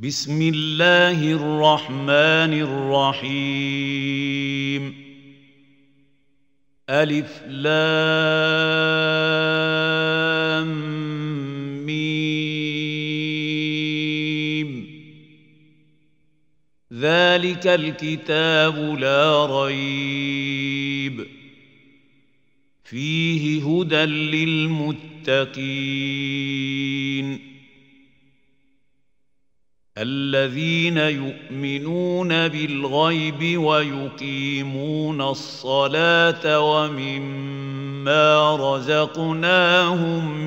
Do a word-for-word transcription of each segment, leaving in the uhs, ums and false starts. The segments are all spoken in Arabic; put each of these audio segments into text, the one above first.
بسم الله الرحمن الرحيم ألف لام ميم ذلك الكتاب لا ريب فيه هدى للمتقين الذين يؤمنون بالغيب ويقيمون الصلاة ومما رزقناهم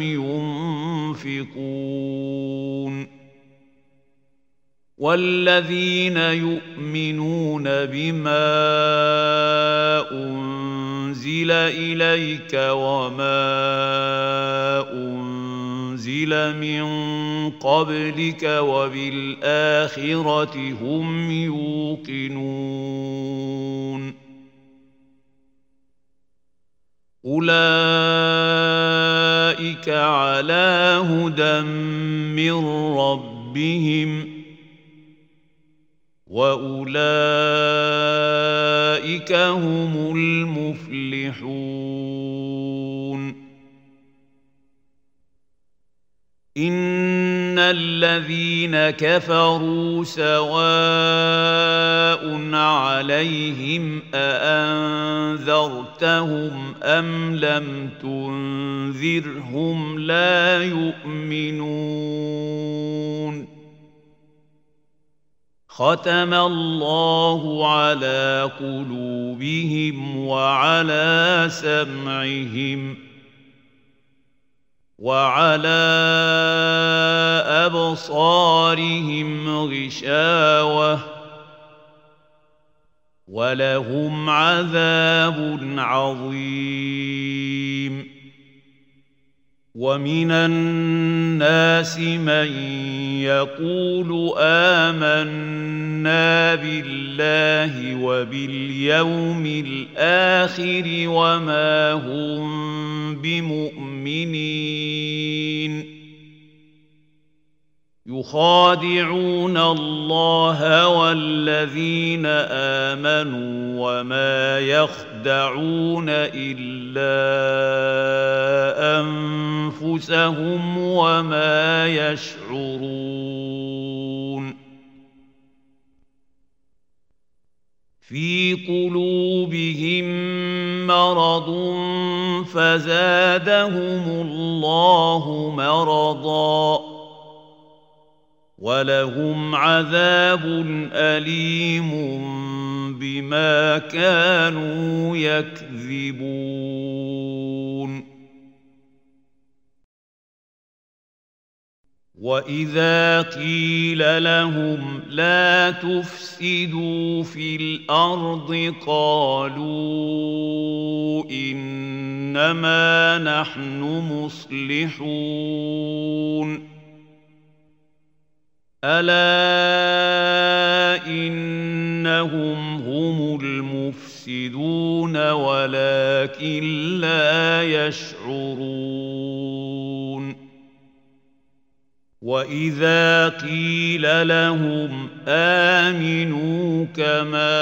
ينفقون والذين يؤمنون بما أنزل إليك وما أنزل من قبلك وبالآخرة هم يوقنون أولئك على هدى من ربهم وأولئك هم المفلحون إن الذين كفروا سواء عليهم أأنذرتهم أم لم تنذرهم لا يؤمنون ختم الله على قلوبهم وعلى سمعهم وعلى أبصارهم غشاوة ولهم عذاب عظيم ومن الناس من يقول آمنا بالله وباليوم الآخر وما هم بمؤمنين يخادعون الله والذين آمنوا وما يخدعون إلا أنفسهم وما يشعرون في قلوبهم مرض فزادهم الله مرضاً ولهم عذاب أليم بما كانوا يكذبون وإذا قيل لهم لا تفسدوا في الأرض قالوا إنما نحن مصلحون ألا إنهم هم المفسدون ولكن لا يشعرون وإذا قيل لهم آمنوا كما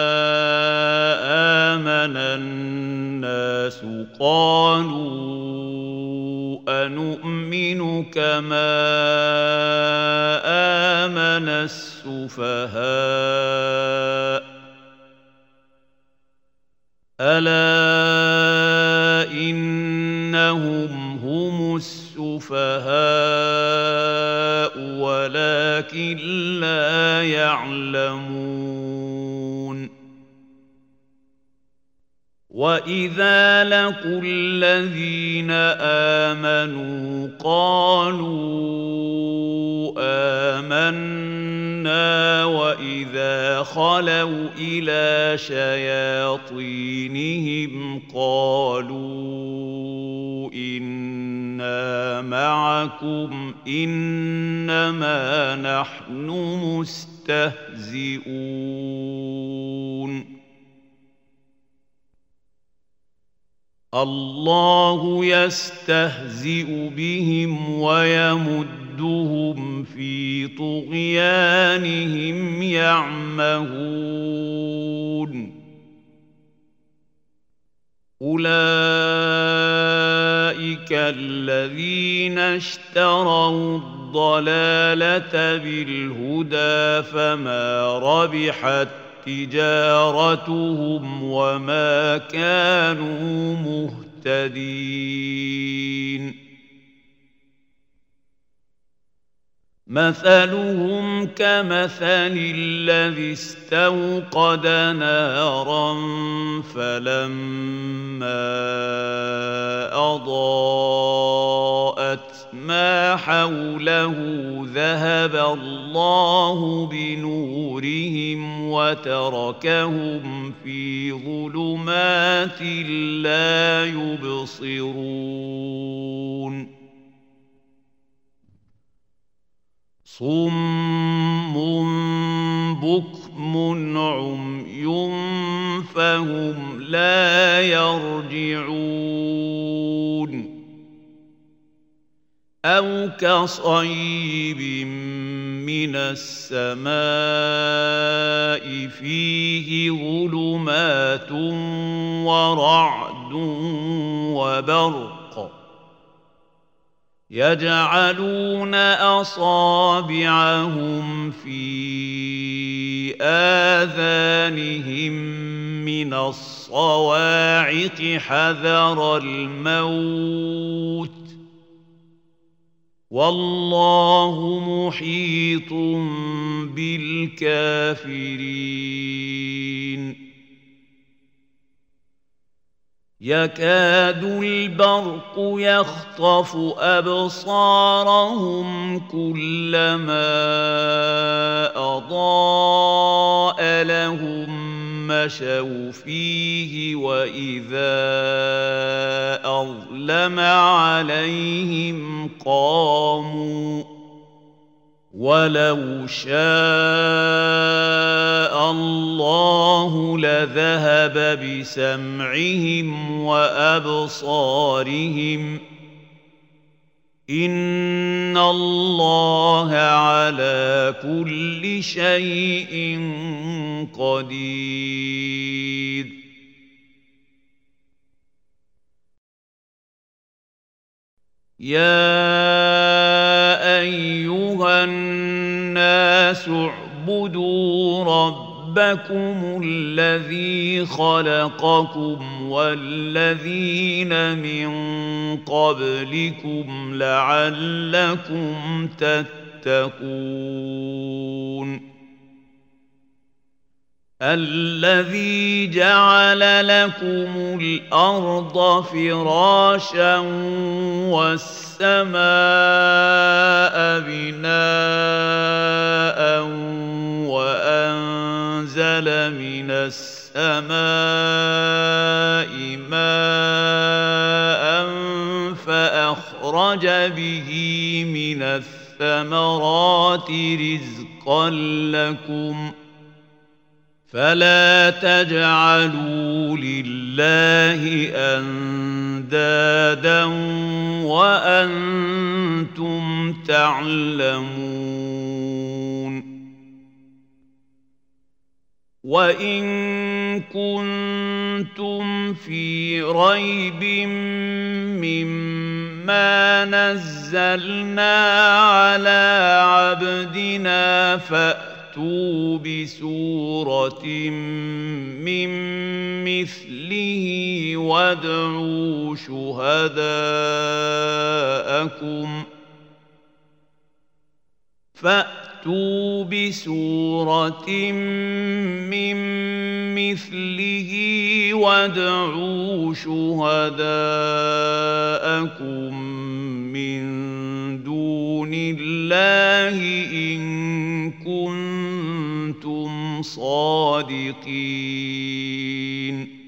آمن الناس قالوا أنؤمن كما آمن السفهاء ألا إنهم هم السفهاء ولكن لا يعلمون وإذا لقوا الذين آمنوا قالوا آمنا وإذا خلوا إلى شياطينهم قالوا إنا معكم إنما نحن مستهزئون الله يستهزئ بهم ويمدهم في طغيانهم يعمهون أولئك الذين اشتروا الضلالة بالهدى فما ربحت تجارتهم وما كانوا مهتدين مثلهم كمثل الذي استوقد نارا فلما أضاءت ما حوله ذهب الله بنورهم وتركهم في ظلمات لا يبصرون صم بكم عمي فهم لا يرجعون أو كصيب من السماء فيه ظلمات ورعد وبرق يجعلون أصابعهم في آذانهم من الصواعق حذر الموت والله محيط بالكافرين يكاد البرق يخطف أبصارهم كلما أضاء لهم مشوا فيه وإذا أظلم عليهم قاموا ولو شاء الله لذهب بسمعهم وأبصارهم إن الله على كل شيء قدير يا أيها الناس اعبدوا ربكم الذي خلقكم والذين من قبلكم لعلكم تتقون الذي جعل لكم الأرض فراشا والسماء بناء وأنزل من السماء ماء فأخرج به من الثمرات رزقا لكم فلا تجعلوا لله أندادا وأنتم تعلمون وإن كنتم في ريب مما نزلنا على عبدنا فأتوا فأتوا بسورة من مثله وادعوا شهداءكم فأتوا بسورة من مثله وادعوا شهداءكم من دون الله إن كنتم صادقين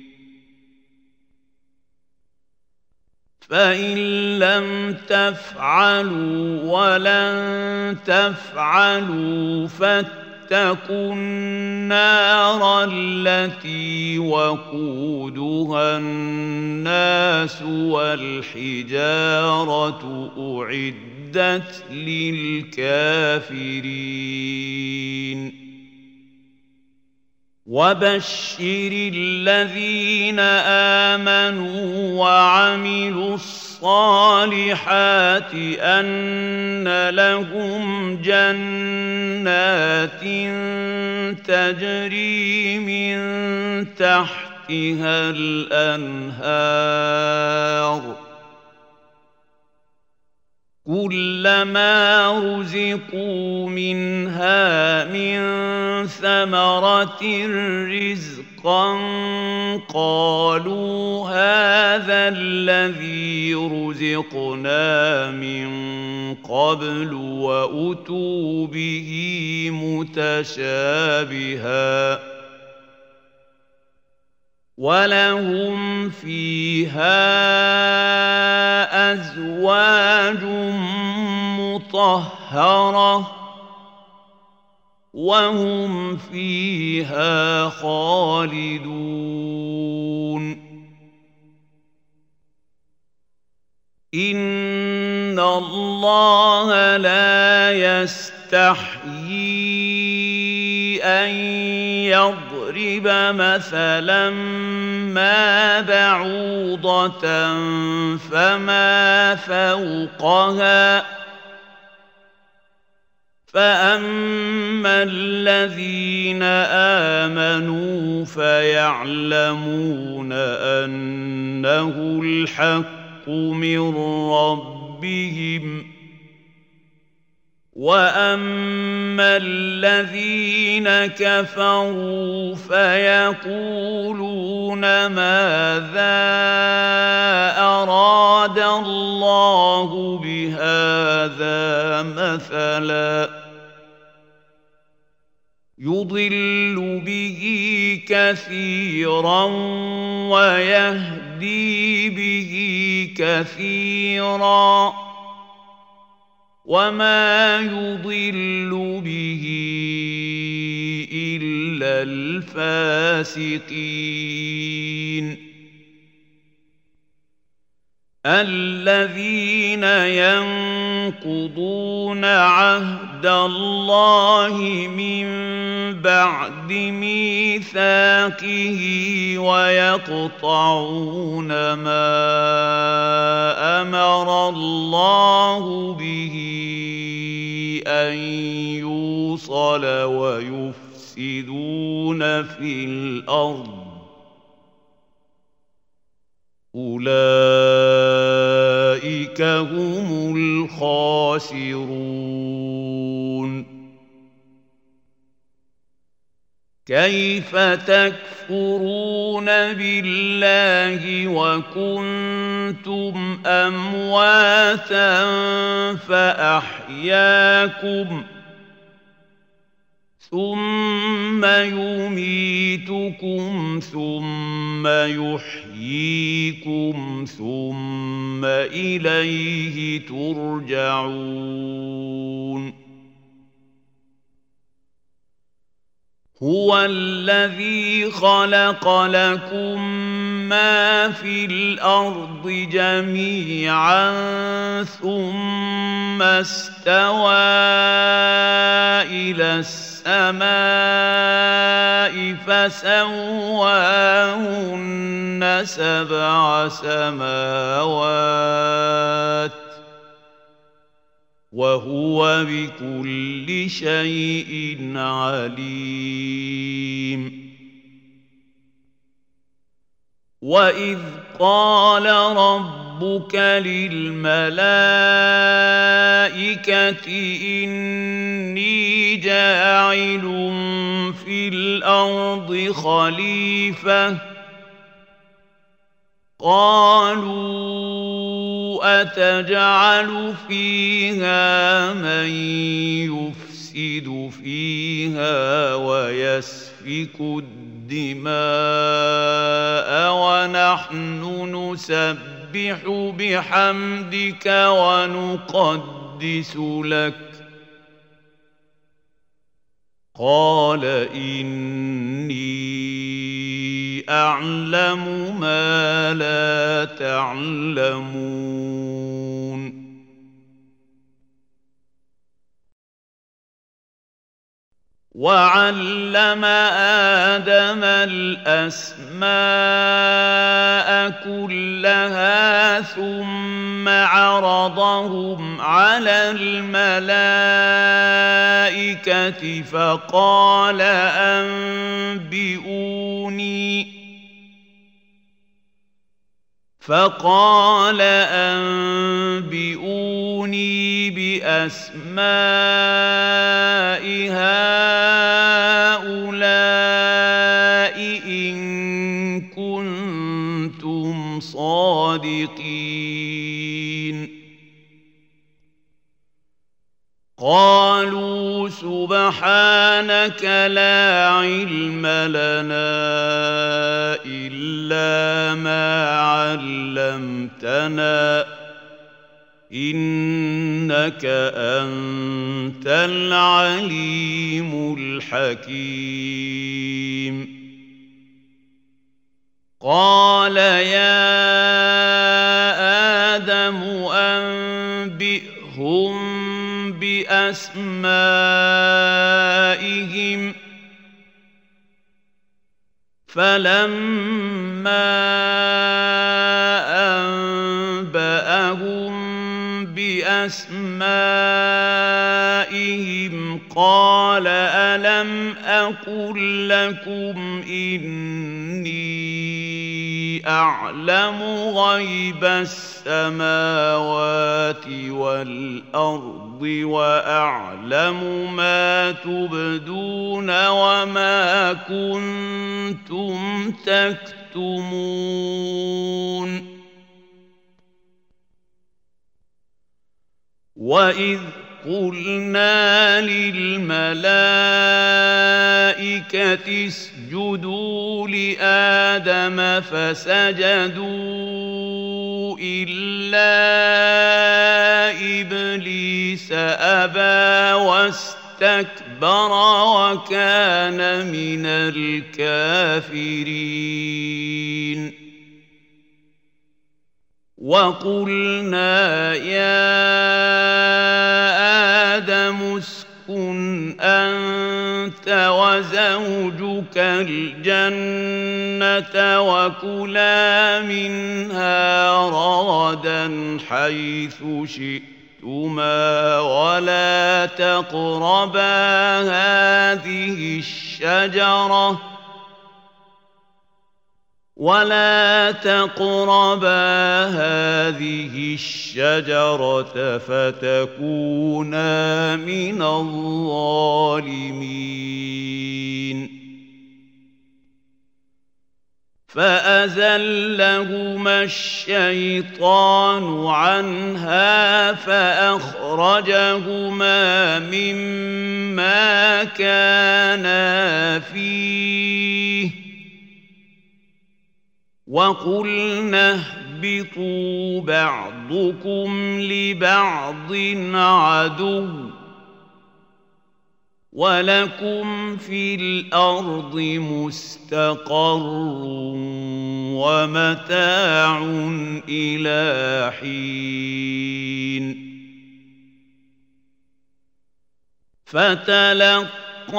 فإن لم تفعلوا ولن تفعلوا فاتقوا فاتقوا النار التي وقودها الناس والحجارة أعدت للكافرين وبشر الذين آمنوا وعملوا الصالحات أن لهم جنات تجري من تحتها الأنهار كلما رزقوا منها من ثمرة رزقا قالوا هذا الذي رزقنا من قبل وأتوا به متشابها ولهم فيها أزواج مطهرة وهم فيها خالدون إن الله لا يستحيي أن يضرب مثلا ما بعوضة فما فوقها فأما الذين آمنوا فيعلمون أنه الحق من ربهم وأما الذين كفروا فيقولون ماذا أراد الله بهذا مثلا يضل به كثيرا ويهدي به كثيرا وما يضل به إلا الفاسقين الذين ينقضون عهد الله من بعد ميثاقه ويقطعون ما أمر الله به أن يوصل ويفسدون في الأرض أولئك هم الخاسرون كيف تكفرون بالله وكنتم أمواتا فأحياكم ثم يميتكم ثم يحييكم ثم إليه ترجعون هو الذي خلق لكم ما في الأرض جميعا ثم استوى إلى السماء فسواهن سبع سماوات وهو بكل شيء عليم وإذ قال ربك للملائكة إني جاعل في الأرض خليفة قالوا أتجعل فيها من يفسد فيها ويسفك الدماء ونحن نسبح بحمدك ونقدس لك قال إني أعلم ما لا تعلمون وعلم آدم الأسماء كلها ثم عرضهم على الملائكة فقال أنبئوني فقال أنبئوني بأسماء هؤلاء إن كنتم صادقين قالوا سبحانك لا علم لنا إلا ما علمتنا إنك أنت العليم الحكيم قال يا آدم أنبئهم بأسمائهم فلما أنبأهم بأسمائهم قال ألم أقل لكم إني أعلم غيب السماوات والأرض وأعلم ما تبدون وما كنتم تكتمون وإذ قلنا للملائكة اسجدوا لآدم فسجدوا إلا إبليس أبى واستكبر وكان من الكافرين وقلنا يا آدم اسكن أنت وزوجك الجنة وكلا منها رغدا حيث شئتما ولا تقربا هذه الشجرة ولا تقربا هذه الشجرة فتكونا من الظالمين فأزلهما الشيطان عنها فأخرجهما مما كانا فيه وقلنا اهبطوا بعضكم لبعض عدو ولكم في الأرض مستقر ومتاع إلى حين فتلقى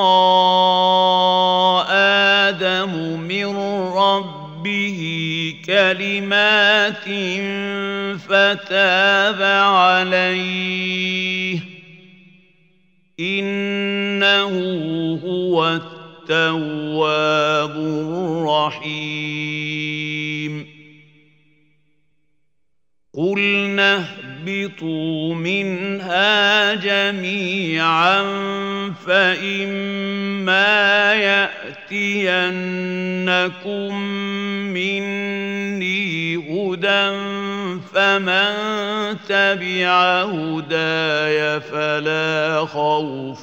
آدم من ربه به كلمات فتاب عليه إنه هو التواب الرحيم قلنا اهبطوا منها جميعا فإما يأتينكم مني هدى فمن تبع هداي فلا خوف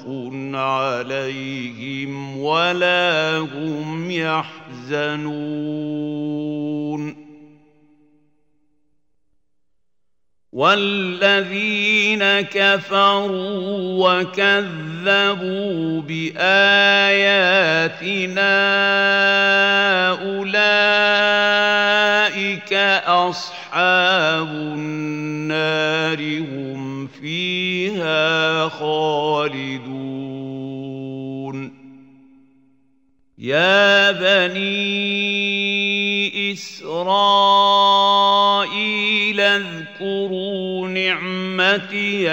عليهم ولا هم يحزنون والذين كفروا وكذبوا بآياتنا أولئك أصحاب النار هم فيها خالدون يا بني إسرائيل اذكروا نعمتي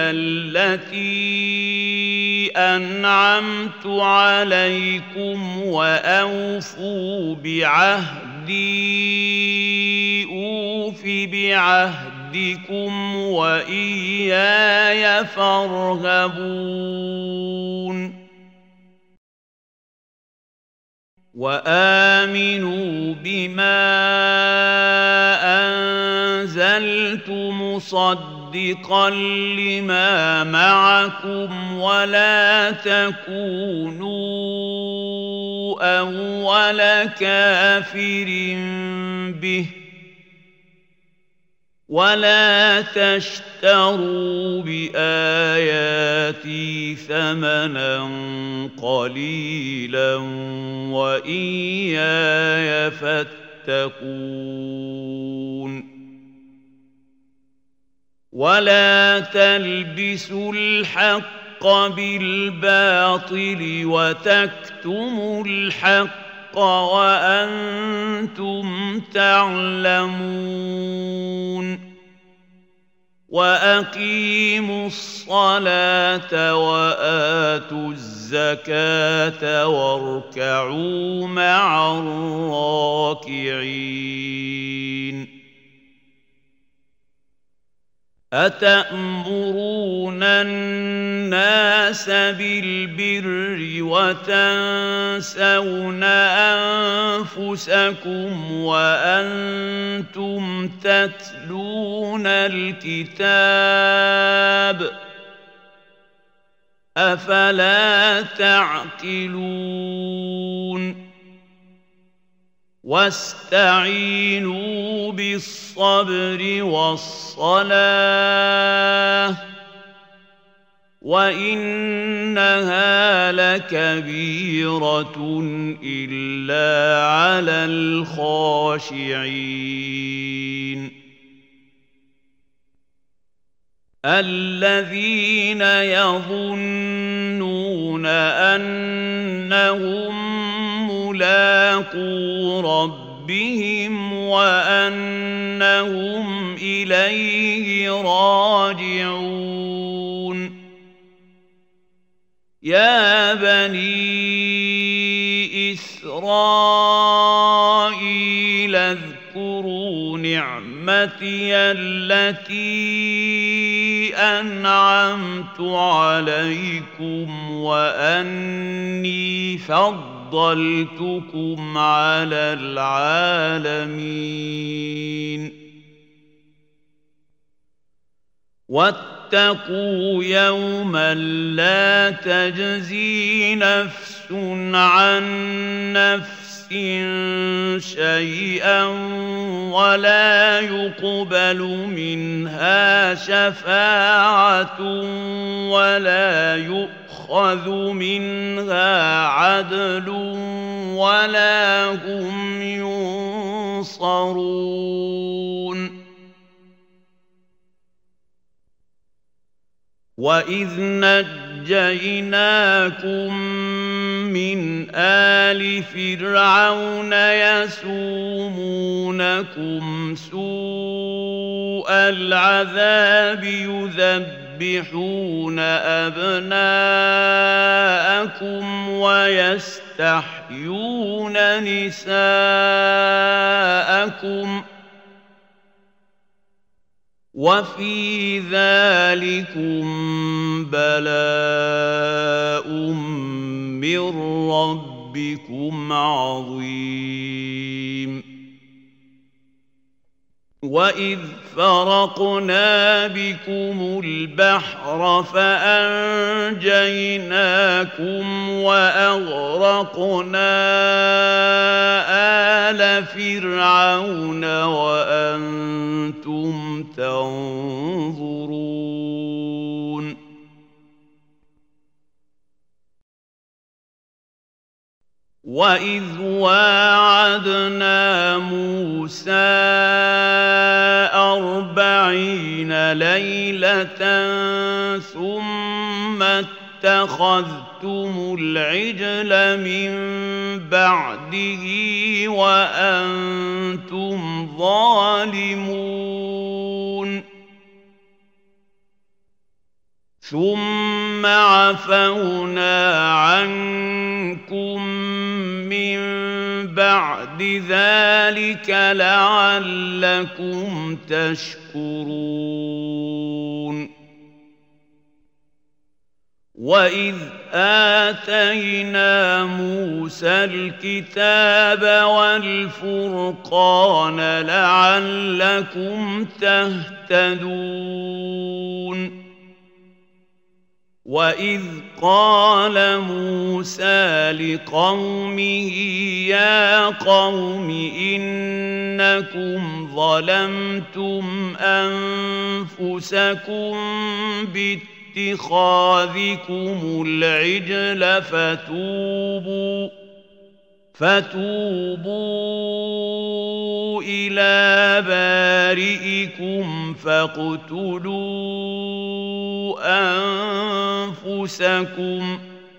التي أنعمت عليكم وأوفوا بعهدي أوف بعهدكم وإياي فارهبون وآمنوا بما أنزلت مصدقا لما معكم ولا تكونوا أول كافر به ولا تشتروا بآياتي ثمنا قليلا وإياي فاتقون ولا تلبسوا الحق بالباطل وتكتموا الحق وأنتم تعلمون وأقيموا الصلاة وآتوا الزكاة واركعوا مع الراكعين أتأمرون الناس بالبر وتنسون أنفسكم وأنتم تتلون الكتاب أفلا تعقلون واستعينوا بالصبر والصلاة وإنها لكبيرة إلا على الخاشعين الذين يظنون أنهم ملاقو ربهم وأنهم إليه راجعون يا بني إسرائيل اذكروا نعمتي التي أنعمت عليكم وأني فضلتكم على العالمين واتقوا يوما لا تجزي نفس عن نفس شيئا ولا يقبل منها شفاعة ولا يؤخذ منها عدل ولا هم ينصرون وإذ نجيناكم من آل فرعون يسومونكم سوء العذاب يذبحون أبناءكم ويستحيون نساءكم وفي ذلكم بلاء من ربكم عظيم وإذ فرقنا بكم البحر فأنجيناكم وأغرقنا آل فرعون وأنتم تنظرون وَإِذْ وَاعَدْنَا مُوسَىٰ أَرْبَعِينَ لَيْلَةً ثُمَّ اتَّخَذْتُمُ الْعِجْلَ مِن بَعْدِهِ وَأَنتُمْ ظَالِمُونَ ثُمَّ عَفَوْنَا عَنكُم مِّن بَعْدِ ذَلِكَ لَعَلَّكُمْ تَشْكُرُونَ وَإِذْ آتَيْنَا مُوسَى الْكِتَابَ وَالْفُرْقَانَ لَعَلَّكُمْ تَهْتَدُونَ وَإِذْ قَالَ مُوسَىٰ لِقَوْمِهِ يَا قَوْمِ إِنَّكُمْ ظَلَمْتُمْ أَنفُسَكُم بِاتِّخَاذِكُمُ الْعِجْلَ فَتُوبُوا فَتُوبُوا إِلَىٰ بَارِئِكُمْ فَاقْتُلُوا أَنفُسَكُمْ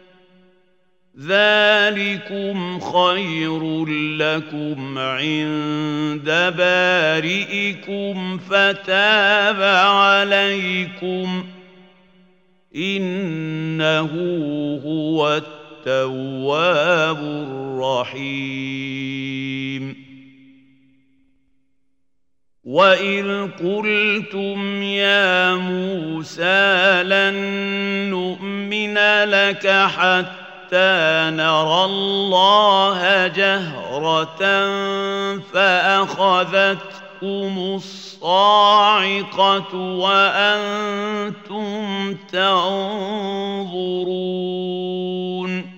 ذَٰلِكُمْ خَيْرٌ لَّكُمْ عِندَ بَارِئِكُمْ فَتَابَ عَلَيْكُمْ إِنَّهُ هُوَ التواب الرحيم وَإِذْ قُلْتُمْ يَا مُوسَىٰ لَن نُّؤْمِنَ لَكَ حَتَّىٰ نَرَى اللَّهَ جَهْرَةً فَأَخَذَتْكُمُ الصَّاعِقَةُ وَأَنتُمْ تَنظُرُونَ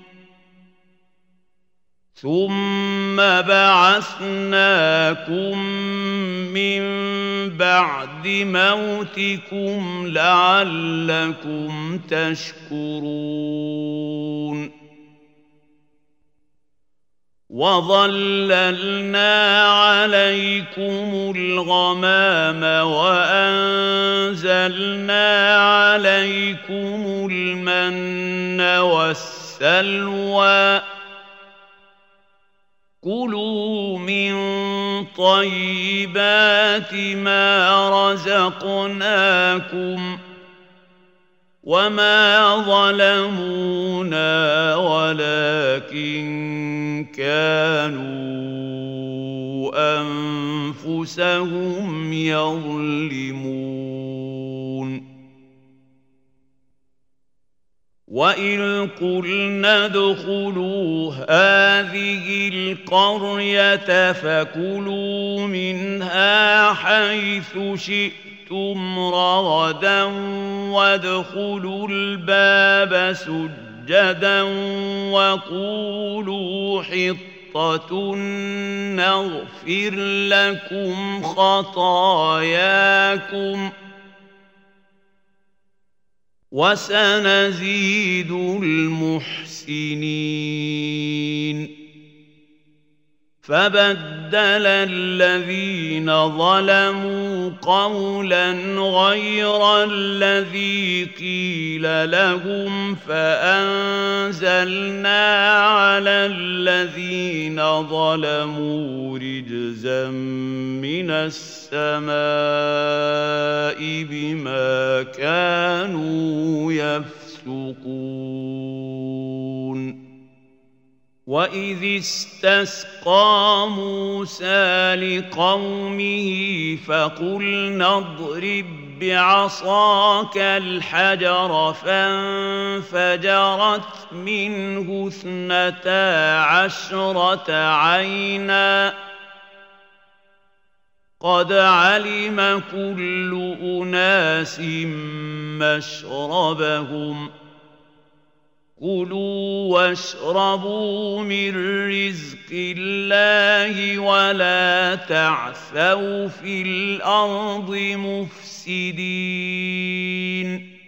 ثُمَّ بَعَثْنَاكُم مِّن بَعْدِ مَوْتِكُمْ لَعَلَّكُمْ تَشْكُرُونَ وَظَلَّلْنَا عَلَيْكُمُ الْغَمَامَ وَأَنزَلْنَا عَلَيْكُمُ الْمَنَّ وَالسَّلْوَىٰ كُلُوا مِن طَيِّبَاتِ مَا رَزَقْنَاكُمْ وَمَا ظَلَمُونَا وَلَٰكِن كَانُوا أَنفُسَهُمْ يَظْلِمُونَ وَإِذْ قُلْنَا ادْخُلُوا هَٰذِهِ الْقَرْيَةَ فَكُلُوا مِنْهَا حَيْثُ شِئْتُمْ رَغَدًا وَادْخُلُوا الْبَابَ سُجَّدًا وَقُولُوا حِطَّةٌ نَّغْفِرْ لَكُمْ خَطَايَاكُمْ وَسَنَزِيدُ الْمُحْسِنِينَ فَبَدَّلَ الَّذِينَ ظَلَمُوا قَوْلًا غَيْرَ الَّذِي قِيلَ لَهُمْ فَأَنزَلْنَا عَلَى الَّذِينَ ظَلَمُوا رِجْزًا مِّنَ السَّمَاءِ بِمَا كَانُوا يَفْسُقُونَ وَإِذِ اسْتَسْقَىٰ مُوسَىٰ لِقَوْمِهِ فَقُلْنَا اضْرِب بِّعَصَاكَ الْحَجَرَ فَانفَجَرَتْ مِنْهُ اثْنَتَا عَشْرَةَ عَيْنًا قَدْ عَلِمَ كُلُّ أُنَاسٍ مَّشْرَبَهُمْ كلوا واشربوا من رزق الله ولا تعثوا في الأرض مفسدين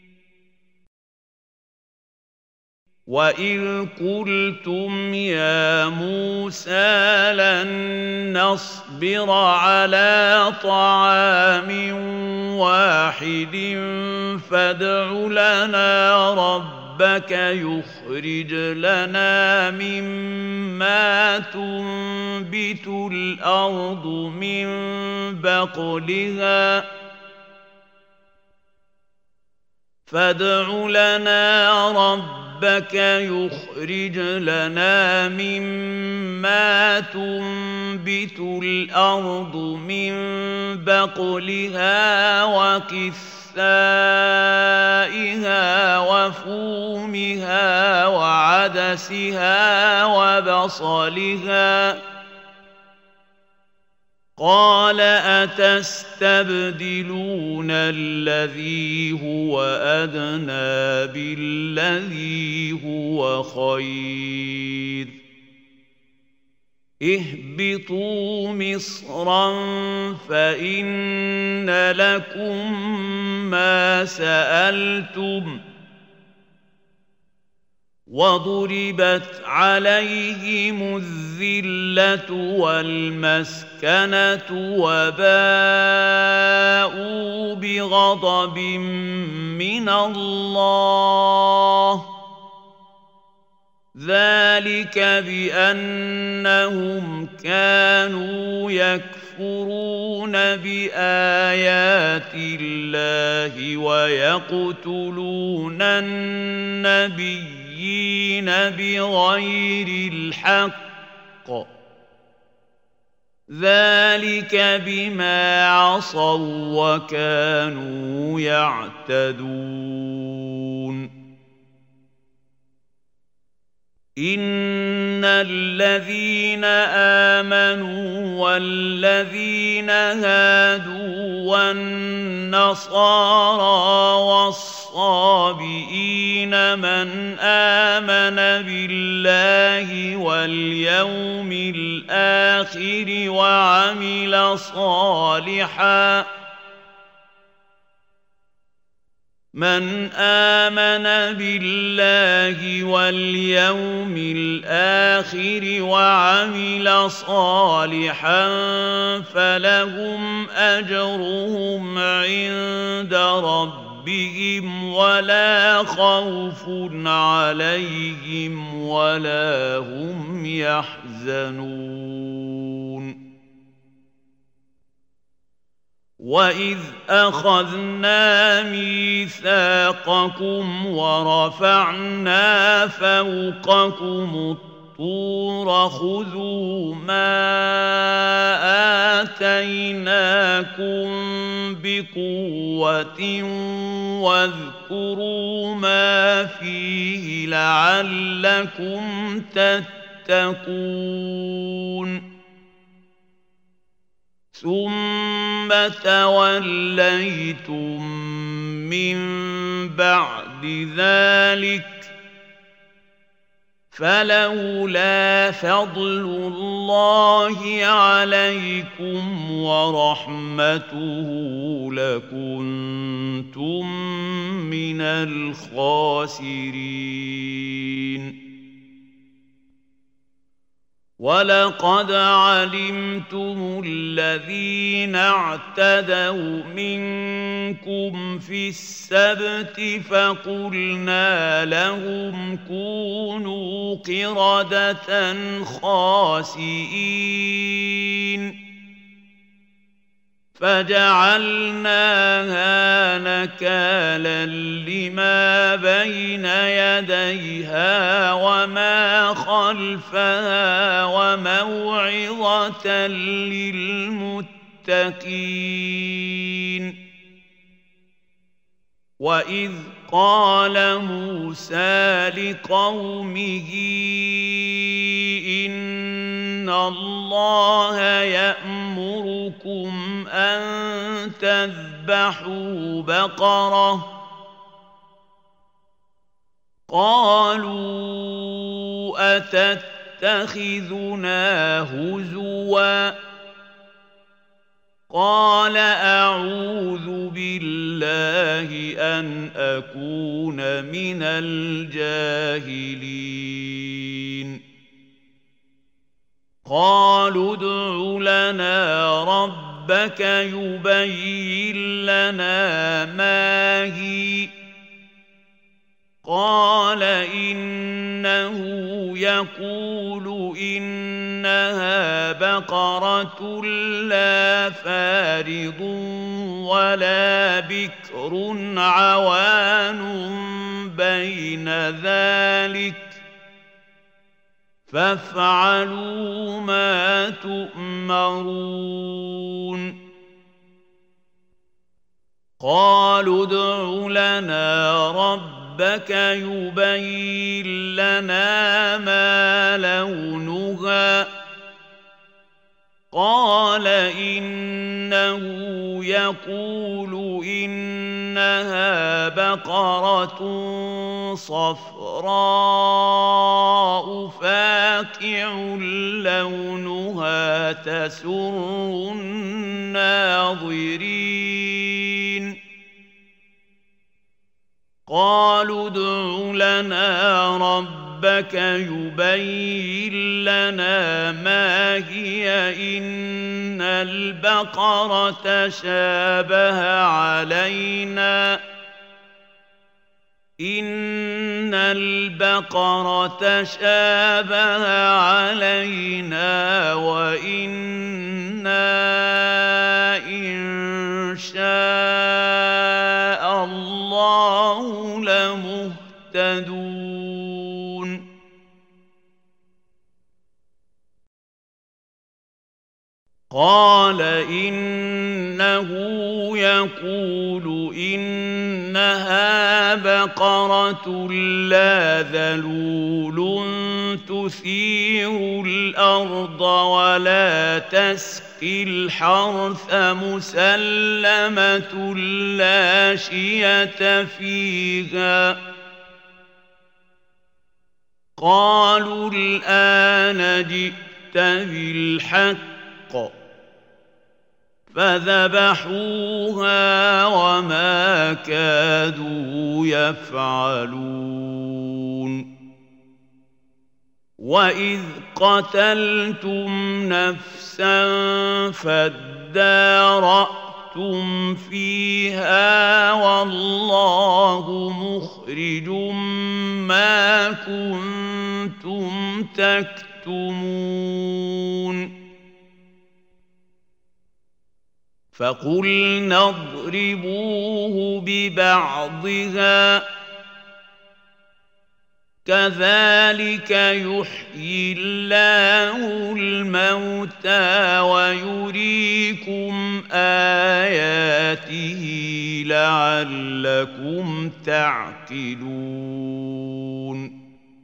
وإذ قلتم يا موسى لن نصبر على طعام واحد فادع لنا ربنا ربك يخرج لنا مما تنبت الأرض من بقلها فادع لنا ربك يخرج لنا مما تنبت الأرض من بقلها وكثائها وفومها وعدسها وبصلها قال أتستبدلون الذي هو أدنى بالذي هو خير اهبطوا مصرا فإن لكم ما سألتم وضربت عليهم الذلة والمسكنة وباءوا بغضب من الله ذلك بأنهم كانوا يكفرون بآيات الله ويقتلون النبيين بغير الحق ذلك بما عصوا وكانوا يعتدون إن الذين آمنوا والذين هادوا والنصارى والصابئين من آمن بالله واليوم الآخر وعمل صالحاً من آمن بالله واليوم الآخر وعمل صالحا فلهم أجرهم عند ربهم ولا خوف عليهم ولا هم يحزنون وَإِذْ أَخَذْنَا مِيثَاقَكُمْ وَرَفَعْنَا فَوْقَكُمُ الطُّورَ خُذُوا مَا آتَيْنَاكُمْ بِقُوَّةٍ وَاذْكُرُوا مَا فِيهِ لَعَلَّكُمْ تَتَّقُونَ ثُمَّ تَوَلَّيْتُم مِّن بَعْدِ ذَلِكَ فَلَوْلَا فَضْلُ اللَّهِ عَلَيْكُمْ وَرَحْمَتُهُ لَكُنتُم مِّنَ الْخَاسِرِينَ وَلَقَدْ عَلِمْتُمُ الَّذِينَ اعْتَدَوْا مِنكُمْ فِي السَّبْتِ فَقُلْنَا لَهُمْ كُونُوا قِرَدَةً خَاسِئِينَ فَجَعَلْنَاهَا نَكَالًا لِمَا بَيْنَ يَدَيْهَا وَمَا خَلْفَهَا وَمَوْعِظَةً لِلْمُتَّقِينَ وَإِذْ قَالَ مُوسَى لِقَوْمِهِ إِنَّ اللَّهَ يَأْمُرُكُمْ أَن تَذْبَحُوا بَقَرَةً قالوا أتتخذنا هزوا قال أعوذ بالله أن أكون من الجاهلين قالوا ادع لنا ربك يبين لنا ما هي قال إنه يقول إنها بقرة لا فارض ولا بكر عوان بين ذلك فافعلوا ما تؤمرون قالوا ادع لنا ربك ربك يبين لنا ما لونها قال إنه يقول إنها بقرة صفراء فاقع لونها تسر الناظرين قالوا ادع لنا ربك يبين لنا ما هي إن البقرة شابه علينا إن البقرة شابه علينا وإنا إن شاء الله لمهتدون قال إنه يقول إنها بقرة لا ذلول تثير الأرض ولا تسقي الحرث مسلمة لا شية فيها قالوا الآن جئت بالحق فذبحوها وما كادوا يفعلون وإذ قتلتم نفسا فادارأتم فيها والله مخرج ما كنتم تكتمون فقلنا اضربوه ببعضها كذلك يحيي الله الموتى ويريكم آياته لعلكم تعقلون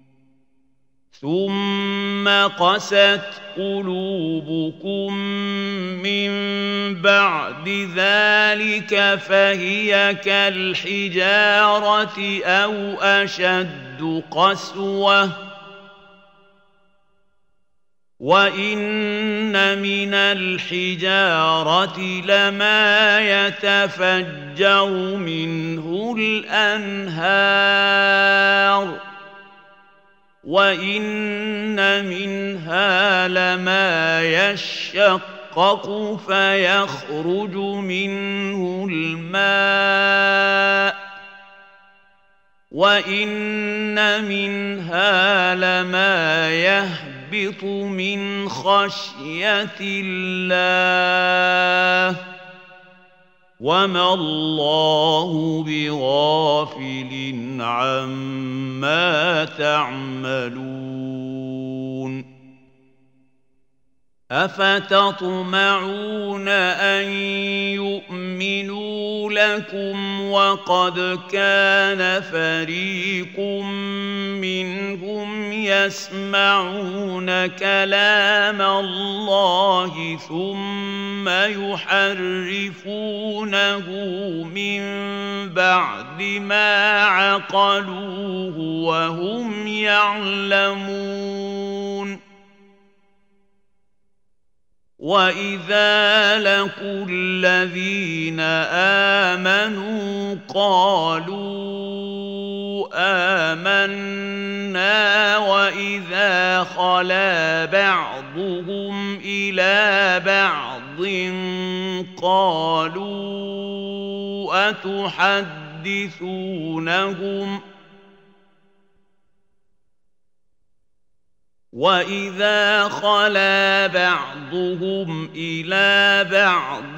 ثم قست قلوبكم من بعد ذلك فهي كالحجارة أو أشد قسوة وإن من الحجارة لما يتفجر منه الأنهار وإن منها لما يشقق فيخرج منه الماء وإن منها لما يهبط من خشية الله وما الله بغافل عما تعملون أفتطمعون أن يؤمنوا لكم وقد كان فريق منهم يسمعون كلام الله ثم يحرفونه من بعد ما عقلوه وهم يعلمون وَإِذَا لَقُوا الَّذِينَ آمَنُوا قَالُوا آمَنَّا وَإِذَا خَلَا بَعْضُهُمْ إِلَى بَعْضٍ قَالُوا أَتُحَدِّثُونَهُمْ وَإِذَا خَلَا بَعْضُهُمْ إِلَى بَعْضٍ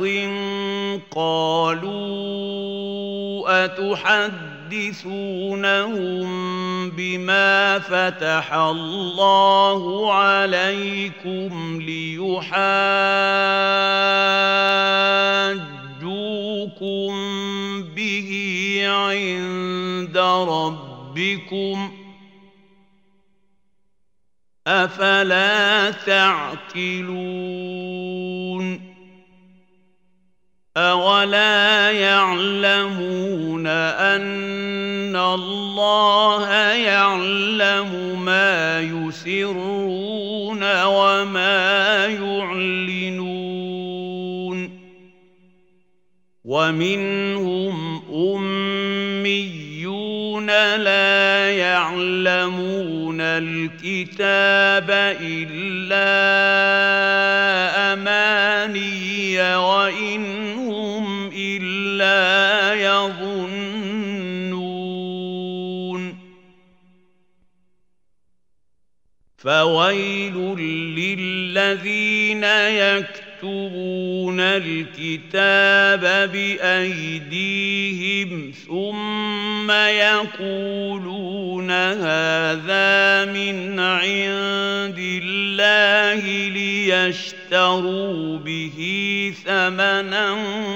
قَالُوا أَتُحَدِّثُونَهُم بِمَا فَتَحَ اللَّهُ عَلَيْكُمْ لِيُحَاجُّوكُم بِهِ عِندَ رَبِّكُمْ ۚ أفلا تعقلون أولا يعلمون أن الله يعلم ما يسرون وما يعلنون ومنهم أميون لا يعلمون الكتاب إلا أماني وإن هم إلا يظنون فويل للذين يكتبون الكتاب بأيديهم ثم يقولون هذا من عند الله ليشتروا به ثمنا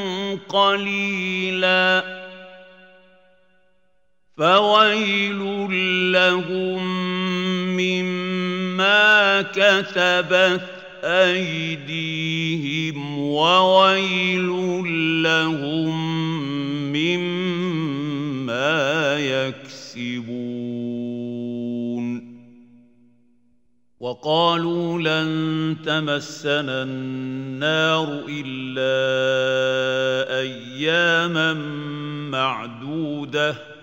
قليلا فويل لهم مما كتبت أيديهم وويل لهم مما يكسبون وقالوا لن تمسنا النار إلا أياما معدودة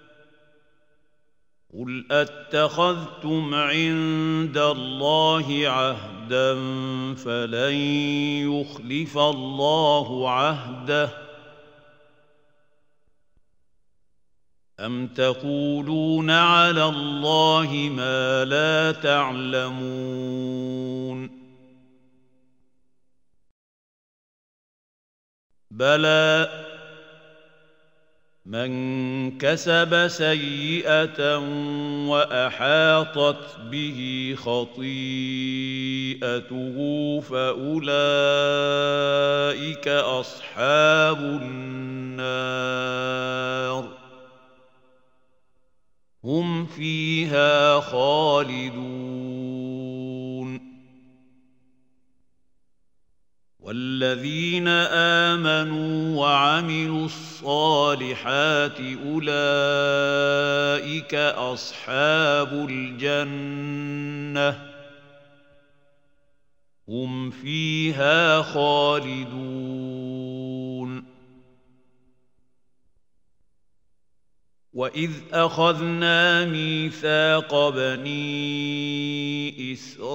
قل أتخذتم عند الله عهدا فلن يخلف الله عهده أم تقولون على الله ما لا تعلمون بلى من كسب سيئة وأحاطت به خطيئته فأولئك أصحاب النار هم فيها خالدون والذين آمنوا وعملوا الصالحات أولئك أصحاب الجنة هم فيها خالدون وَإِذْ أَخَذْنَا مِيثَاقَ بَنِي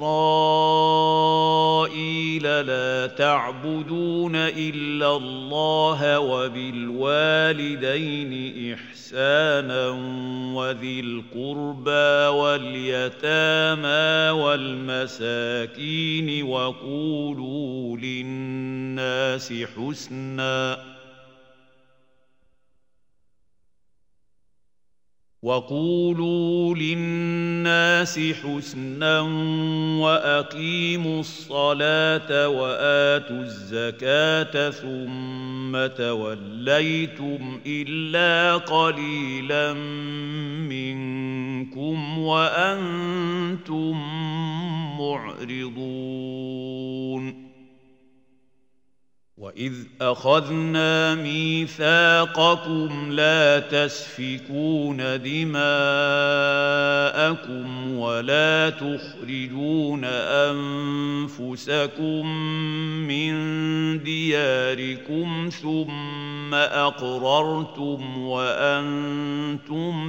إِسْرَائِيلَ لَا تَعْبُدُونَ إِلَّا اللَّهَ وَبِالْوَالِدَيْنِ إِحْسَانًا وَذِي الْقُرْبَى وَالْيَتَامَى وَالْمَسَاكِينِ وَقُولُوا لِلنَّاسِ حُسْنًا وقولوا للناس حسنا وأقيموا الصلاة وآتوا الزكاة ثم توليتم إلا قليلا منكم وأنتم معرضون وإذ أخذنا ميثاقكم لا تسفكون دماءكم ولا تخرجون أنفسكم من دياركم ثم أقررتم وأنتم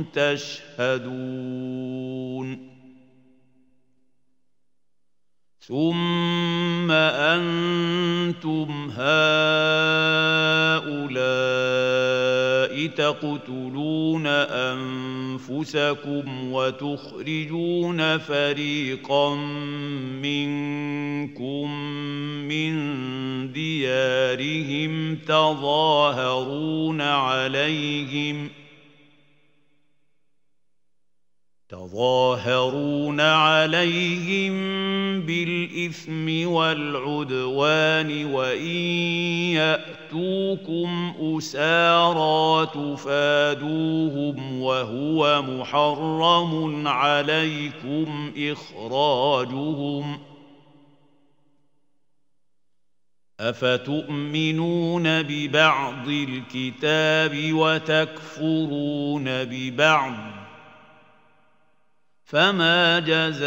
تشهدون ثم أنتم هؤلاء تقتلون أنفسكم وتخرجون فريقا منكم من ديارهم تظاهرون عليهم تظاهرون عليهم بالإثم والعدوان وإن يأتوكم أسارى تفادوهم وهو محرم عليكم إخراجهم أفتؤمنون ببعض الكتاب وتكفرون ببعض فما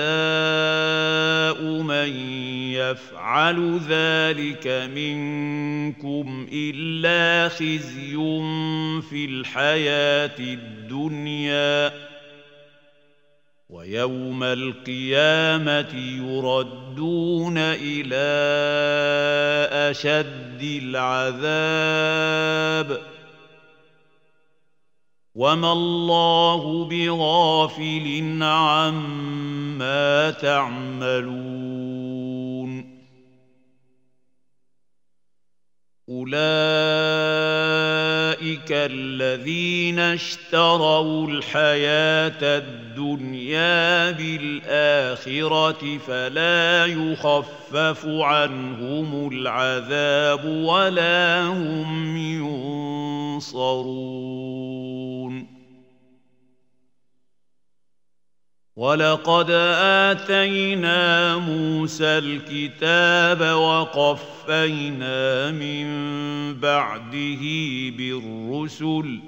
جزاء من يفعل ذلك منكم إلا خزي في الحياة الدنيا ويوم القيامة يردون إلى أشد العذاب وما الله بغافل عما تعملون أولئك الذين اشتروا الحياة الدنيا بالآخرة فلا يخفف عنهم العذاب ولا هم ينصرون ولقد آتينا موسى الكتاب وقفينا من بعده بالرسل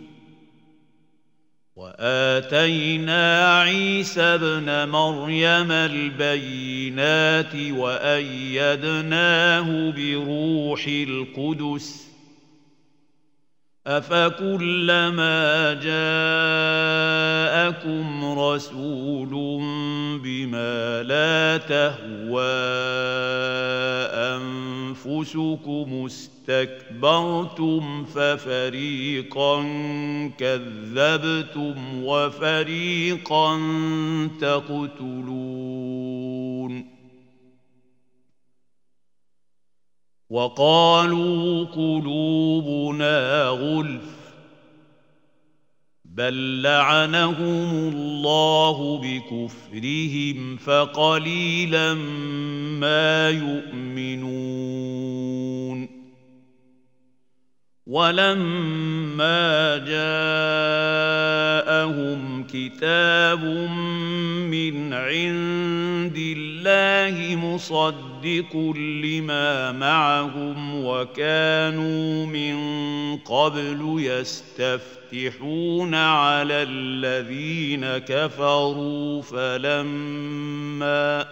وآتينا عيسى ابن مريم البينات وأيدناه بروح القدس أفكلما جاءكم رسول بما لا تهوى أنفسكم استكبرتم ففريقا كذبتم وفريقا تقتلون وقالوا قلوبنا غلف بل لعنهم الله بكفرهم فقليلا ما يؤمنون ولما جاءهم كتاب من عند الله مصدق لما معهم وكانوا من قبل يستفتحون على الذين كفروا فلما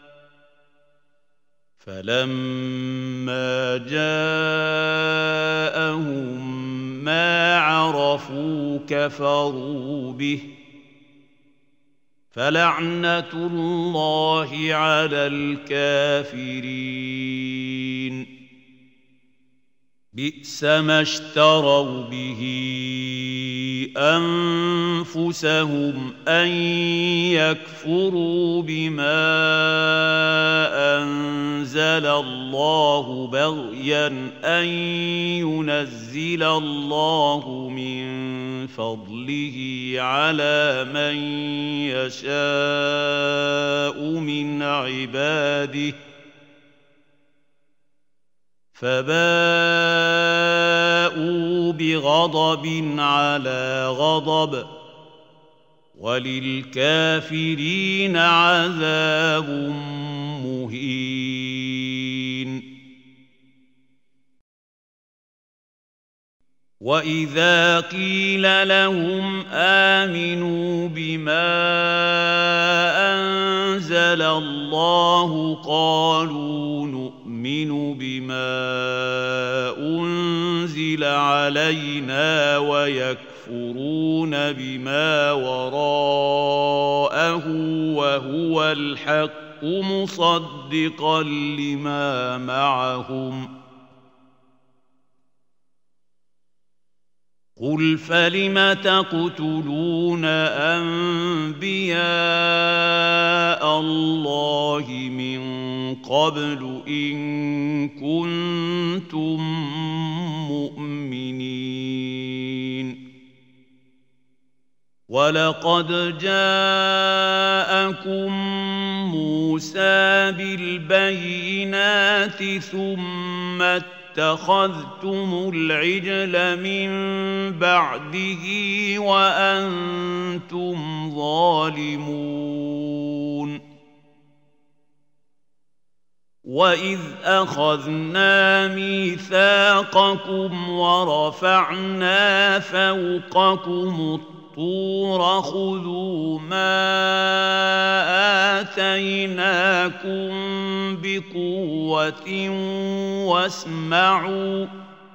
فلما جاءهم ما عرفوا كفروا به فلعنة الله على الكافرين بئس ما اشتروا به أنفسهم أن يكفروا بما أنزل الله بغيا أن ينزل الله من فضله على من يشاء من عباده فباءوا بغضب على غضب وللكافرين عذاب مهين. وإذا قيل لهم آمنوا بما أنزل الله قالوا نؤمن بما أنزل علينا ويكفرون بما وراءه وهو الحق مصدقا لما معهم قل فلم تقتلون أنبياء الله من قبل إن كنتم مؤمنين ولقد جاءكم موسى بالبينات ثم اتخذتم العجل من بعده وأنتم ظالمون وإذ أخذنا ميثاقكم ورفعنا فوقكم الطور خذوا ما آتيناكم بقوة واسمعوا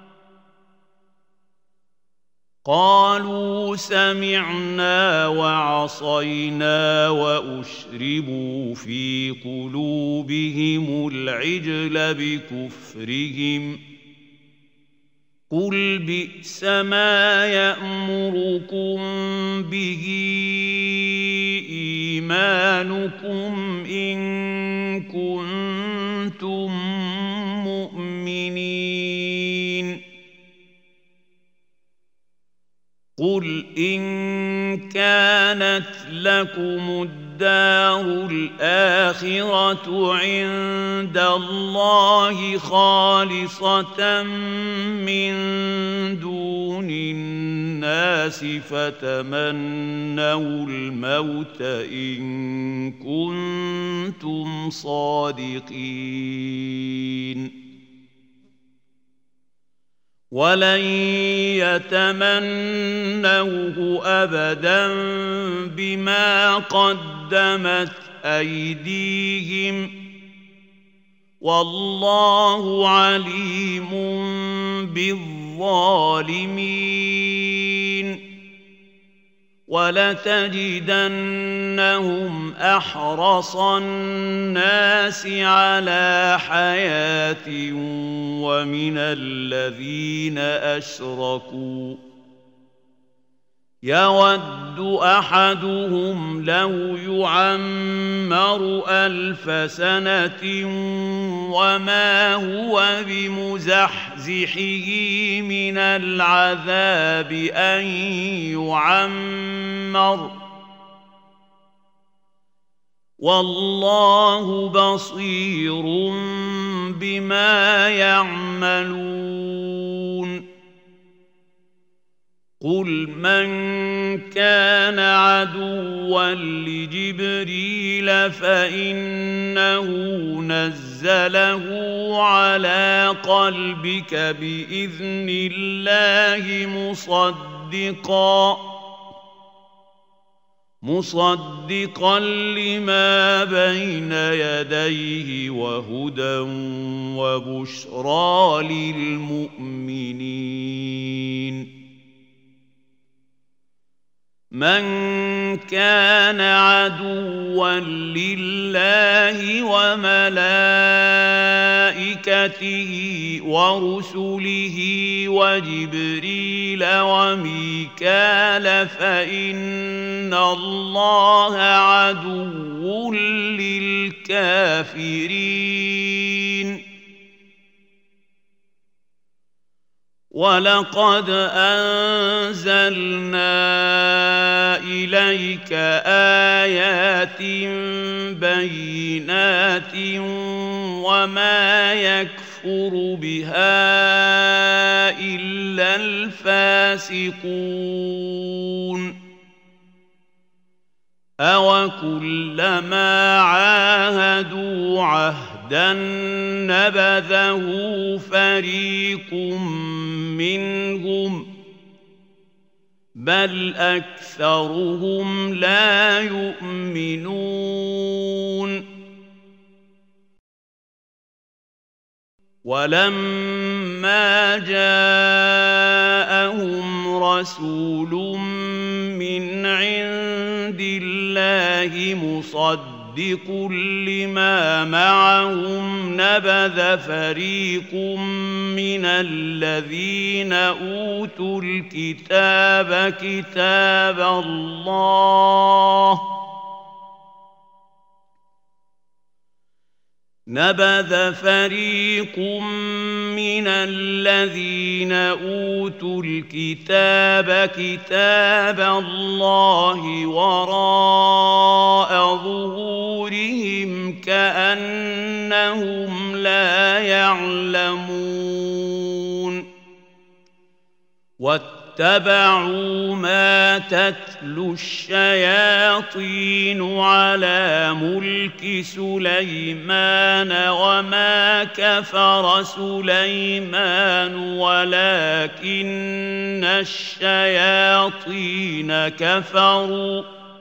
قالوا سمعنا وعصينا وأشربوا في قلوبهم العجل بكفرهم قل بئس ما يأمركم به إيمانكم إن كنتم مؤمنين قل إن كانت لكم الدار الآخرة عند الله خالصة من دون الناس فتمنوا الموت إن كنتم صادقين ولن يتمنوه أبدا بما قدمت أيديهم والله عليم بالظالمين ولتجدنهم أحرص الناس على حياة ومن الذين أشركوا يود أحدهم لو يعمر ألف سنة وما هو بمزحزحه من العذاب أن يعمر والله بصير بما يعملون قل من كان عدوا لجبريل فإنه نزله على قلبك بإذن الله مصدقا مصدقا لما بين يديه وهدى وبشرى للمؤمنين من كان عدوا لله وملائكته ورسله وجبريل وميكال فإن الله عدو للكافرين للكافرين ولقد أنزلنا إليك آيات بينات وما يكفر بها إلا الفاسقون أوكلما عاهدوا عهدا نبذه فريق منهم بل أكثرهم لا يؤمنون ولما جاءهم رسول من عند الله مصدق لما معهم نبذ فريق من الذين أوتوا الكتاب كتاب الله نبذ فريق من الذين أوتوا الكتاب كتاب الله وراء ظهورهم كأنهم لا يعلمون واتبعوا ما تتلو الشياطين على ملك سليمان وما كفر سليمان ولكن الشياطين كفروا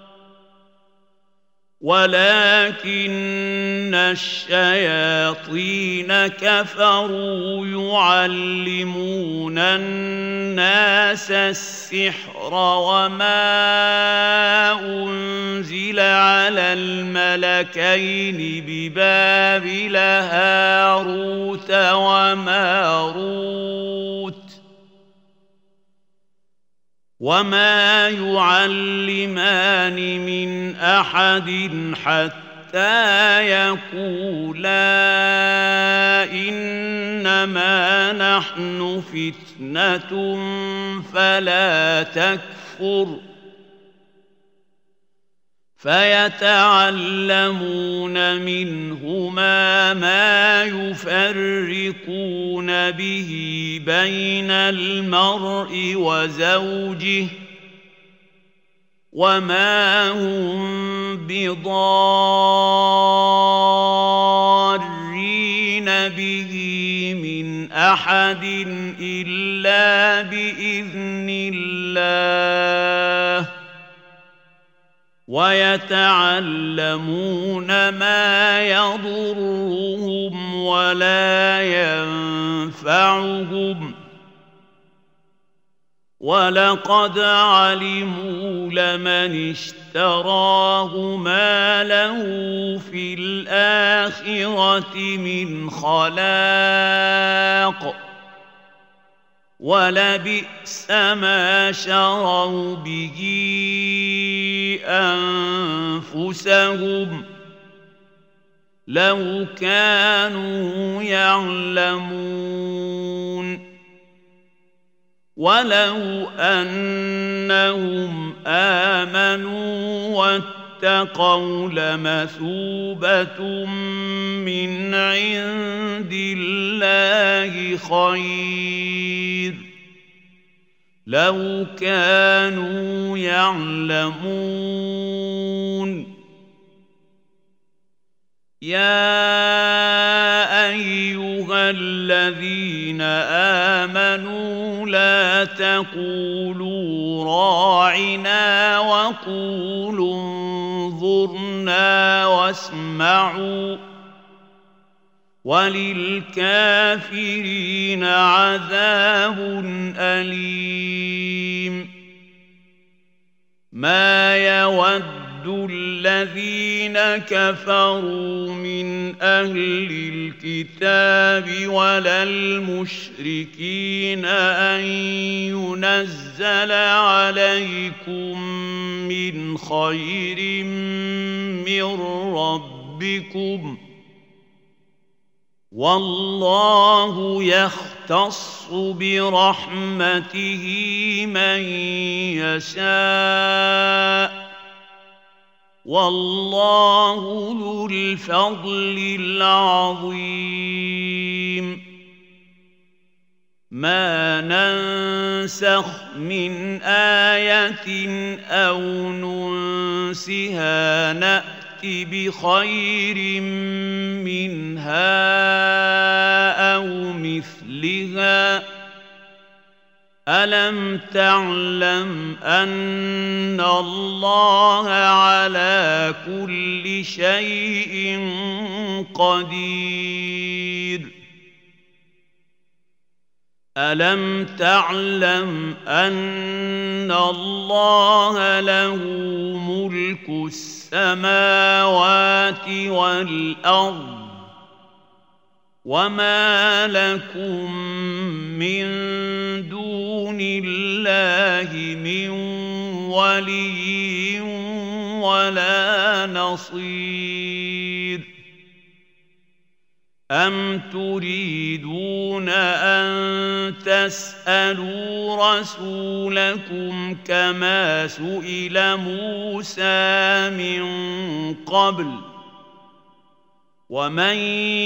ولكن الشياطين كفروا يعلمون الناس السحر وما أنزل على الملكين ببابل هاروت وماروت وما يعلمان من أحد حتى يقولا إنما نحن فتنة فلا تكفر فيتعلمون منهما ما يفرقون به بين المرء وزوجه وما هم بضارين به من أحد إلا بإذن الله ويتعلمون ما يضرهم ولا ينفعهم ولقد علموا لمن اشتراه ما له في الآخرة من خلاق ولبئس ما شروا به أنفسهم لو كانوا يعلمون ولو أنهم آمنوا واتقوا لمثوبة من عند الله خير لو كانوا يعلمون يا أيها الذين آمنوا لا تقولوا راعنا وقولوا انظرنا واسمعوا وللكافرين عذاب أليم ما يود الذين كفروا من أهل الكتاب ولا المشركين أن ينزل عليكم من خير من ربكم ربكم والله يختص برحمته من يشاء والله ذو الفضل العظيم ما ننسخ من آية أو ننسها نأت بخير منها أو مثلها ألم تعلم أن الله على كل شيء قدير ألم تعلم أن الله له ملك السماوات والأرض وما لكم من دون الله من ولي ولا نصير أم تريدون أن تسألوا رسولكم كما سئل موسى من قبل ومن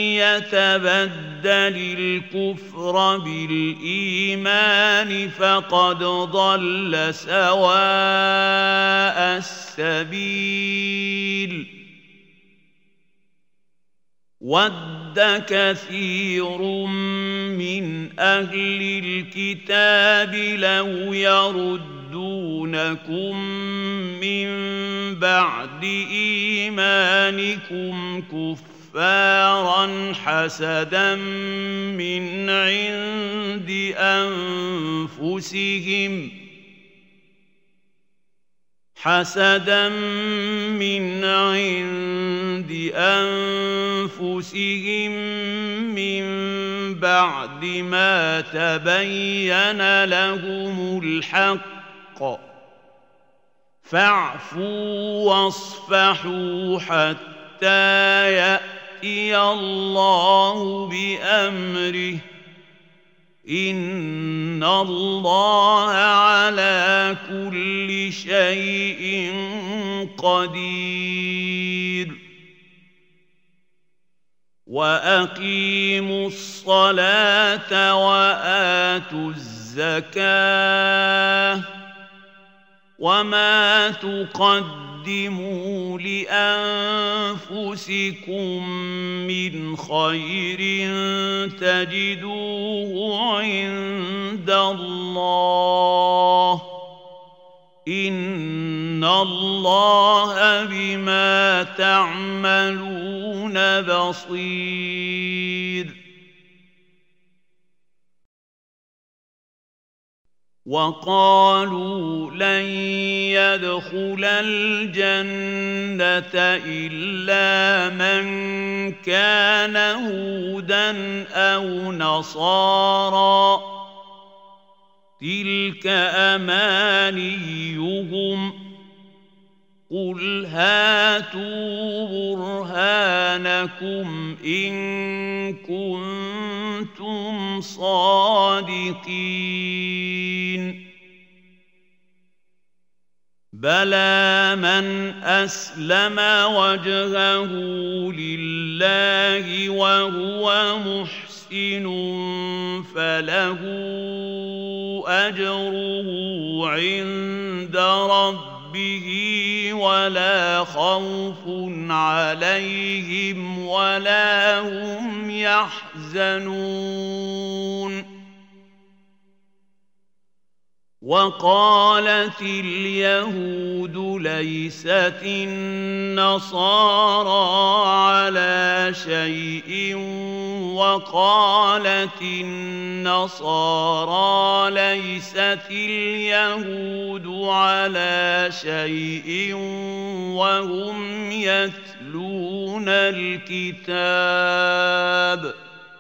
يتبدل الكفر بالإيمان فقد ضل سواء السبيل ود كثير من أهل الكتاب لو يردونكم من بعد إيمانكم كفارا حسدا من عند أنفسهم حسدا من عند أنفسهم من بعد ما تبين لهم الحق فاعفوا واصفحوا حتى يأتي الله بأمره إن الله على كل شيء قدير وأقيموا الصلاة وآتوا الزكاة وما تقدموا لأنفسكم من خير تجدوه عند الله إن الله بما تعملون بصير وقالوا لن يدخل الجنة إلا من كان هودا أو نصارى تلك أمانيهم قل هاتوا برهانكم إن كنتم صادقين بلى من أسلم وجهه لله وهو محسن فله أجره عند ربه ولا خوف عليهم ولا هم يحزنون وقالت اليهود ليست النصارى على شيء وقالت النصارى ليست اليهود على شيء وهم يتلون الكتاب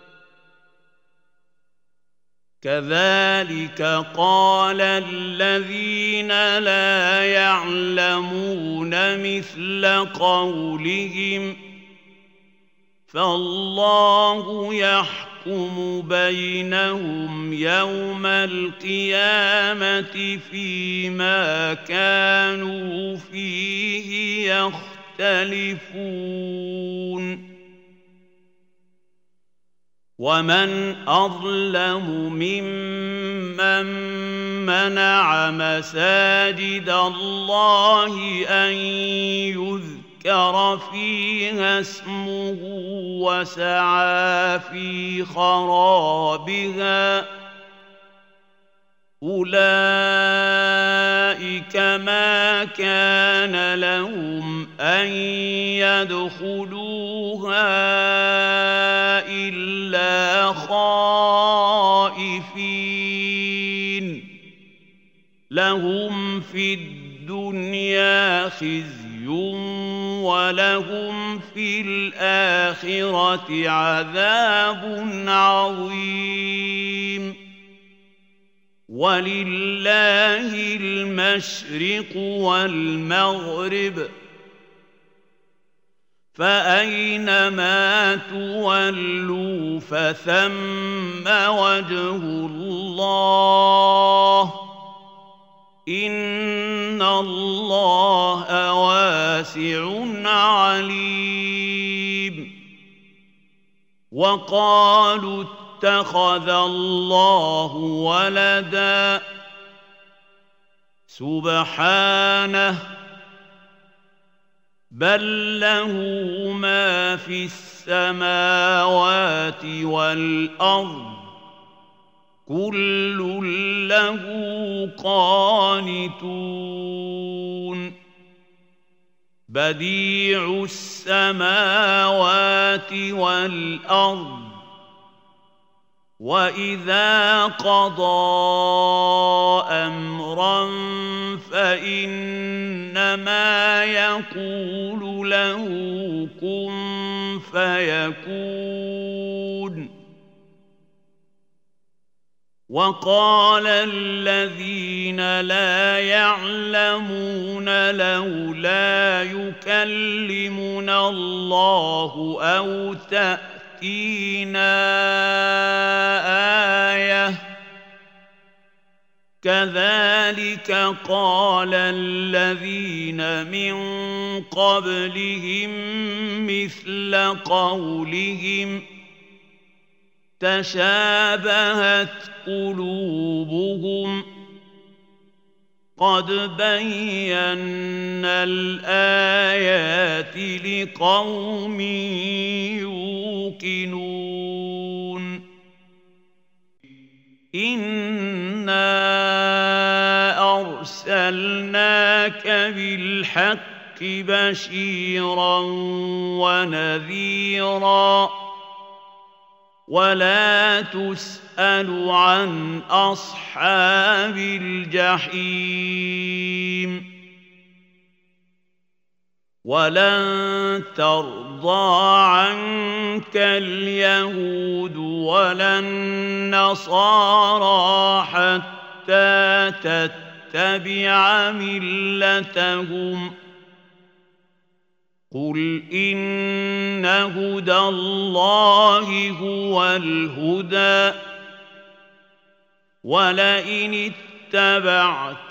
كذلك قال الذين لا يعلمون مثل قولهم فالله يحكم بينهم يوم القيامة فيما كانوا فيه يختلفون ومن أظلم ممن منع مساجد الله أن يذكر فيها اسمه وسعى في خرابها أولئك ما كان لهم أن يدخلوها إلا خائفين لهم في الدنيا خزي ولهم في الآخرة عذاب عظيم ولله المشرق والمغرب فأينما تولوا فثم وجه الله إن الله واسع عليم وقالوا اتخذ الله ولدا سبحانه بل له ما في السماوات والأرض كل له قانتون بديع السماوات والأرض وإذا قضى أمرا فإنما يقول له كن فيكون وقال الذين لا يعلمون لولا يكلمنا الله أو تأتينا آية كذلك قال الذين من قبلهم مثل قولهم تشابهت قلوبهم قد بينا الآيات لقوم يوقنون إنا أرسلناك بالحق بشيرا ونذيرا ولا تسأل عن أصحاب الجحيم ولن ترضى عنك اليهود ولا النصارى حتى تتبع ملتهم قل إن هدى الله هو الهدى ولئن اتبعت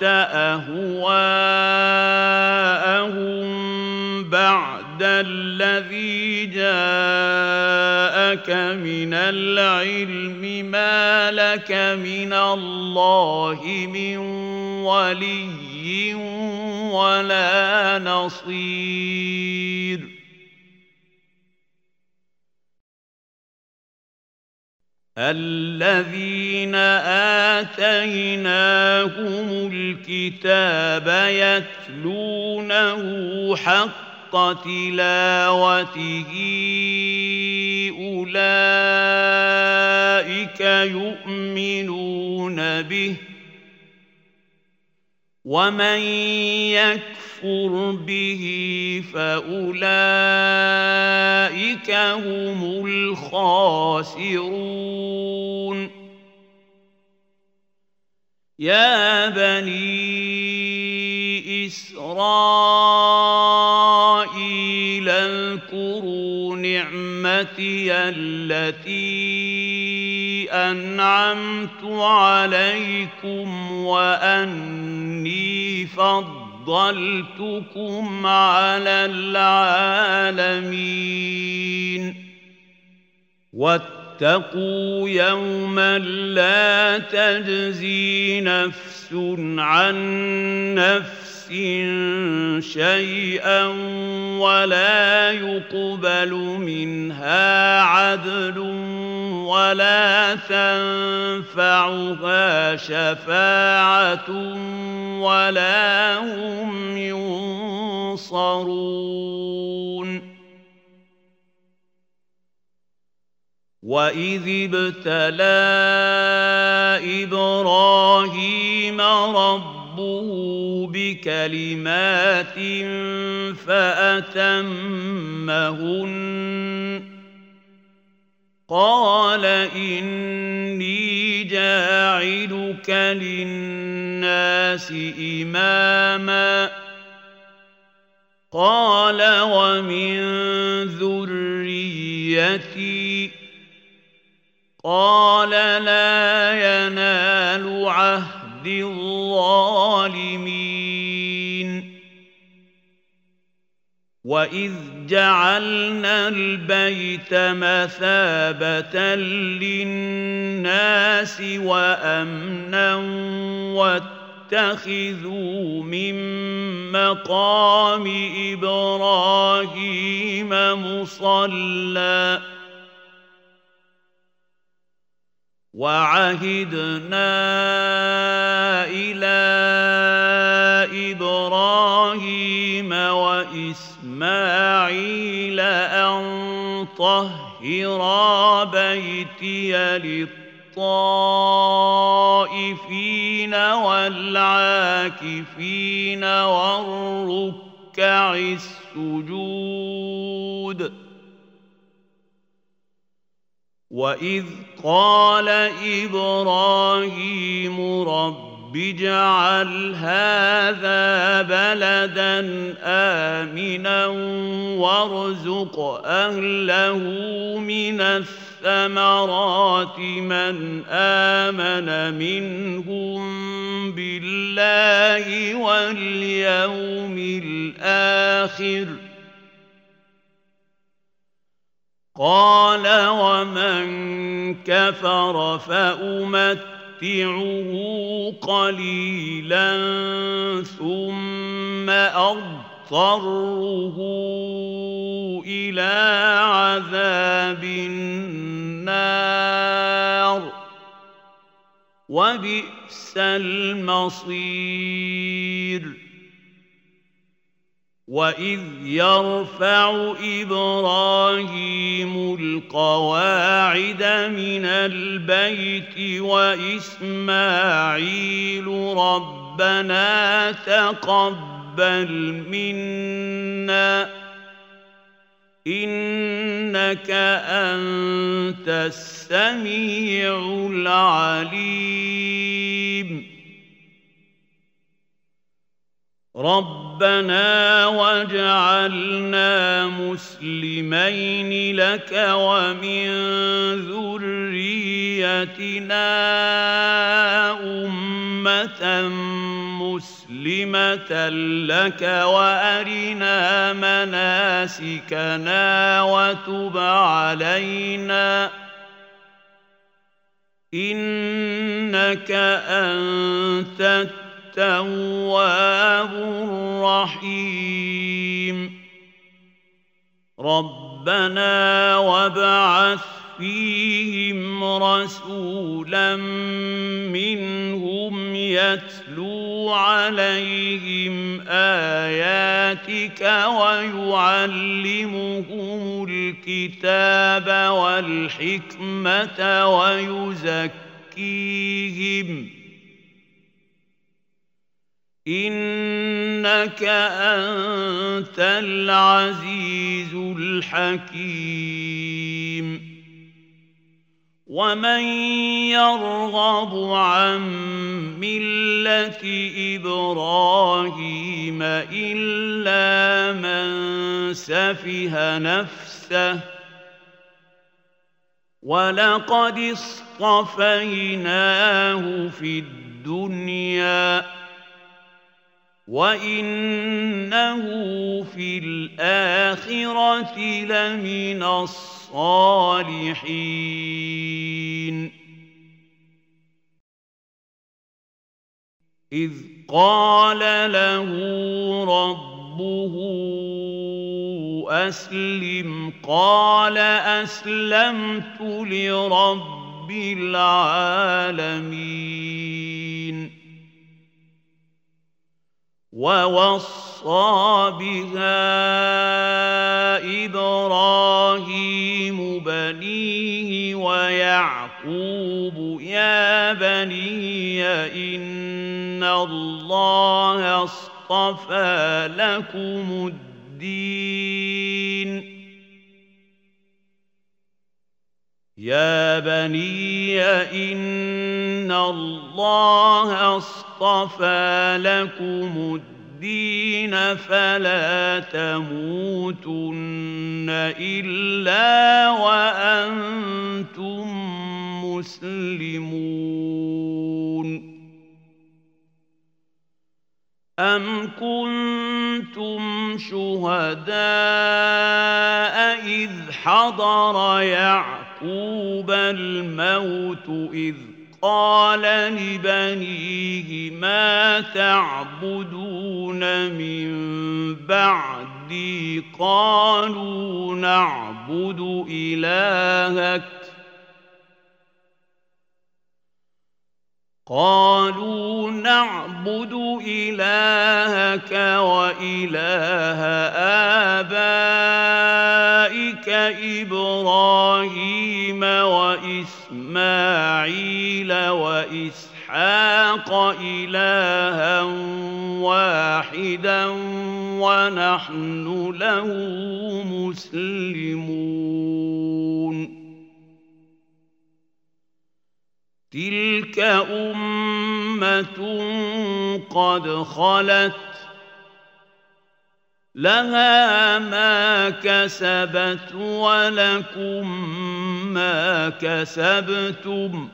أهواءهم بعد الذي جاءك من العلم ما لك من الله من ولي ولا نصير الذين آتيناهم الكتاب يتلونه حق تلاوته أولئك يؤمنون به ومن يكفر به فأولئك هم الخاسرون يا بني إسرائيل اذكروا اذكروا نعمتي التي أنعمت عليكم وأني فضلتكم على العالمين واتقوا يوما لا تجزي نفس عن نفس شيئا ولا يقبل منها عدل ولا تنفعها شفاعة ولا هم ينصرون. وإذ ابتلى إبراهيم ربه بكلمات فأتمهن قال إني جاعلك للناس إماما قال ومن ذريتي قال لا ينال عهد الظالمين. وإذ جعلنا البيت مثابة للناس وأمنا واتخذوا من مقام إبراهيم مصلى وعهدنا إلى إبراهيم وإسماعيل أن طهرا بيتي للطائفين والعاكفين والركع السجود. وإذ قال إبراهيم رب اجعل هذا بلدا آمنا وارزق أهله من الثمرات من آمن منهم بالله واليوم الآخر قال ومن كفر فأمتعه قليلا ثم أضطره إلى عذاب النار وبئس المصير. وإذ يرفع إبراهيم القواعد من البيت وإسماعيل ربنا تقبل منا إنك أنت السميع العليم. ربنا واجعلنا مسلمين لك ومن ذريتنا أمة مسلمة لك وأرنا مناسكنا وتب علينا إنك أنت التواب الرحيم. ربنا وابعث فيهم رسولا منهم يتلو عليهم آياتك ويعلمهم الكتاب والحكمة ويزكيهم إنك أنت العزيز الحكيم. ومن يرغب عن ملة إبراهيم إلا من سفه نفسه ولقد اصطفيناه في الدنيا وإنه في الآخرة لمن الصالحين إذ قال له ربه أسلم قال أسلمت لرب العالمين ووصى بها إبراهيم بنيه ويعقوب يا بني إن الله اصطفى لكم الدين يا بني إن الله اصطفى لكم الدين فلا تموتن إلا وأنتم مسلمون أم كنتم شهداء إذ حضر يعقوب الموت إذ قال لبنيه ما تعبدون من بعدي قالوا نعبد إلهك قالوا نعبد إلهك وإله آبائك إبراهيم وإسماعيل وإسحاق إلها واحدا ونحن له مسلمون تلك أمة قد خلت لها ما كسبت ولكم ما كسبتم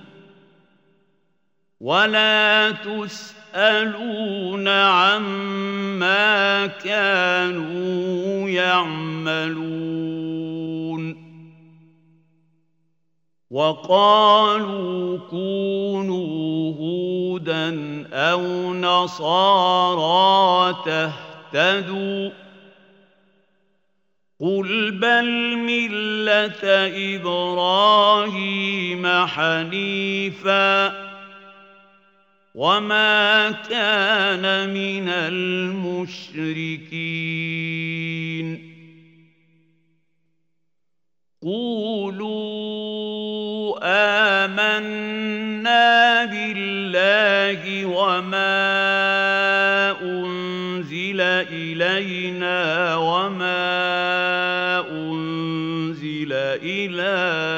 ولا تسألون عما كانوا يعملون وقالوا كونوا هودا أو نصارى تهتدوا قل بل ملة إبراهيم حنيفا وما كان من المشركين قولوا آمنا بالله وما أنزل إلينا وما أنزل إلى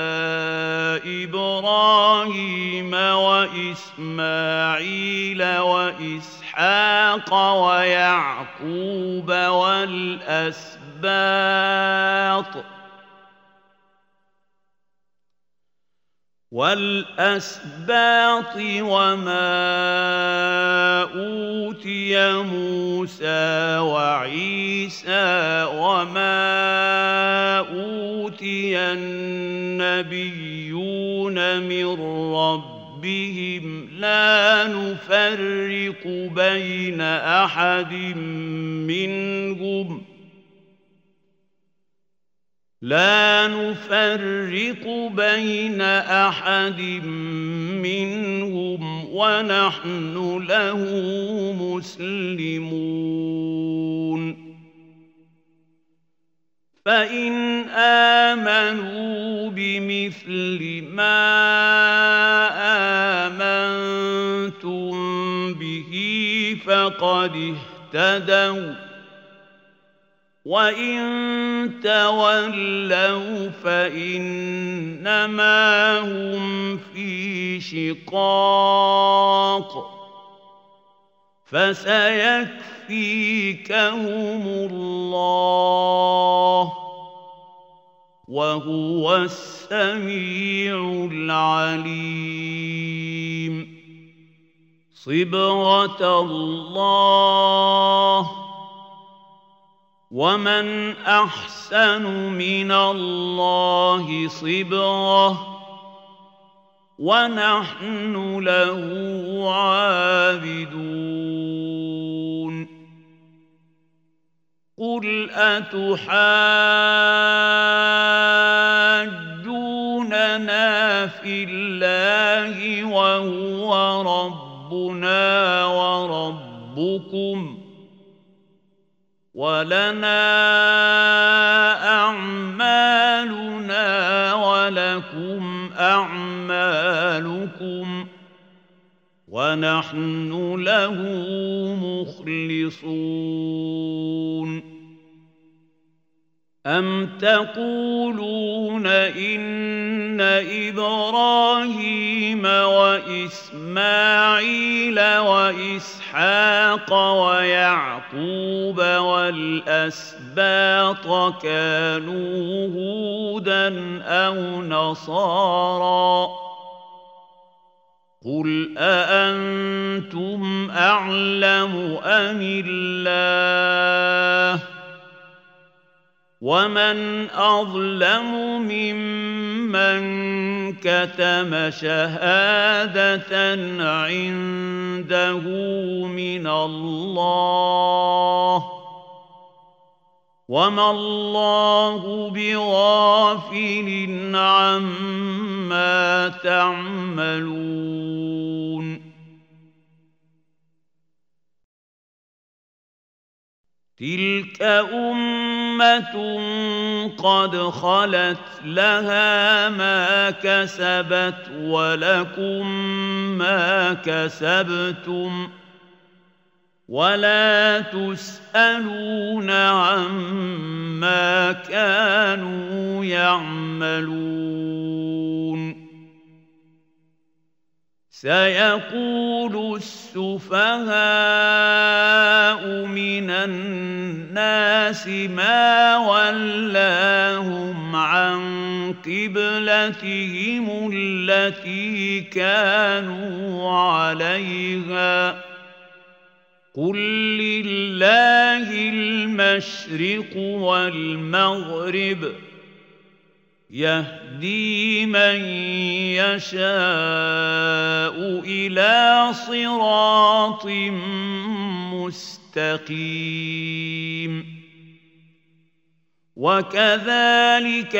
إبراهيم وإسماعيل وإسحاق ويعقوب والأسباط والأسباط وما أوتي موسى وعيسى وما أوتي النبيون من ربهم لا نفرق بين أحد منهم لا نفرق بين أحد منهم ونحن له مسلمون فإن آمنوا بمثل ما آمنتم به فقد اهتدوا وإن تولوا فإنما هم في شقاق فسيكفيكهم الله وهو السميع العليم صبغة الله ومن أحسن من الله صبغة ونحن له عابدون قل أتحاجوننا في الله وهو ربنا وربكم ولنا أعمالنا ولكم أعمالكم ونحن له مخلصون أم تقولون إن إبراهيم وإسماعيل وإسحاق ويعقوب والأسباط كانوا هودا أو نصارى قل أأنتم أعلم أم الله ومن أظلم ممن كتم شهادة عنده من الله وما الله بغافل عما تعملون تلك أمة قد خلت لها ما كسبت ولكم ما كسبتم ولا تسألون عما كانوا يعملون سيقول السفهاء من الناس ما ولاهم عن قبلتهم التي كانوا عليها قل لله المشرق والمغرب يهدي من يشاء إلى صراط مستقيم وكذلك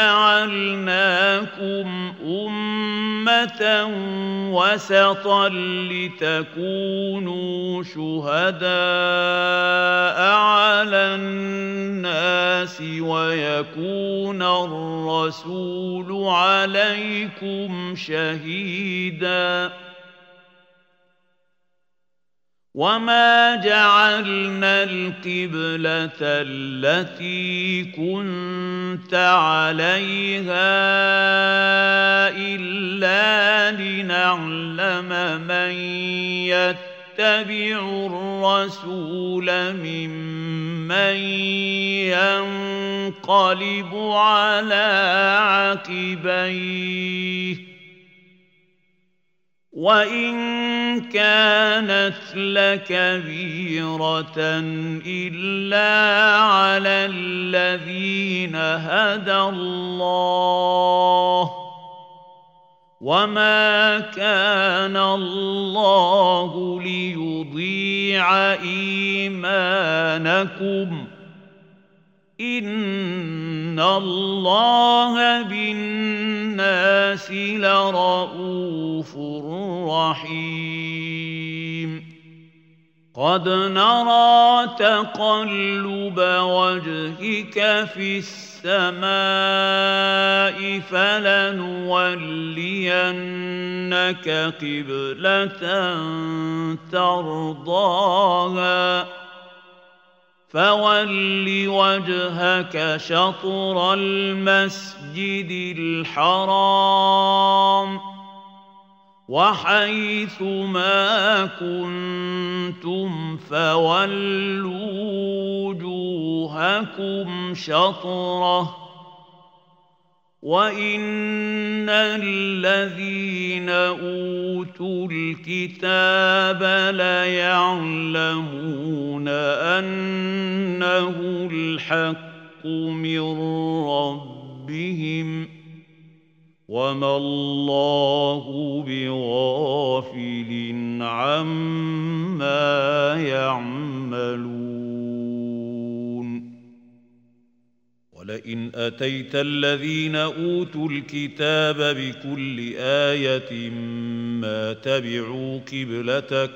جعلناكم أمة وسطا لتكونوا شهداء على الناس ويكون الرسول عليكم شهيداً وما جعلنا القبلة التي كنت عليها إلا لنعلم من يتبع الرسول ممن ينقلب على عقبيه وإن كانت لكبيرة إلا على الذين هدى الله وما كان الله ليضيع إيمانكم إن الله بالناس لرؤوف رحيم قد نرى تقلب وجهك في السماء فلنولينك قبلة ترضاها فول وجهك شطر المسجد الحرام وحيث ما كنتم فولوا وجوهكم شطره وإن الذين أوتوا الكتاب ليعلمون أنه الحق من ربهم وما الله بغافل عما يعملون ولئن أتيت الذين أوتوا الكتاب بكل آية ما تبعوا قبلتك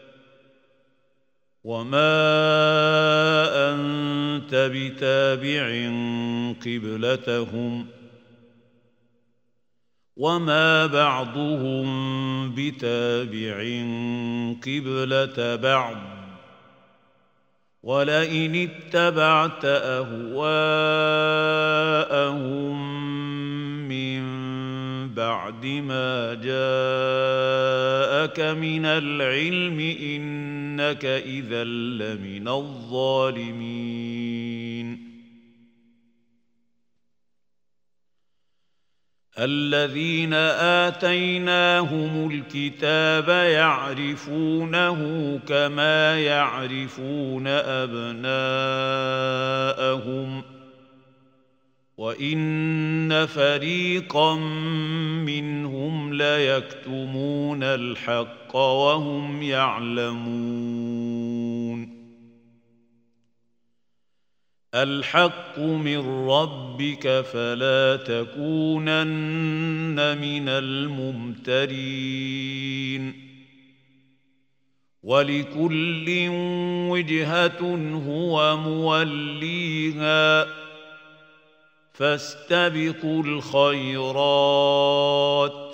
وما أنت بتابع قبلتهم وما بعضهم بتابع قبلة بعض ولئن اتبعت أهواءهم من بعد ما جاءك من العلم إنك إذا لمن الظالمين الذين آتيناهم الكتاب يعرفونه كما يعرفون أبناءهم وإن فريقا منهم ليكتمون الحق وهم يعلمون الحق من ربك فلا تكونن من الممترين ولكل وجهة هو موليها فاستبقوا الخيرات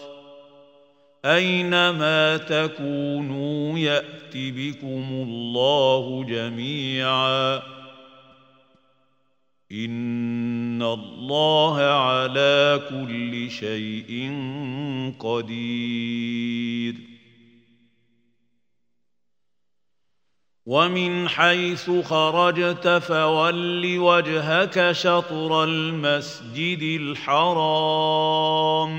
أينما تكونوا يأت بكم الله جميعا إن الله على كل شيء قدير ومن حيث خرجت فول وجهك شطر المسجد الحرام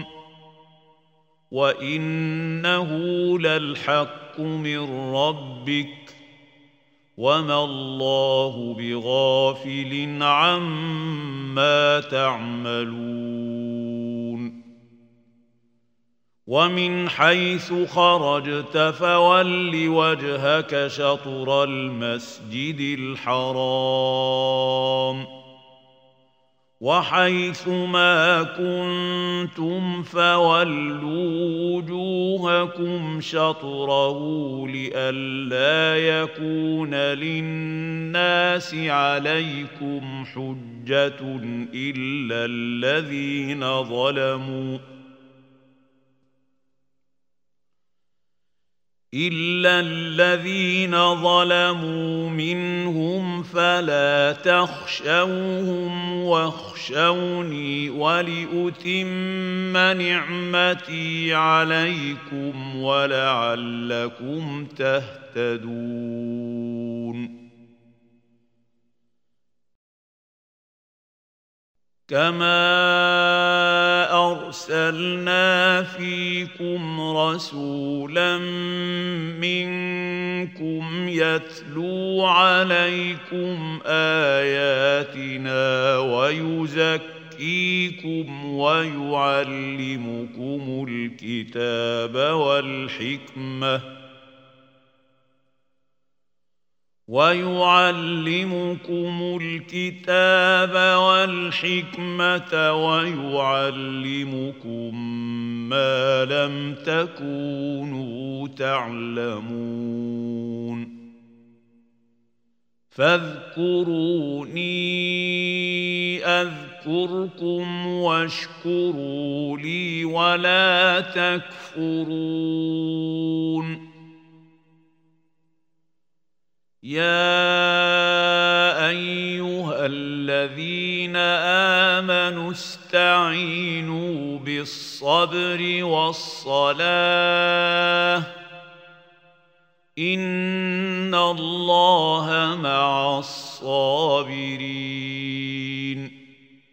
وإنه للحق من ربك وما الله بغافل عما تعملون ومن حيث خرجت فول وجهك شطر المسجد الحرام وحيث ما كنتم فولوا وجوهكم شطره لئلا يكون للناس عليكم حجة إلا الذين ظلموا إلا الذين ظلموا منهم فلا تخشوهم واخشوني ولأتم نعمتي عليكم ولعلكم تهتدون كما أرسلنا فيكم رسولا منكم يتلو عليكم آياتنا ويزكيكم ويعلمكم الكتاب والحكمة ويعلمكم الكتاب والحكمة ويعلمكم ما لم تكونوا تعلمون فاذكروني أذكركم واشكروا لي ولا تكفرون يا أيها الذين آمنوا استعينوا بالصبر والصلاة إن الله مع الصابرين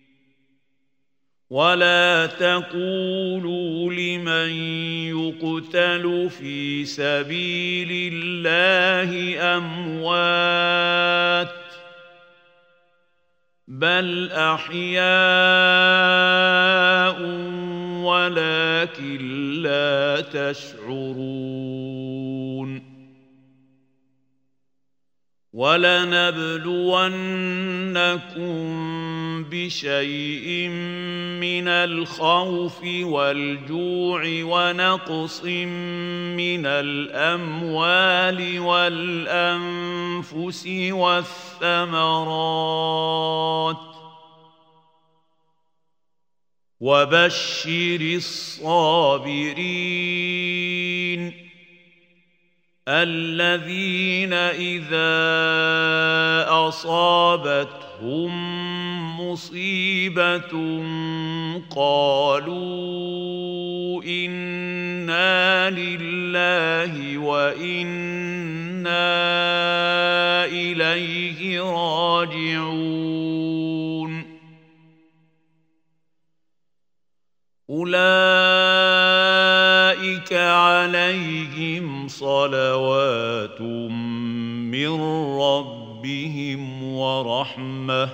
ولا تقولوا لمن يقتل في سبيل الله أموات بل أحياء ولكن لا تشعرون ولنبلونكم بشيء من الخوف والجوع ونقص من الأموال والأنفس والثمرات وبشر الصابرين الذين إذا أصابتهم مصيبة قالوا إنا لله وإنا إليه راجعون أولئك عليهم صلوات من ربهم ورحمة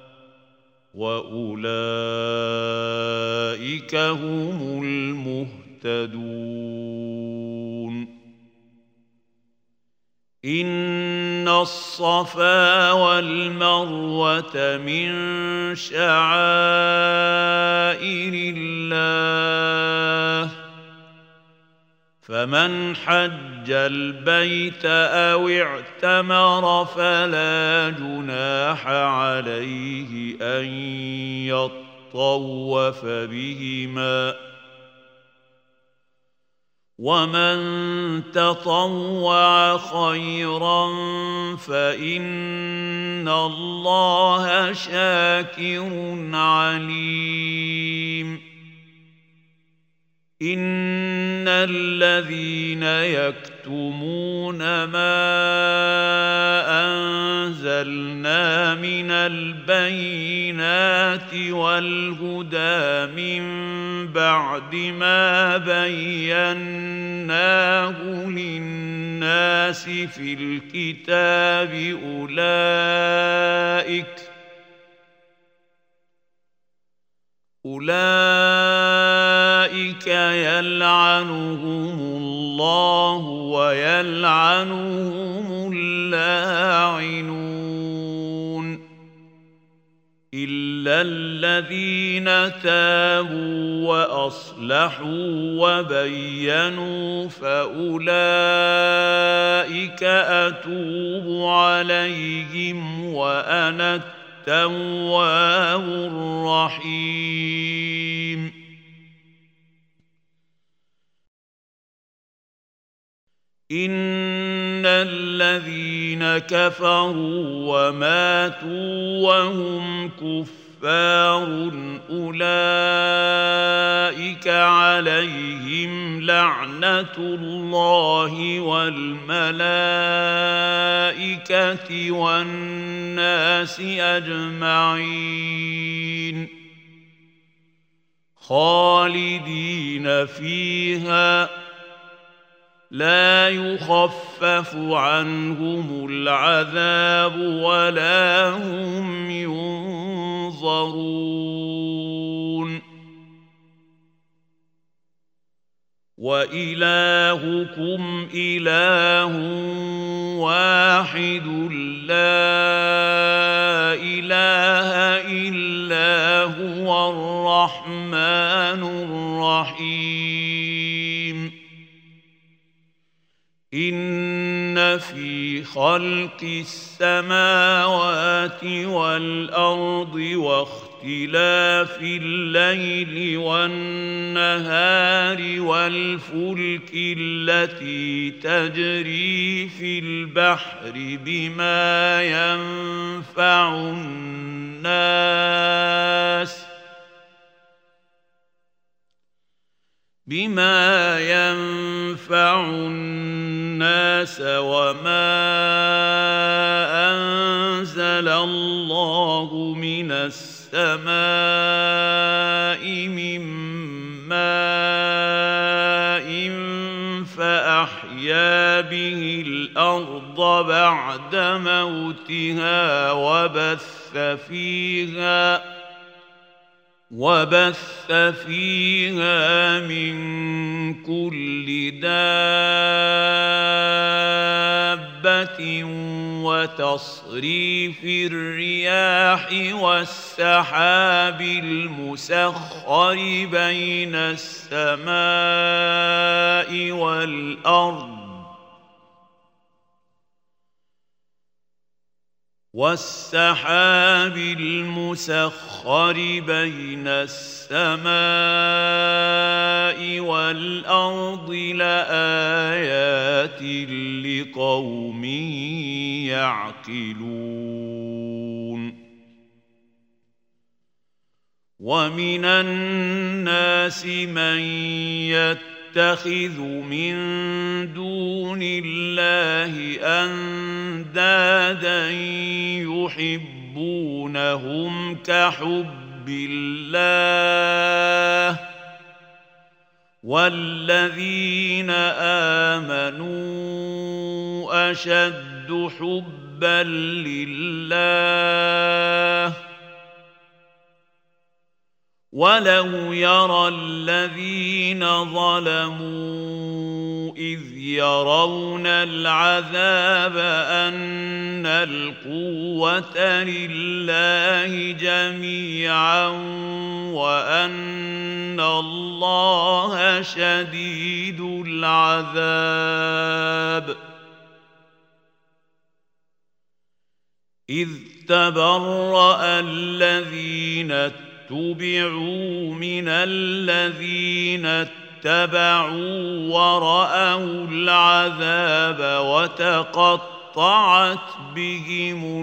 وأولئك هم المهتدون إن الصفا والمروة من شعائر الله فمن حج البيت أو اعتمر فلا جناح عليه أن يطوف بهما ومن تطوع خيرا فإن الله شاكر عليم إن الذين يكتمون ما أنزلنا من البينات والهدى من بعد ما بيناه للناس في الكتاب أولئك أولئك يلعنهم الله ويلعنهم اللاعنون إلا الذين تابوا وأصلحوا وبينوا فأولئك أتوب عليهم وأنا التواب الرحيم إن الذين كفروا وماتوا وهم كفار أولئك عليهم لعنة الله والملائكة والناس أجمعين خالدين فيها لا يخفف عنهم العذاب ولا هم ينظرون وإلهكم إله واحد لا إله إلا هو الرحمن الرحيم إن في خلق السماوات والأرض واختلاف الليل والنهار والفلك التي تجري في البحر بما ينفع الناس بما ينفع الناس وما أنزل الله من السماء من ماء فأحيا به الأرض بعد موتها وبث فيها وبث فيها من كل دابة وتصريف الرياح والسحاب المسخر بين السماء والأرض والسحاب المسخر بين السماء والأرض لآيات لقوم يعقلون ومن الناس من يتخذ من دون الله أندادا يحبونهم كحب الله والذين آمنوا أشد حبا لله ولو يرى الذين ظلموا إذ يرون العذاب أن القوة لله جميعا وأن الله شديد العذاب إذ تبرأ الذين اتبعوا من الذين اتبعوا ورأوا العذاب وتقطعت بهم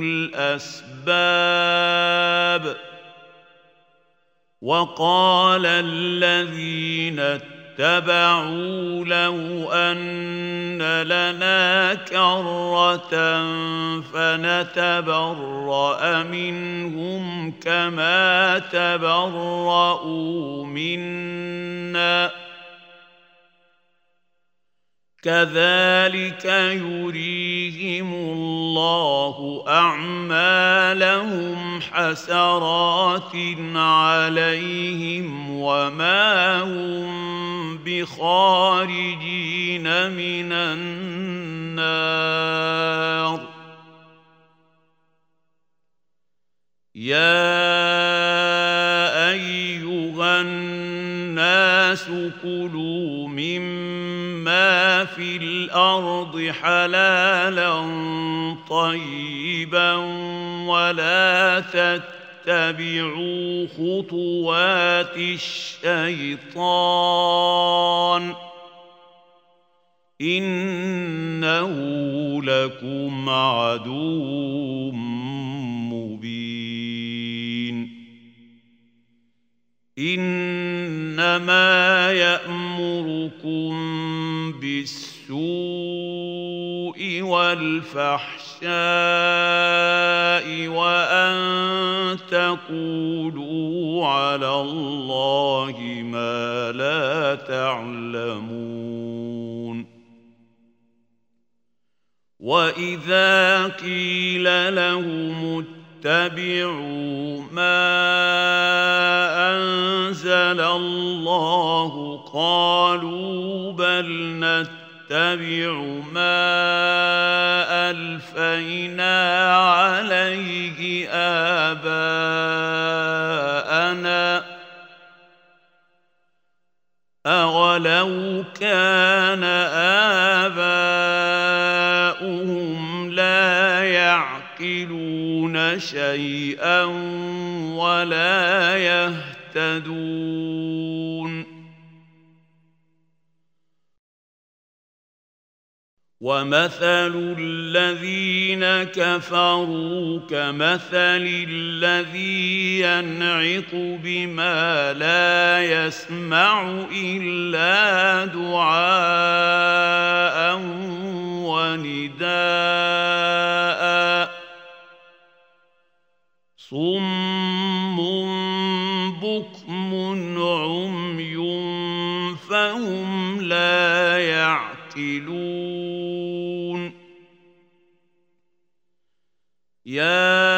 الأسباب وقال الذين اتبعوا لو أن لنا كرة فنتبرأ منهم كما تبرؤوا منا كذلك يريهم الله أعمالهم حسرات عليهم وما هم بخارجين من النار يا أيها الناس كلوا مما في الأرض حلالا طيبا ولا تتبعوا خطوات الشيطان إنه لكم عدو مبين إنما يأمركم بالسوء والفحشاء وأن تقولوا على الله ما لا تعلمون وإذا قيل لهم اتبعوا ما أنزل الله قالوا بل نتبع ما ألفينا عليه آباءنا أولو كان آباؤهم لا يعقلون شيئا ولا يهتدون ومثل الذين كفروا كمثل الذي ينعق بما لا يسمع إلا دعاء ونداء صم بكم عمي فهم لا يعقلون يا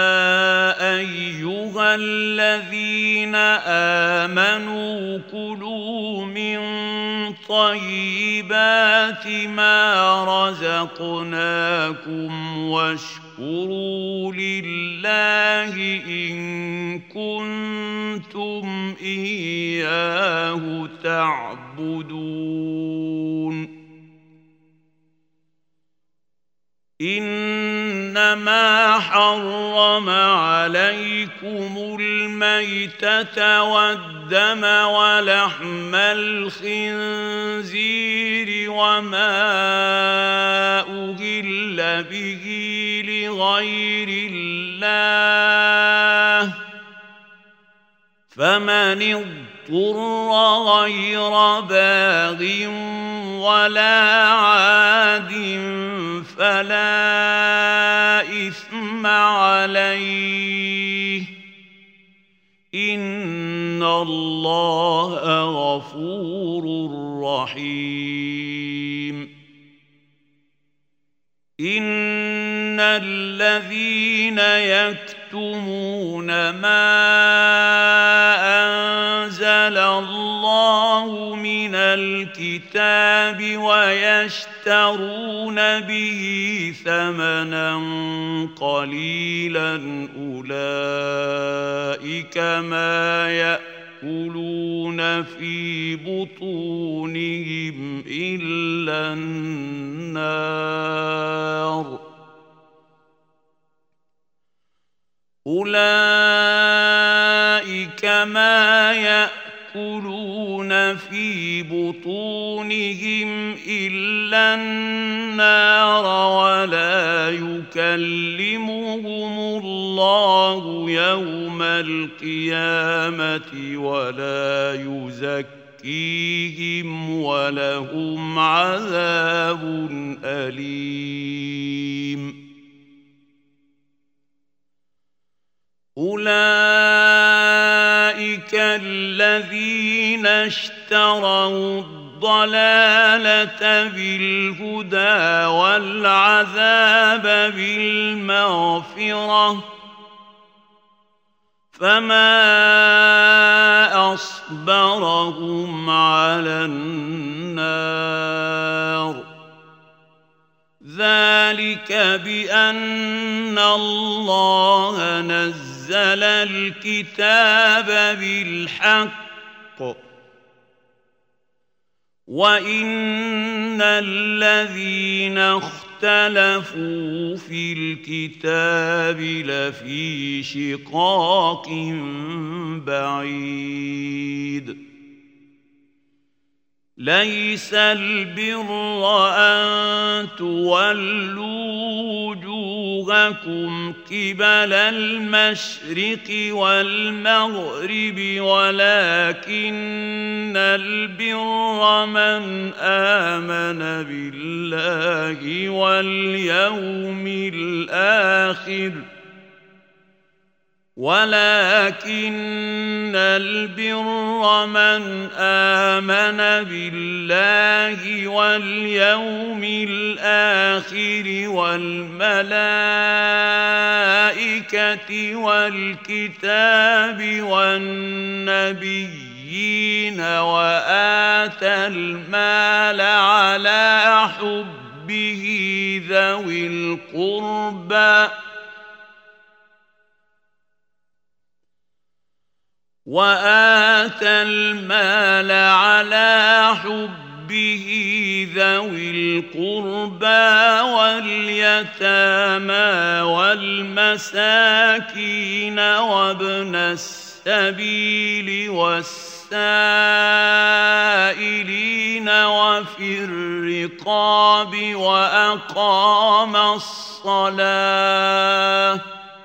أيها الذين آمنوا كلوا من طيبات ما رزقناكم واشكروا لله إن كنتم إياه تعبدون إنما حرم عليكم الميتة والدم ولحم الخنزير وما أهل به لغير الله فمن اضطر غير باغ ولا عاد فلا إثم عليه إن الله غفور رحيم إن الذين يكتمون ما أنزل الله من الكتاب ويشترون به ثمنا قليلا أولئك ما يأكلون في بطونهم إلا النار أولئك ما يأكلون في بطونهم إلا النار ولا يكلمهم الله يوم القيامة ولا يزكيهم ولهم عذاب أليم أولئك الذين اشتروا الضلالة بالهدى والعذاب بالمغفرة فما أصبرهم على النار ذلك بأن الله نزل الكتاب بالحق وإن الذين اختلفوا في الكتاب لفي شقاق بعيد ليس البر أن تولوا وجوهكم قبل المشرق والمغرب ولكن البر من آمن بالله واليوم الآخر ولكن البر من آمن بالله واليوم الآخر والملائكة والكتاب والنبيين وآتى المال على حبه ذوي القربى وآتى المال على حبه ذوي القربى واليتامى والمساكين وابن السبيل والسائلين وفي الرقاب وأقام الصلاة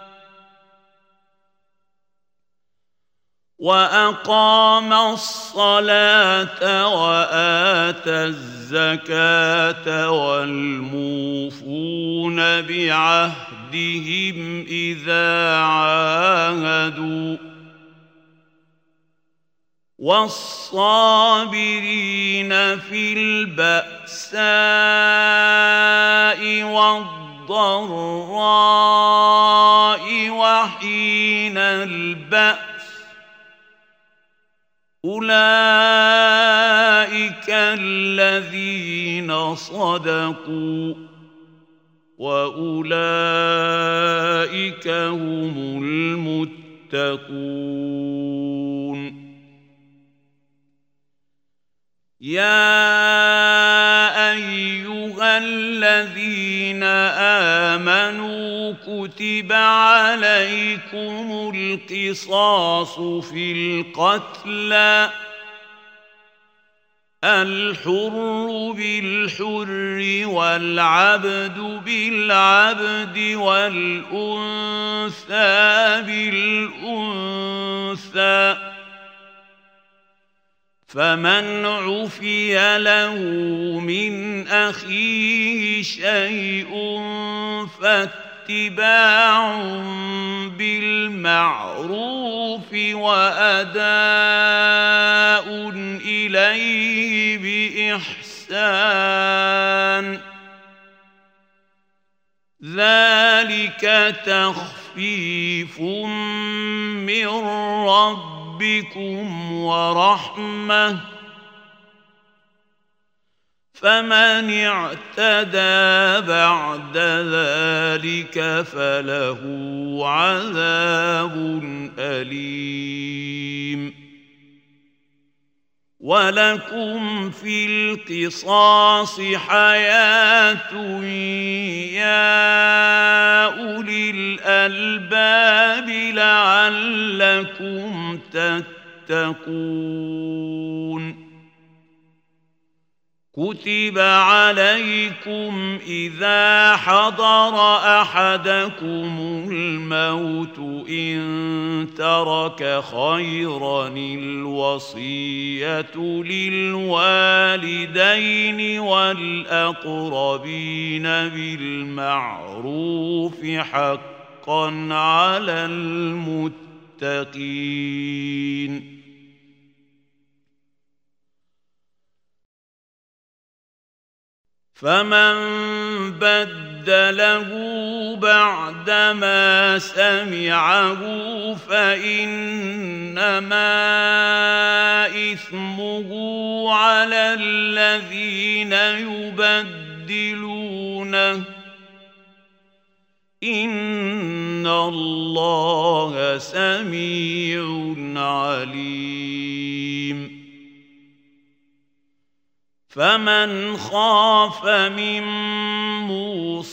وأقام الصلاة وآتى الزكاة والموفون بعهدهم إذا عاهدوا والصابرين في البأساء والضراء وحين البأس أولئك الذين صدقوا وأولئك هم المتقون يا أيها الذين آمنوا كتب عليكم القصاص في القتلى الحر بالحر والعبد بالعبد والأنثى بالأنثى فمن عفي له من أخيه شيء فاتباع بالمعروف وأداء إليه بإحسان ذلك تخفيف من ربكم بكم ورحمة فمن اعتدى بعد ذلك فله عذاب أليم ولكم في القصاص حياة يا أولي الألباب لعلكم تتقون كتب عليكم إذا حضر أحدكم الموت إن ترك خيرا الوصية للوالدين والأقربين بالمعروف حقا على المتقين فمن بدله بعدما سمعه فإنما إثمه على الذين يبدلونه إن الله سميع عليم فمن خاف من موص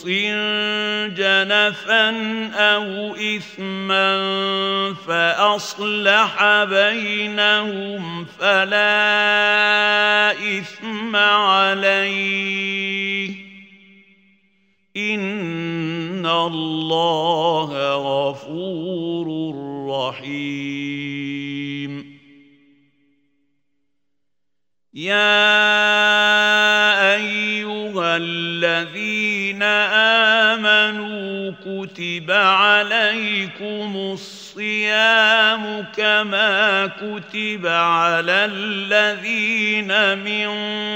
جنفا أو إثما فأصلح بينهم فلا إثم عليه إن الله غفور رحيم يا أيها الذين آمنوا كتب عليكم الصيام كما كتب على الذين من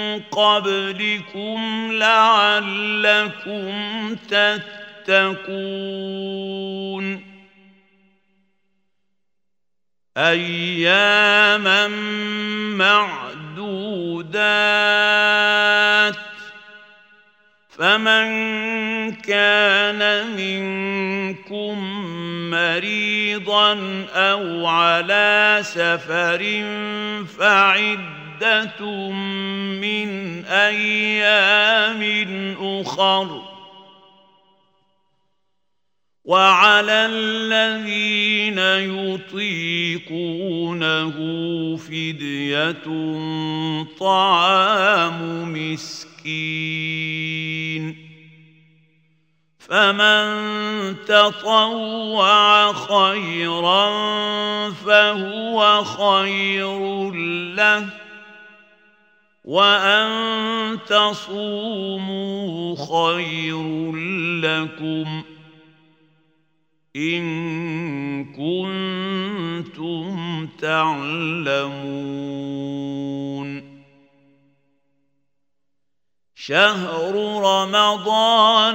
قبلكم لعلكم تتقون أياما معدودات فمن كان منكم مريضا أو على سفر فعدة من أيام أخر وعلى الذين يطيقونه فدية طعام مسكين فمن تطوع خيرا فهو خير له وأن تصوموا خير لكم إن كنتم تعلمون شهر رمضان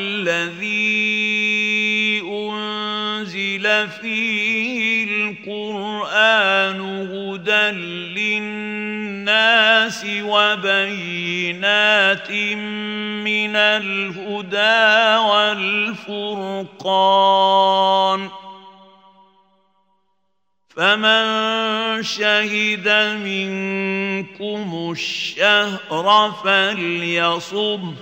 الذي أنزل فيه القرآن هدى للناس وبينات من الهدى والفرقان فمن شهد منكم الشهر فليصمه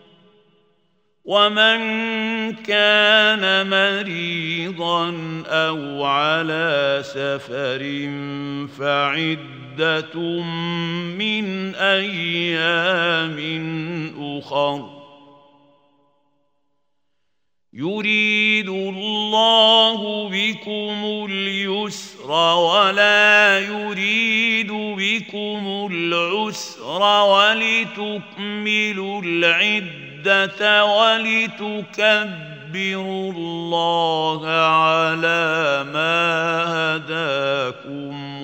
ومن كان مريضا أو على سفر فعدة من أيام أخر يريد الله بكم اليسر ولا يريد بكم العسر ولتكملوا العدة ولتكبروا الله على ما هداكم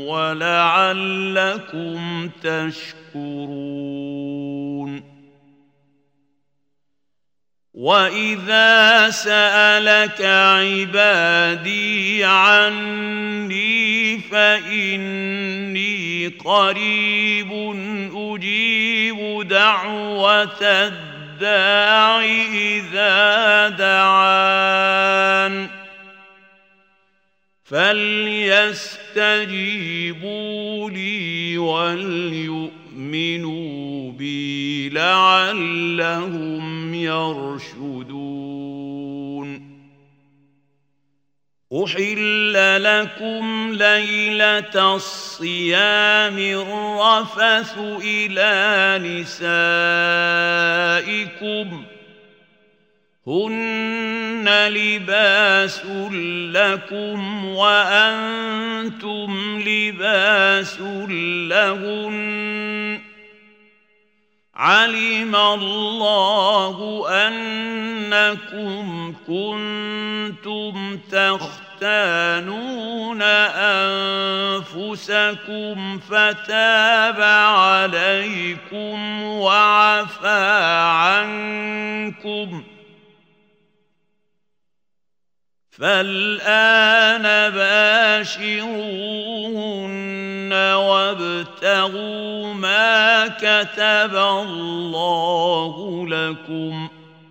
ولعلكم تشكرون وَإِذَا سَأَلَكَ عِبَادِي عَنِّي فَإِنِّي قَرِيبٌ أُجِيبُ دَعْوَةَ الدَّاعِ إِذَا دَعَانِ فَلْيَسْتَجِيبُوا لِي وَلْيُؤْمِنُوا بِي لَعَلَّهُمْ يرشدون أحل لكم ليلة الصيام الرفث إلى نسائكم هن لباس لكم وأنتم لباس لهن علم الله أنكم كنتم تختانون أنفسكم فتاب عليكم وعفى عنكم فالآن باشروهن وابتغوا ما كتب الله لكم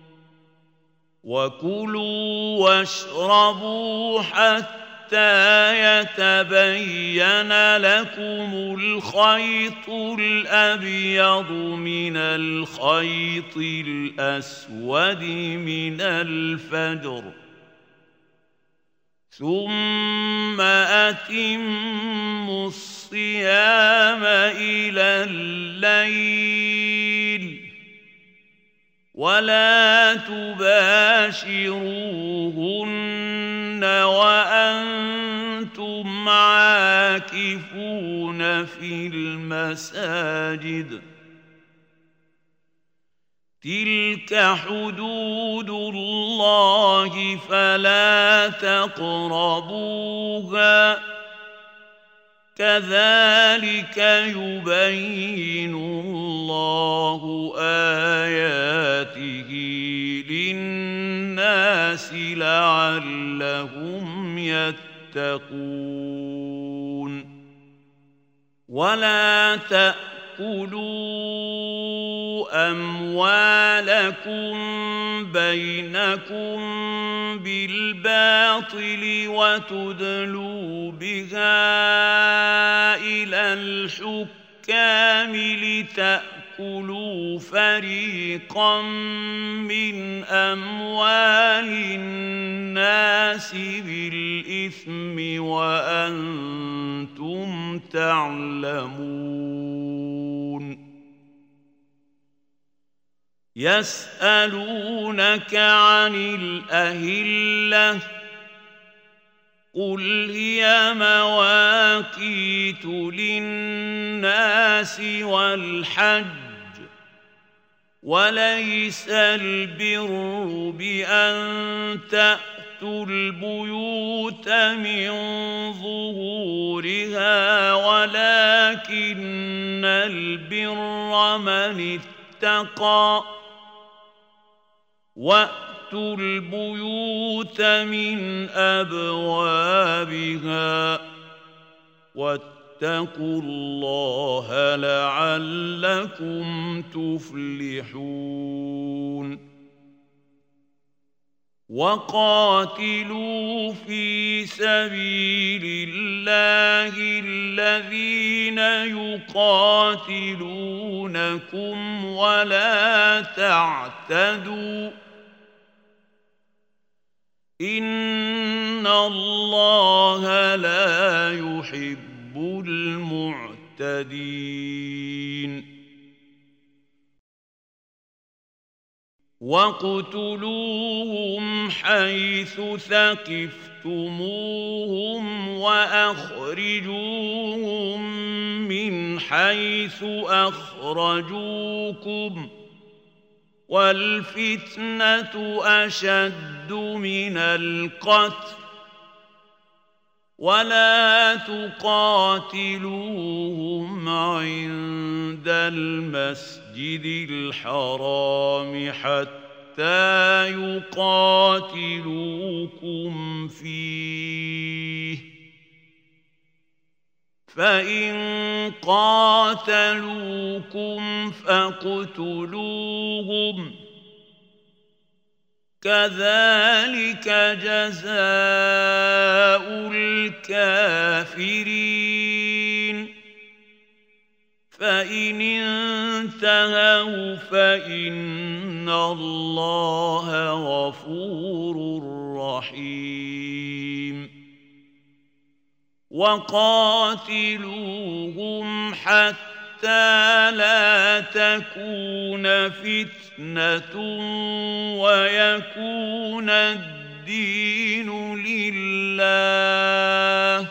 وكلوا واشربوا حتى يتبين لكم الخيط الأبيض من الخيط الأسود من الفجر ثم أتموا الصيام إلى الليل ولا تباشروهن وأنتم عاكفون في المساجد تلك حدود الله فلا تقربوها كذلك يبين الله آياته للناس لعلهم يتقون ولا تأكلوا أموالكم بينكم بالباطل وتدلوا بها إلى الحكام لتأكلوا تأكلوا فريقا من أموال الناس بالإثم وأنتم تعلمون يسألونك عن الأهلة قل هي مواقيت للناس والحج وليس البر بأن تأتوا البيوت من ظهورها ولكن البر من اتقى وأتوا البيوت من أبوابها واتقوا الله لعلكم تفلحون وقاتلوا في سبيل الله الذين يقاتلونكم ولا تعتدوا إن الله لا يحب المعتدين واقتلوهم حيث ثقفتموهم وأخرجوهم من حيث أخرجوكم والفتنة أشد من القتل ولا تقاتلوهم عند المسجد الحرام حتى يقاتلوكم فيه فإن قاتلوكم فاقتلوهم كذلك جزاء الكافرين فإن انتهوا فإن الله غفور رحيم وقاتلوهم حتى لا تكون فتنة ويكون الدين لله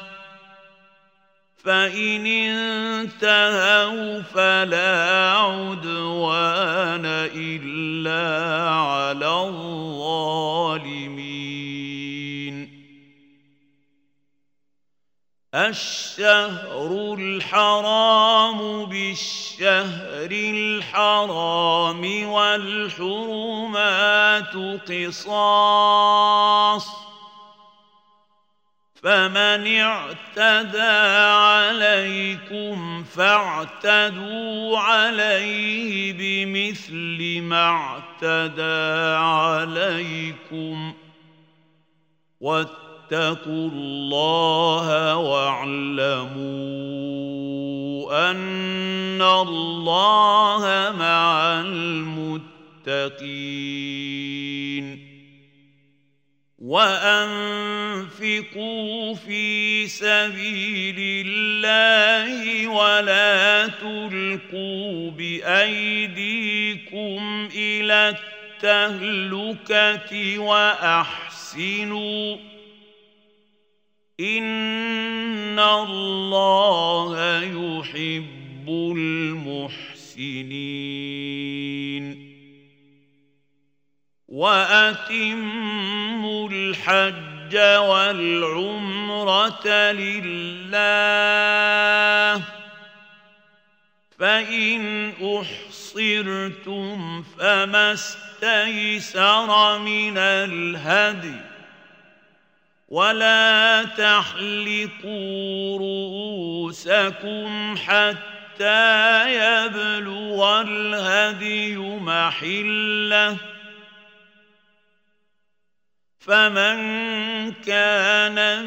فإن انتهوا فلا عدوان إلا على الظالمين الشهر الحرام بالشهر الحرام والحرمات قصاص فمن اعتدى عليكم فاعتدوا عليه بمثل ما اعتدى عليكم واتقوا الله واعلموا أن الله مع المتقين وأنفقوا في سبيل الله ولا تلقوا بأيديكم إلى التهلكة وأحسنوا إن الله يحب المحسنين وأتموا الحج والعمرة لله فإن أحصرتم فما استيسر من الهدي ولا تحلقوا رؤوسكم حتى يبلغ الهدي محله فمن كان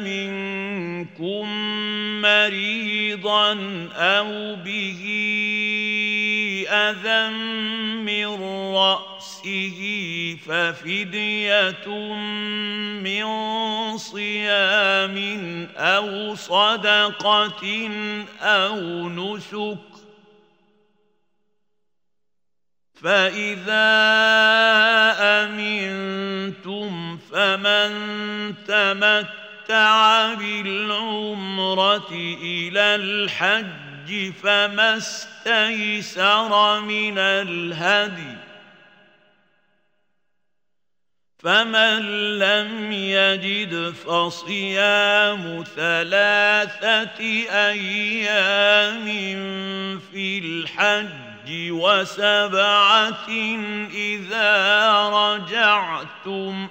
منكم مريضا أو به أذى من رأسه ففدية من صيام أو صدقة أو نسك فإذا أمنتم فمن تمتع بالعمرة إلى الحج فما استيسر من الهدي فمن لم يجد فصيام ثلاثة أيام في الحج وسبعة إذا رجعتم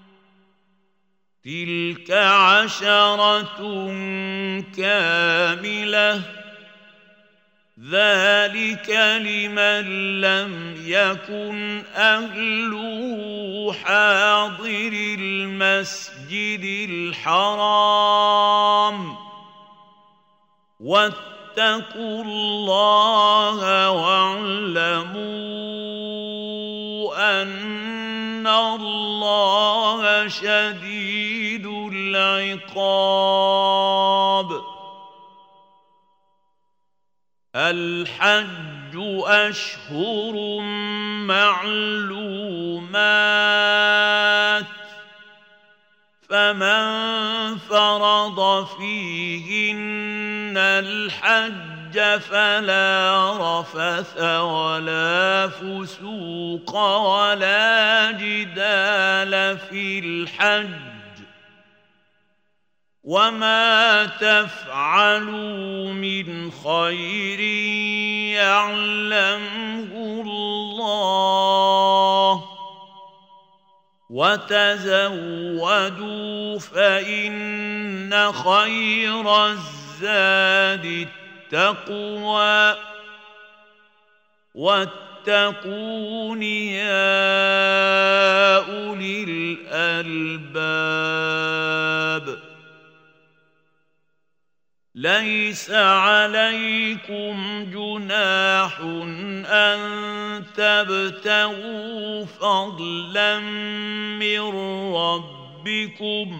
تلك عشرة كاملة ذلك لمن لم يكن أهله حاضر المسجد الحرام واتقوا الله واعلموا أن الله شديد العقاب الحج أشهر معلومات فمن فرض فيهن الحج فلا رفث ولا فسوق ولا جدال في الحج وما تفعلوا من خير يعلمه الله وتزودوا فإن خير الزاد التقوى واتقون يا أولي الألباب ليس عليكم جناح أن تبتغوا فضلا من ربكم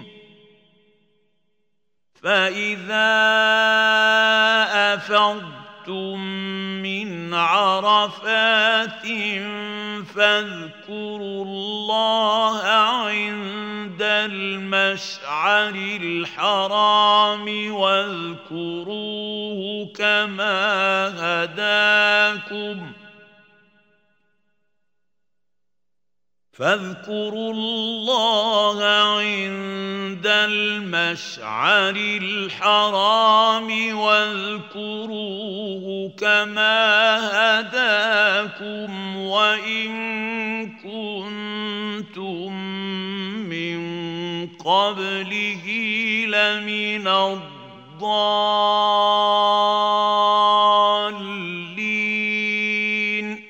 فإذا أفضتم من عرفات فاذكروا الله عند المشعر الحرام واذكروه كما هداكم فاذكروا الله عند المشعر الحرام واذكروه كما هداكم وإن كنتم من قبله لمن الضالين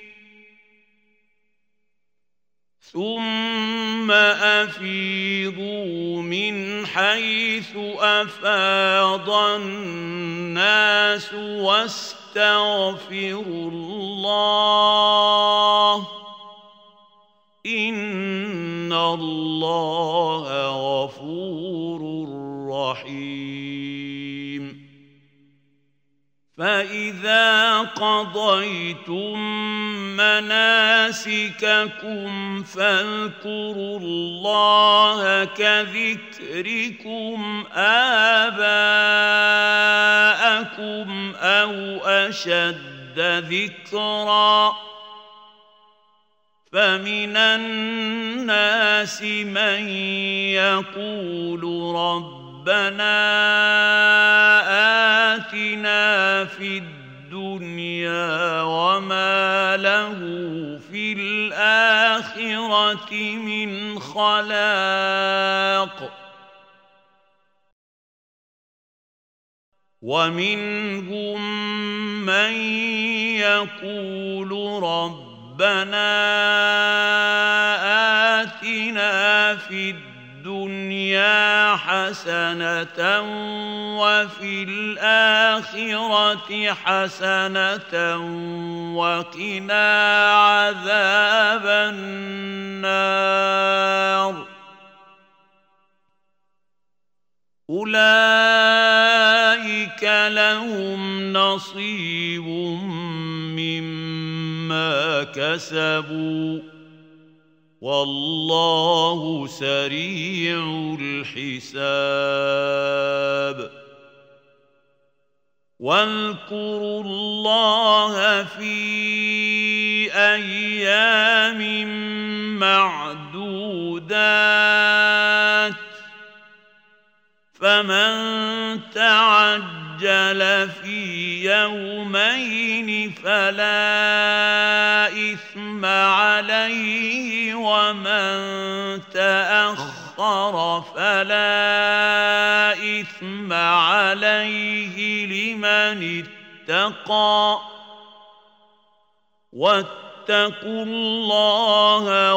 ثم أفيضوا من حيث أفاض الناس واستغفروا الله إن الله غفور رحيم فإذا قضيتم مناسككم فاذكروا الله كذكركم آباءكم أو أشد ذكرًا فمن الناس من يقول ربنا آتنا في الدنيا وما له في الآخرة من خلاق ومنهم من يقول ربنا آتنا في الدنيا الدنيا حسنة وفي الآخرة حسنة وقنا عذاب النار أولئك لهم نصيب مما كسبوا والله سريع الحساب واذكروا الله في أيام معدودات فمن تعجل في يومين فلا إثم عليه ومن تأخر فلا إثم عليه لمن اتقى واتقوا الله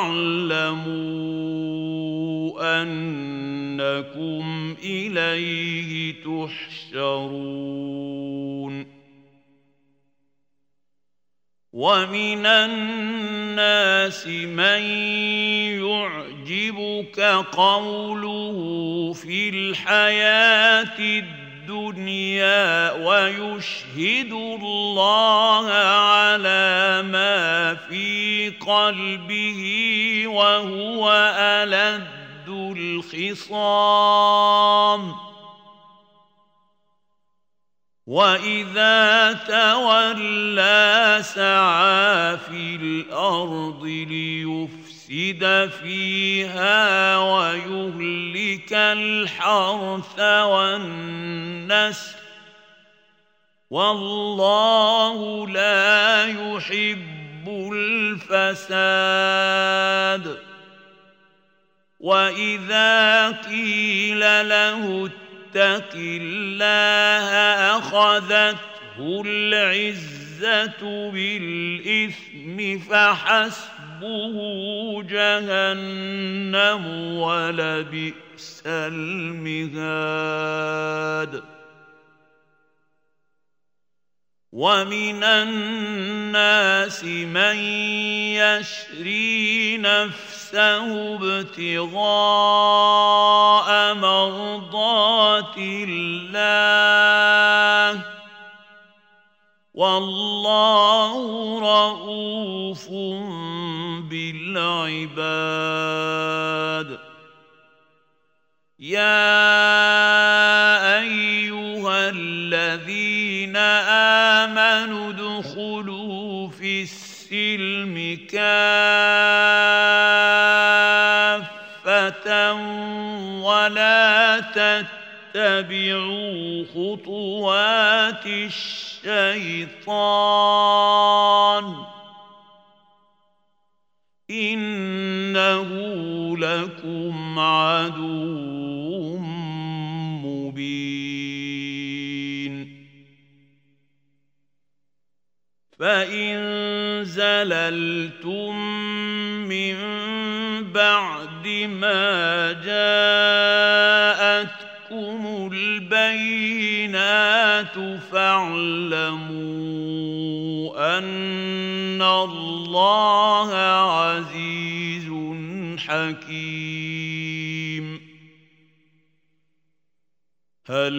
واعلموا أنكم إليه تحشرون ومن الناس من يعجبك قوله في الحياة الدنيا ويشهد الله على ما في قلبه وهو ألد الخصام وإذا تولى سعى في الأرض ليفسد فيها ويهلك الحرث والنسل والله لا يحب الفساد وإذا قيل له اتق الله أخذته العزة بالإثم فحسبه جهنم ولبئس المهاد ومن الناس من يشري نفسه ابتغاء مرضات الله والله رؤوف بالعباد يا أيها الذين آمنوا ادخلوا في السلم كافة ولا تتبعوا خطوات الشيطان إنه لكم عدو مبين فإن زللتم من بعد ما جاءتكم البينات فاعلموا أن الله عزيز حكيم هل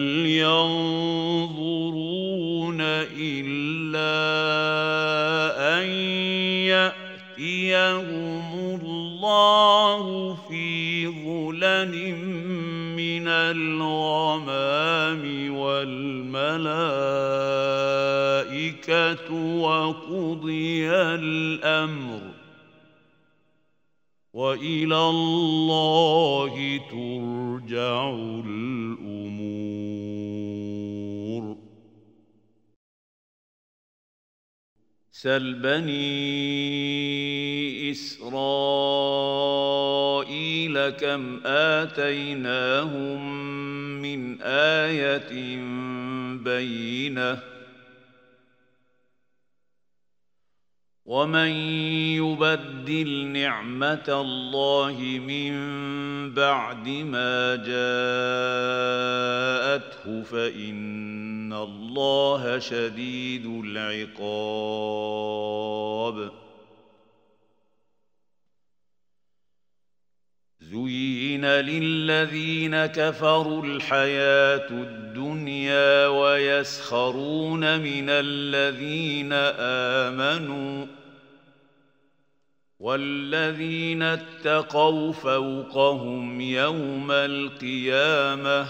ينظرون إلا أن يأتيهم الله في ظلل من الغمام والملائكة وقضي الأمر وإلى الله ترجع الأمور سل بني إسرائيل كم آتيناهم من آية بينة ومن يبدل نعمة الله من بعد ما جاءته فإن الله شديد العقاب. زين للذين كفروا الحياة الدنيا ويسخرون من الذين آمنوا والذين اتقوا فوقهم يوم القيامة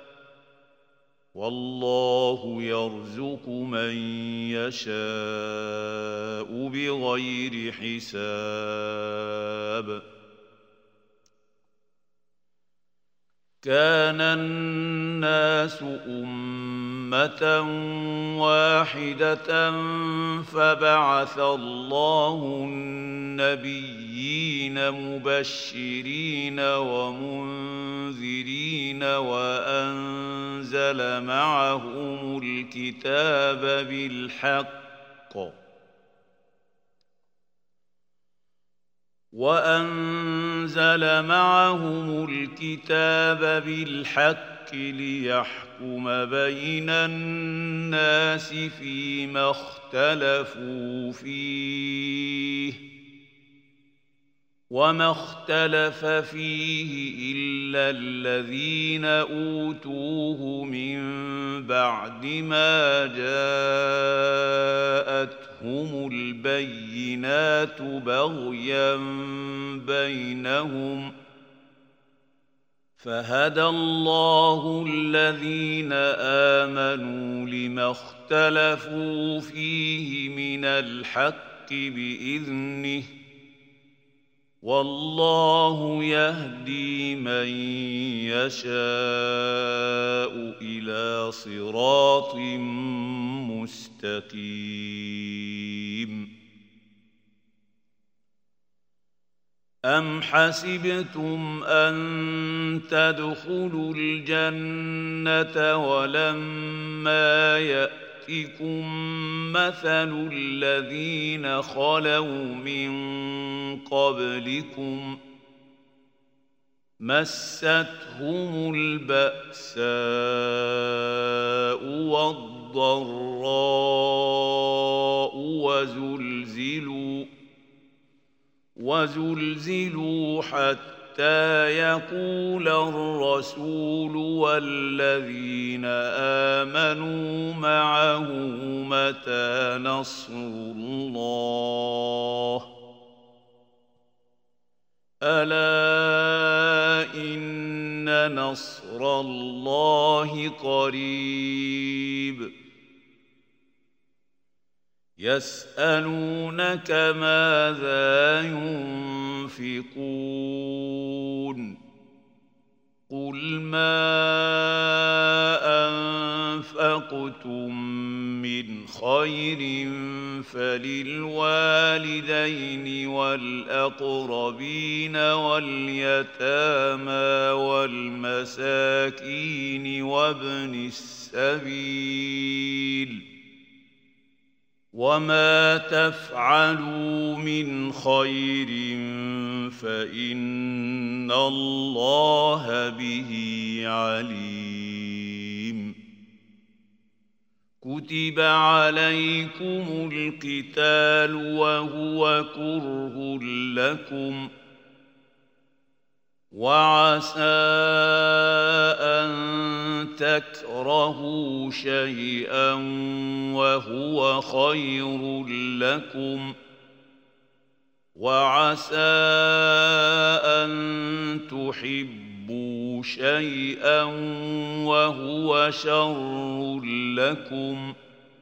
والله يرزق من يشاء بغير حساب. كان الناس أمة واحدة فبعث الله النبيين مبشرين ومنذرين وأنزل معهم الكتاب بالحق وأنزل معهم الكتاب بالحق ليحكم بين الناس فيما اختلفوا فيه وما اختلف فيه إلا الذين أوتوه من بعد ما جاءتهم البينات بغيا بينهم فهدى الله الذين آمنوا لما اختلفوا فيه من الحق بإذنه والله يهدي من يشاء إلى صراط مستقيم. أم حسبتم أن تدخلوا الجنة ولما يأتكم مثل الذين خلوا من قبلكم مستهم البأساء والضراء وزلزلوا وزلزلوا حتى يقول الرسول والذين آمنوا معه متى نصر الله ألا إن نصر الله قريب. يسألونك ماذا ينفقون قل ما أنفقتم من خير فللوالدين والأقربين واليتامى والمساكين وابن السبيل وما تفعلوا من خير فإن الله به عليم. كتب عليكم القتال وهو كره لكم وعسى أن تكرهوا شيئا وهو خير لكم وعسى أن تحبوا شيئا وهو شر لكم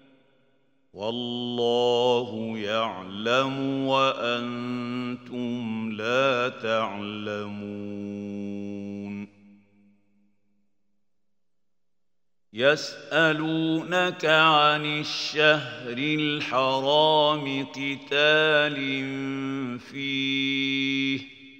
والله يعلم وأنتم لا تعلمون. يسألونك عن الشهر الحرام قتال فيه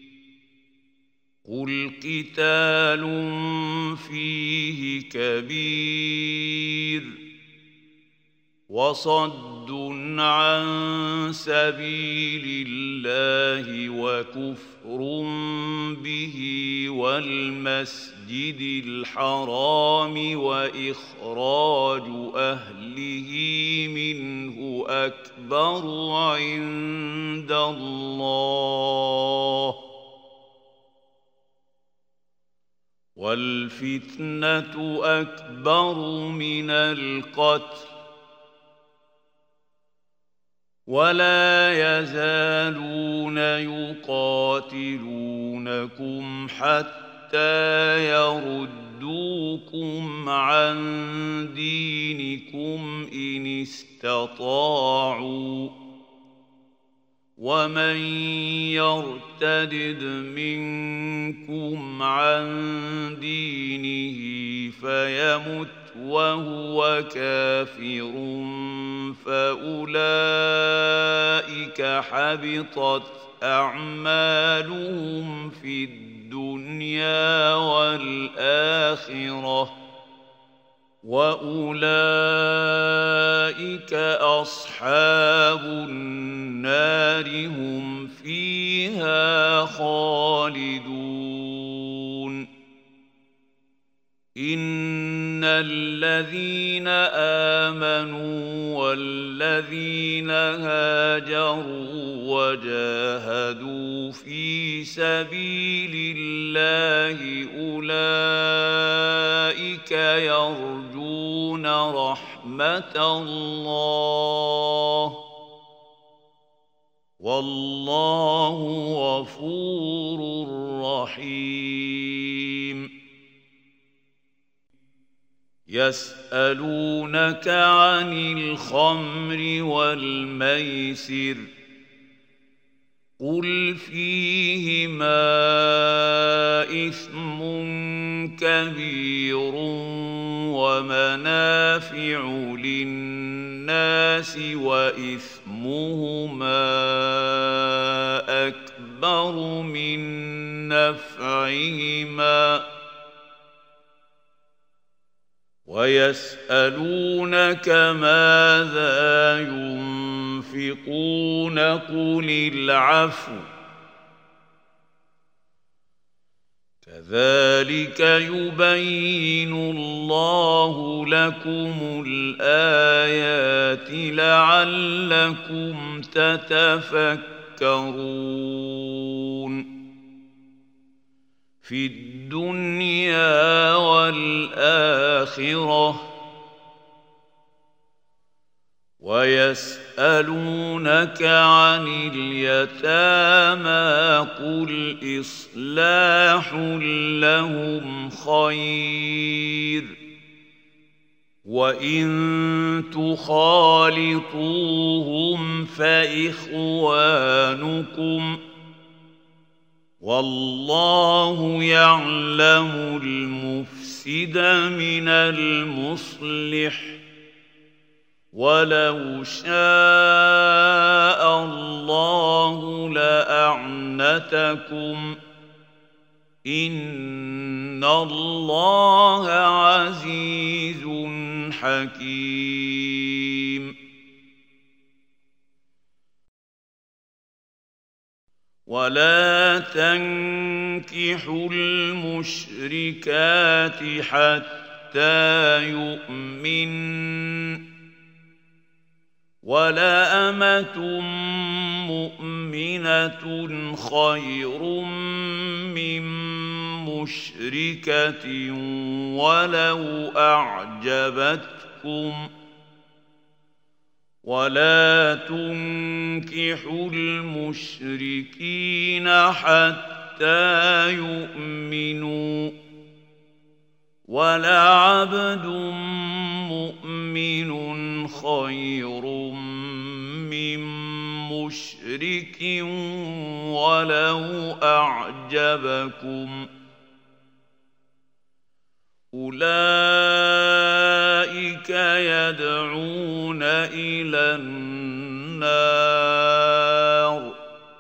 قل قتال فيه كبير وصد عن سبيل الله وكفر به والمسجد الحرام وإخراج أهله منه أكبر عند الله والفتنة أكبر من القتل ولا يزالون يقاتلونكم حتى يردوكم عن دينكم إن استطاعوا ومن يرتد منكم عن دينه فيمت وهو كافر فأولئك حبطت أعمالهم في الدنيا والآخرة وأولئك أصحاب النار هم فيها خالدون إن الذين آمنوا والذين هاجروا وجاهدوا في سبيل الله أولئك يرجون رحمة الله والله غفور رحيم يسألونك عن الخمر والميسر قل فيهما إثم كبير ومنافع للناس وإثمهما أكبر من نفعهما ويسألونك ماذا ينفقون قل العفو كذلك يبين الله لكم الآيات لعلكم تتفكرون في الدنيا والآخرة ويسألونك عن اليتامى قل إصلاح لهم خير وإن تخالطوهم فإخوانكم والله يعلم المفسد من المصلح ولو شاء الله لأعنتكم إن الله عزيز حكيم ولا تنكحوا المشركات حتى يؤمن ولا أمة مؤمنة خير من مشركة ولو أعجبتكم ولا تنكحوا المشركين حتى يؤمنوا ولعبد مؤمن خير من مشرك ولو أعجبكم أولئك يدعون إلى النار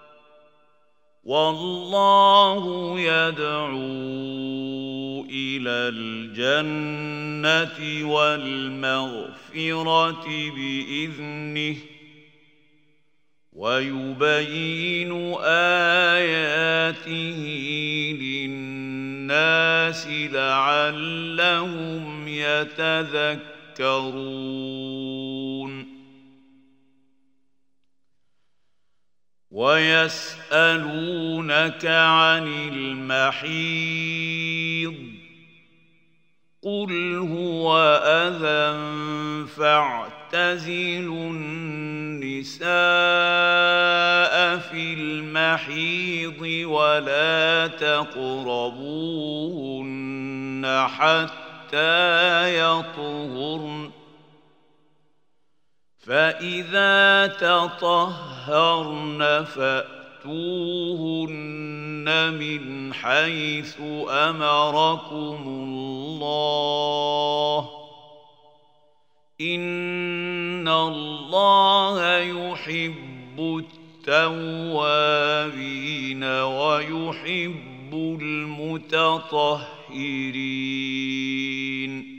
والله يدعو إلى الجنة والمغفرة بإذنه ويبين آياته للناس لعلهم يتذكرون ويسألونك عن المحيض قل هو أذى فاعتزلوا النساء في المحيض ولا تقربوهن حتى يطهرن فإذا تطهرن فأتوهن من حيث أمركم الله إن الله يحب التوابين ويحب المتطهرين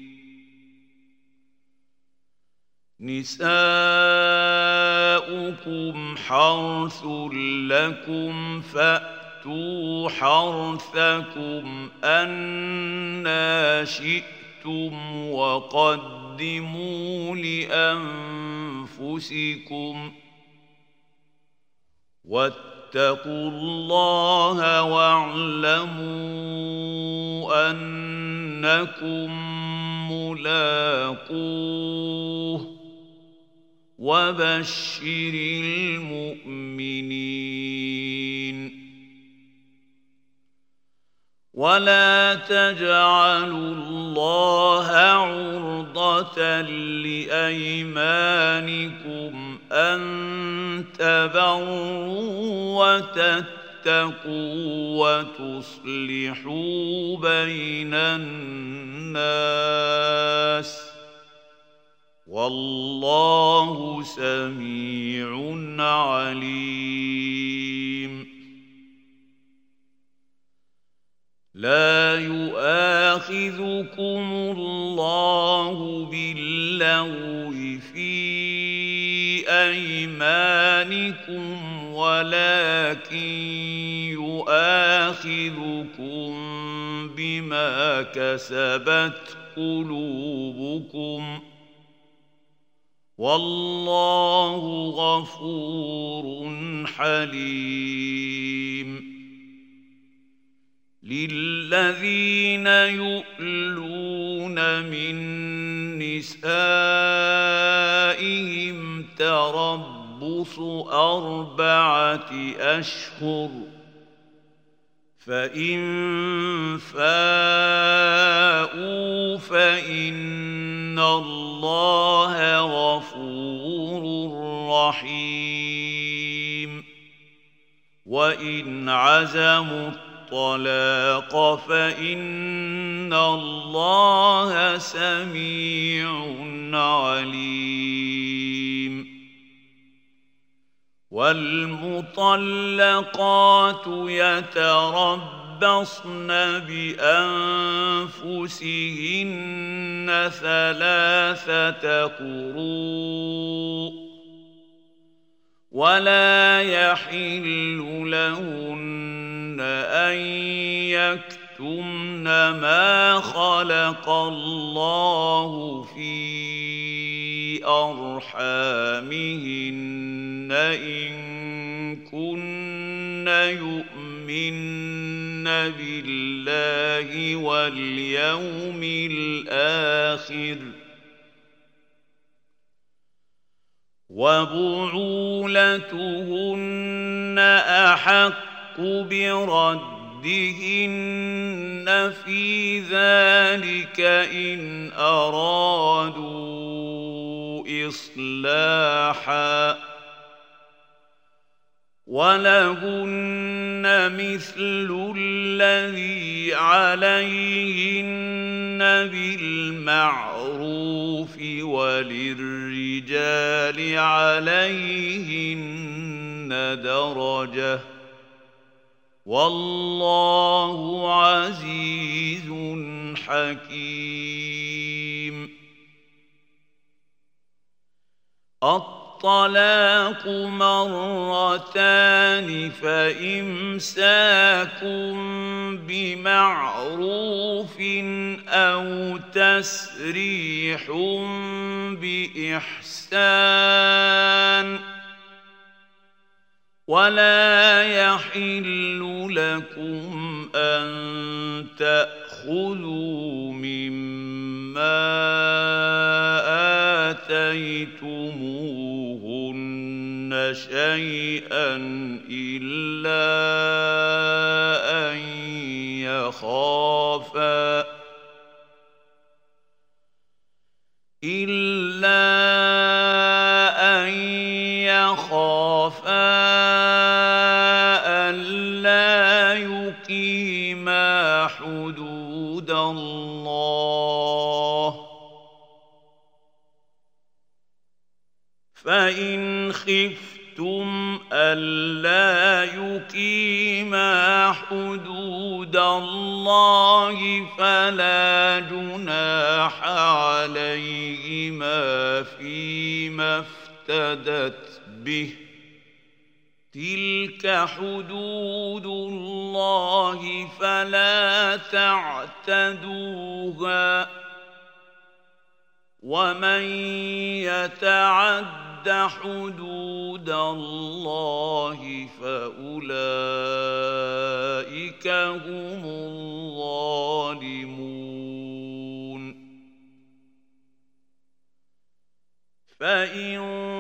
نساؤكم حرث لكم فأتوا حرثكم أنى شئتم وقدموا لأنفسكم واتقوا الله واعلموا أنكم ملاقوه وبشر المؤمنين ولا تجعلوا الله عرضة لأيمانكم أن تبروا وتتقوا وتصلحوا بين الناس والله سميع عليم لا يؤاخذكم الله باللغو في أيمانكم ولكن يؤاخذكم بما كسبت قلوبكم والله غفور حليم للذين يؤلون من نسائهم تربص أربعة أشهر فإن فاءوا فإن الله غفور رحيم وإن عزموا الطلاق فإن الله سميع عليم والمطلقات يتربصن بأنفسهن ثلاثة قروء ولا يحل لهن أن يكتمن ما خلق الله في أرحامهن إن كن يؤمن بالله واليوم الآخر وبعولتهن أحق بردهن في ذلك إن أرادوا إصلاحا ولهن مثل الذي عليهن بالمعروف وللرجال عليهن درجة والله عزيز حكيم. الطلاق مرتان فإمساك بمعروف أو تسريح بإحسان ولا يحل لكم أن تأخذوا مما آتيتموهن شيئا إلا أن يخافا إلا أن يخافا ألا يقيما حدود الله فإن خفتم ألا يقيما حدود الله فلا جناح عليهما فيما افتدت به تلك حدود الله فلا تعتدوها ومن يتعد حدود الله فأولئك هم الظالمون. فإن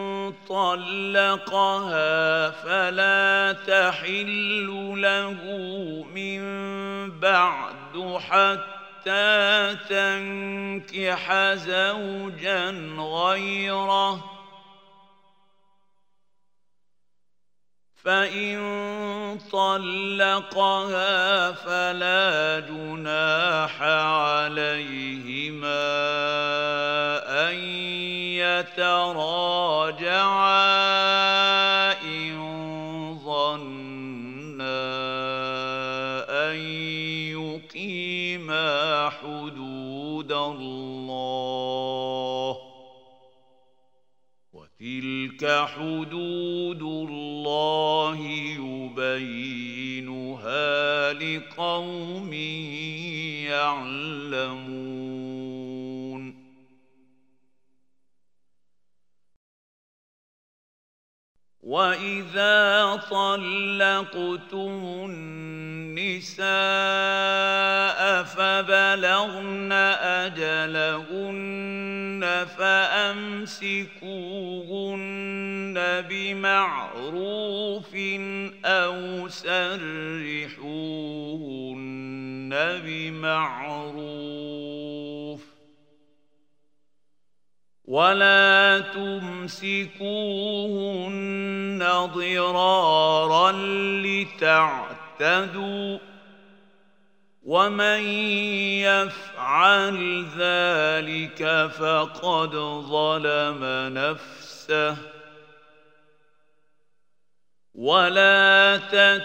طلقها فلا تحل له من بعد حتى تنكح زوجا غيره فإن طلقها فلا جناح عليهما أن يتراجعا إن ظنا أن يقيما حدود الله وتلك حدود الله يبينها لقوم يعلمون. وإذا طلقتم النساء فبلغن أجلهن فأمسكوهن بمعروف أو سرحوهن بمعروف ولا تمسكوهن ضرارا لتعتدوا ومن يفعل ذلك فقد ظلم نفسه ولا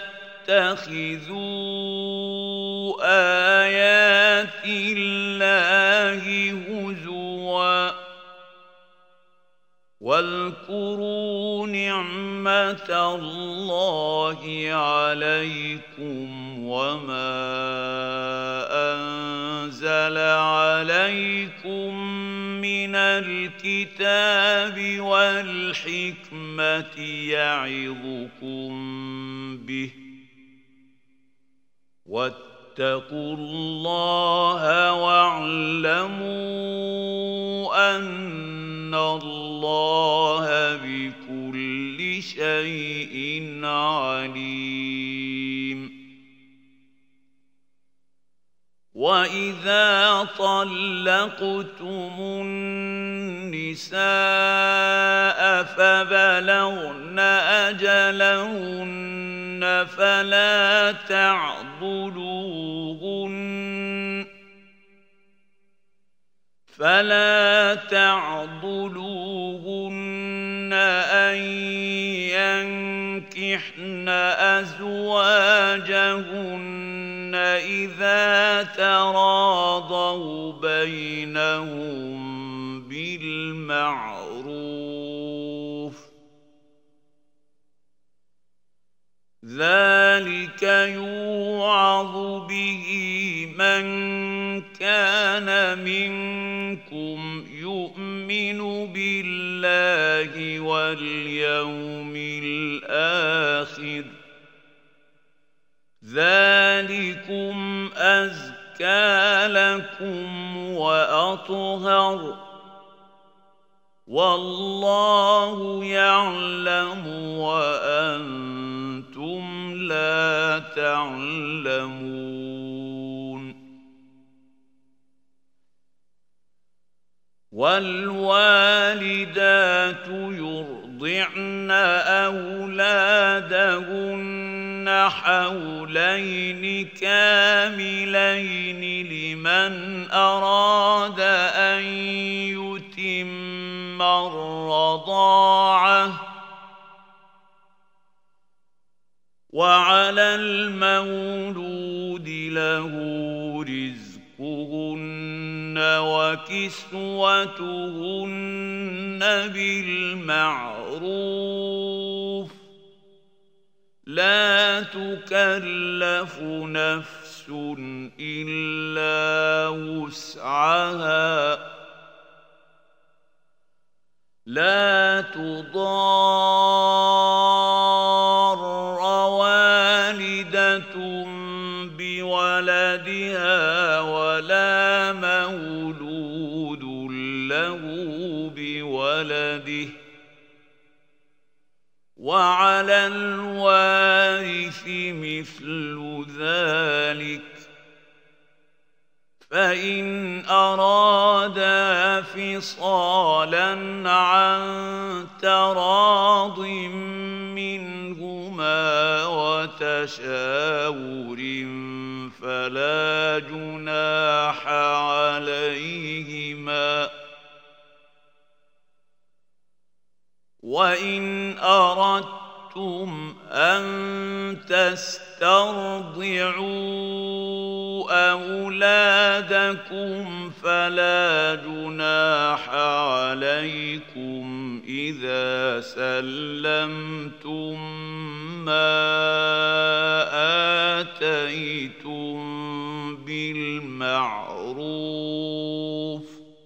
تتخذوا آيات الله هزوا واذكروا نعمة الله عليكم وما أنزل عليكم من الكتاب والحكمة يعظكم به واتقوا الله واعلموا أن الله بكل شيء عليم. وإذا طلقتم النساء فبلغن أجلهن فلا تعضلوهن فلا تعضلوهن أن ينكحن أزواجهن إذا تراضوا بينهم بالمعروف ذلك يوعظ به من كان منكم يؤمن بالله واليوم الآخر ذلكم أزكى لكم وأطهر والله يعلم وأنتم لا تعلمون والوالدات يرضعن أولادهن حولين كاملين لمن أراد أن يتم الرضاعة وعلى المولود له رزقهن وكسوتهن بالمعروف لا تكلف نفس إلا وسعها لا تضار والدة بولدها ولا مولود له بولده وعلى الوارث مثل ذلك فإن أرادا فصالا عن تراض منهما وتشاور فلا جناح عليهما وإن أردتم أن تسترضعوا أولادكم فلا جناح عليكم إذا سلمتم ما آتيتم بالمعروف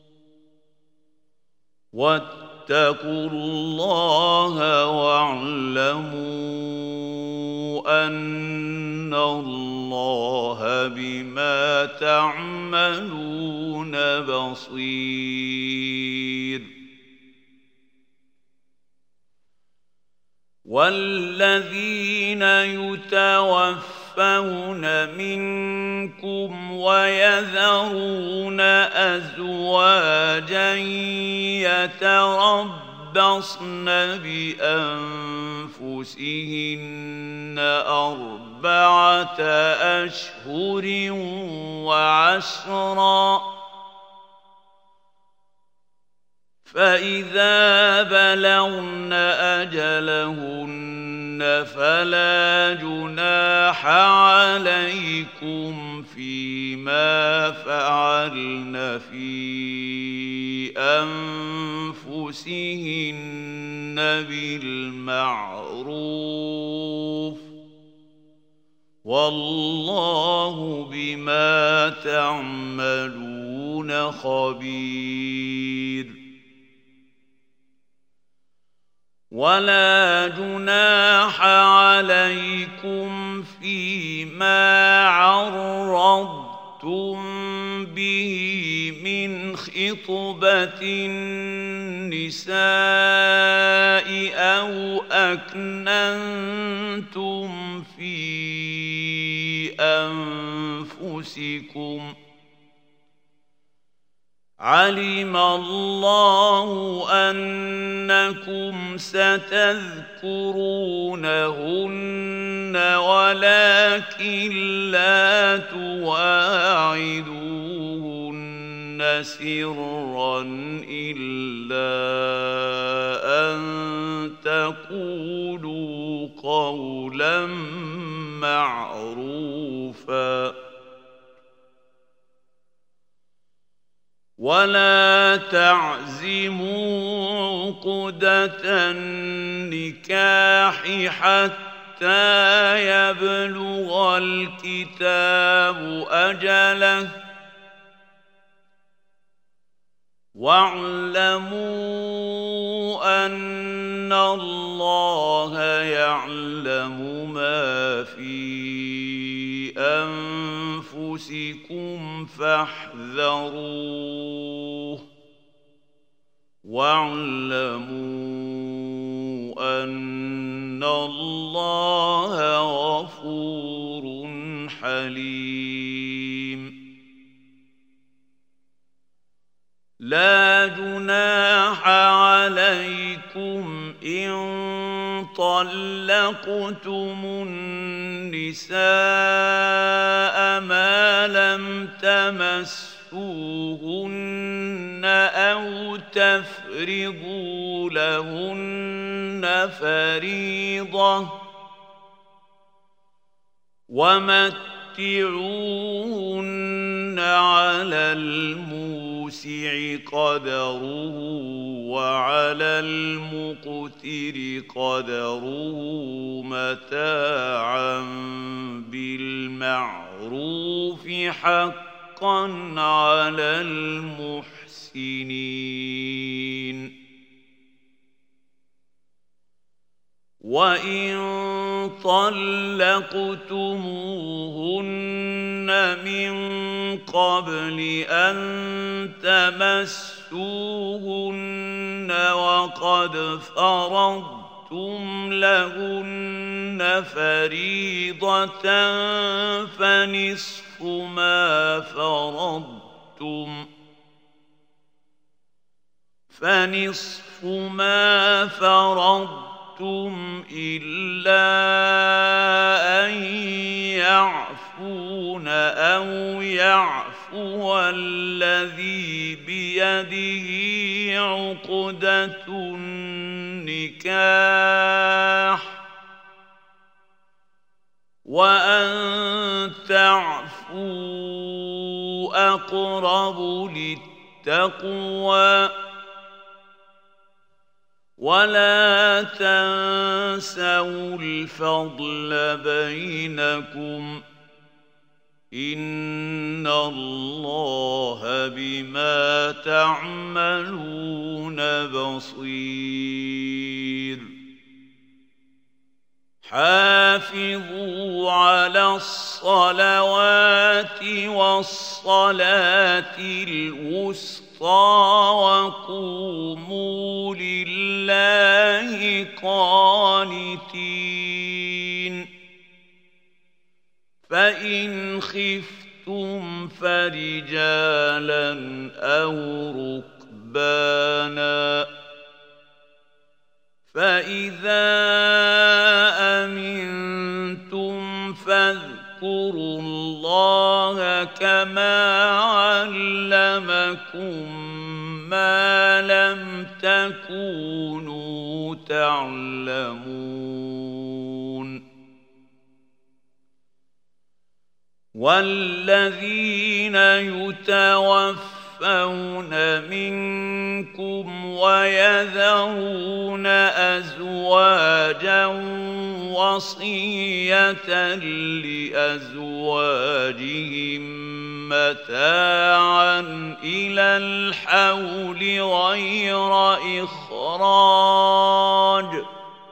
واتقوا الله واعلموا أن الله بما تعملون بصير والذين يتوفون منكم ويذرون أزواجا يتربصن بأنفسهن أربعة أشهر وعشرا فإذا بلغن أجلهن فلا جناح عليكم فيما فعلن في أنفسهن بالمعروف والله بما تعملون خبير ولا جناح عليكم فيما عرضتم به من خطبة النساء أو أكننتم في أنفسكم علم الله أنكم ستذكرونهن ولكن لا تواعدوهن سرا إلا أن تقولوا قولا معروفا ولا تعزموا عقدة النكاح حتى يبلغ الكتاب أجله واعلموا أن الله يعلم ما في أنفسكم فاحذروه واعلموا أن الله غفور حليم. لا جناح عليكم إن طلقتم النساء ما لم تمسوهن أو تفرضوا لهن فريضة ومتعوهن على الموسع قدره وعلى المقتر قدره متاعا بالمعروف حقا على المحسنين. وإن طلقتموهن من قبل أن تمسوهن وقد فرضتم لهن فريضة فنصف ما فرضتم فنصف ما فرضتم إلا أن يعفون أو يعفو الذي بيده عقدة النكاح وأن تعفوا أقرب للتقوى ولا تنسوا الفضل بينكم إن الله بما تعملون بصير. حافظوا على الصلوات والصلاة الوسطى وقوموا لله قانتين. فإن خفتم فرجالا أو ركبانا فإذا أمنتم فاذكروا الله كما علمكم ما لم تكونوا تعلمون. والذين يتوفون منكم ويذرون أزواجا وصية لأزواجهم متاعا إلى الحول غير إخراج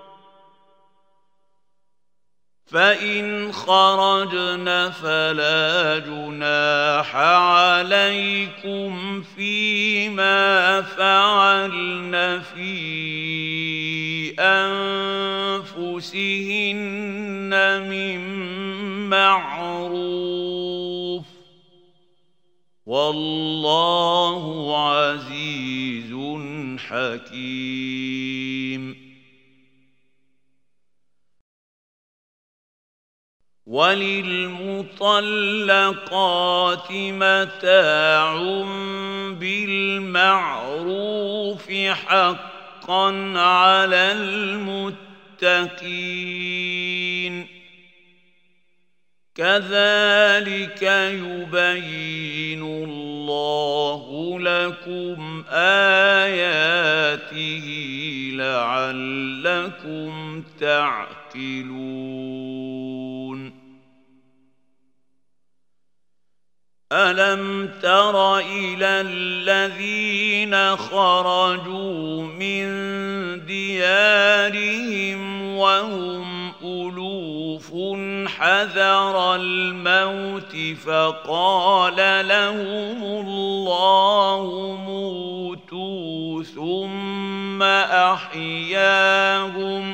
فإن خرجن فلا جناح عليكم فيما فعلن في أنفسهن من معروف والله عزيز حكيم. وللمطلقات متاع بالمعروف حقا على المتقين. كذلك يبين الله لكم آياته لعلكم تعقلون. ألم تر إلى الذين خرجوا من ديارهم وهم ألوف حذر الموت فقال لهم الله موتوا ثم أحياهم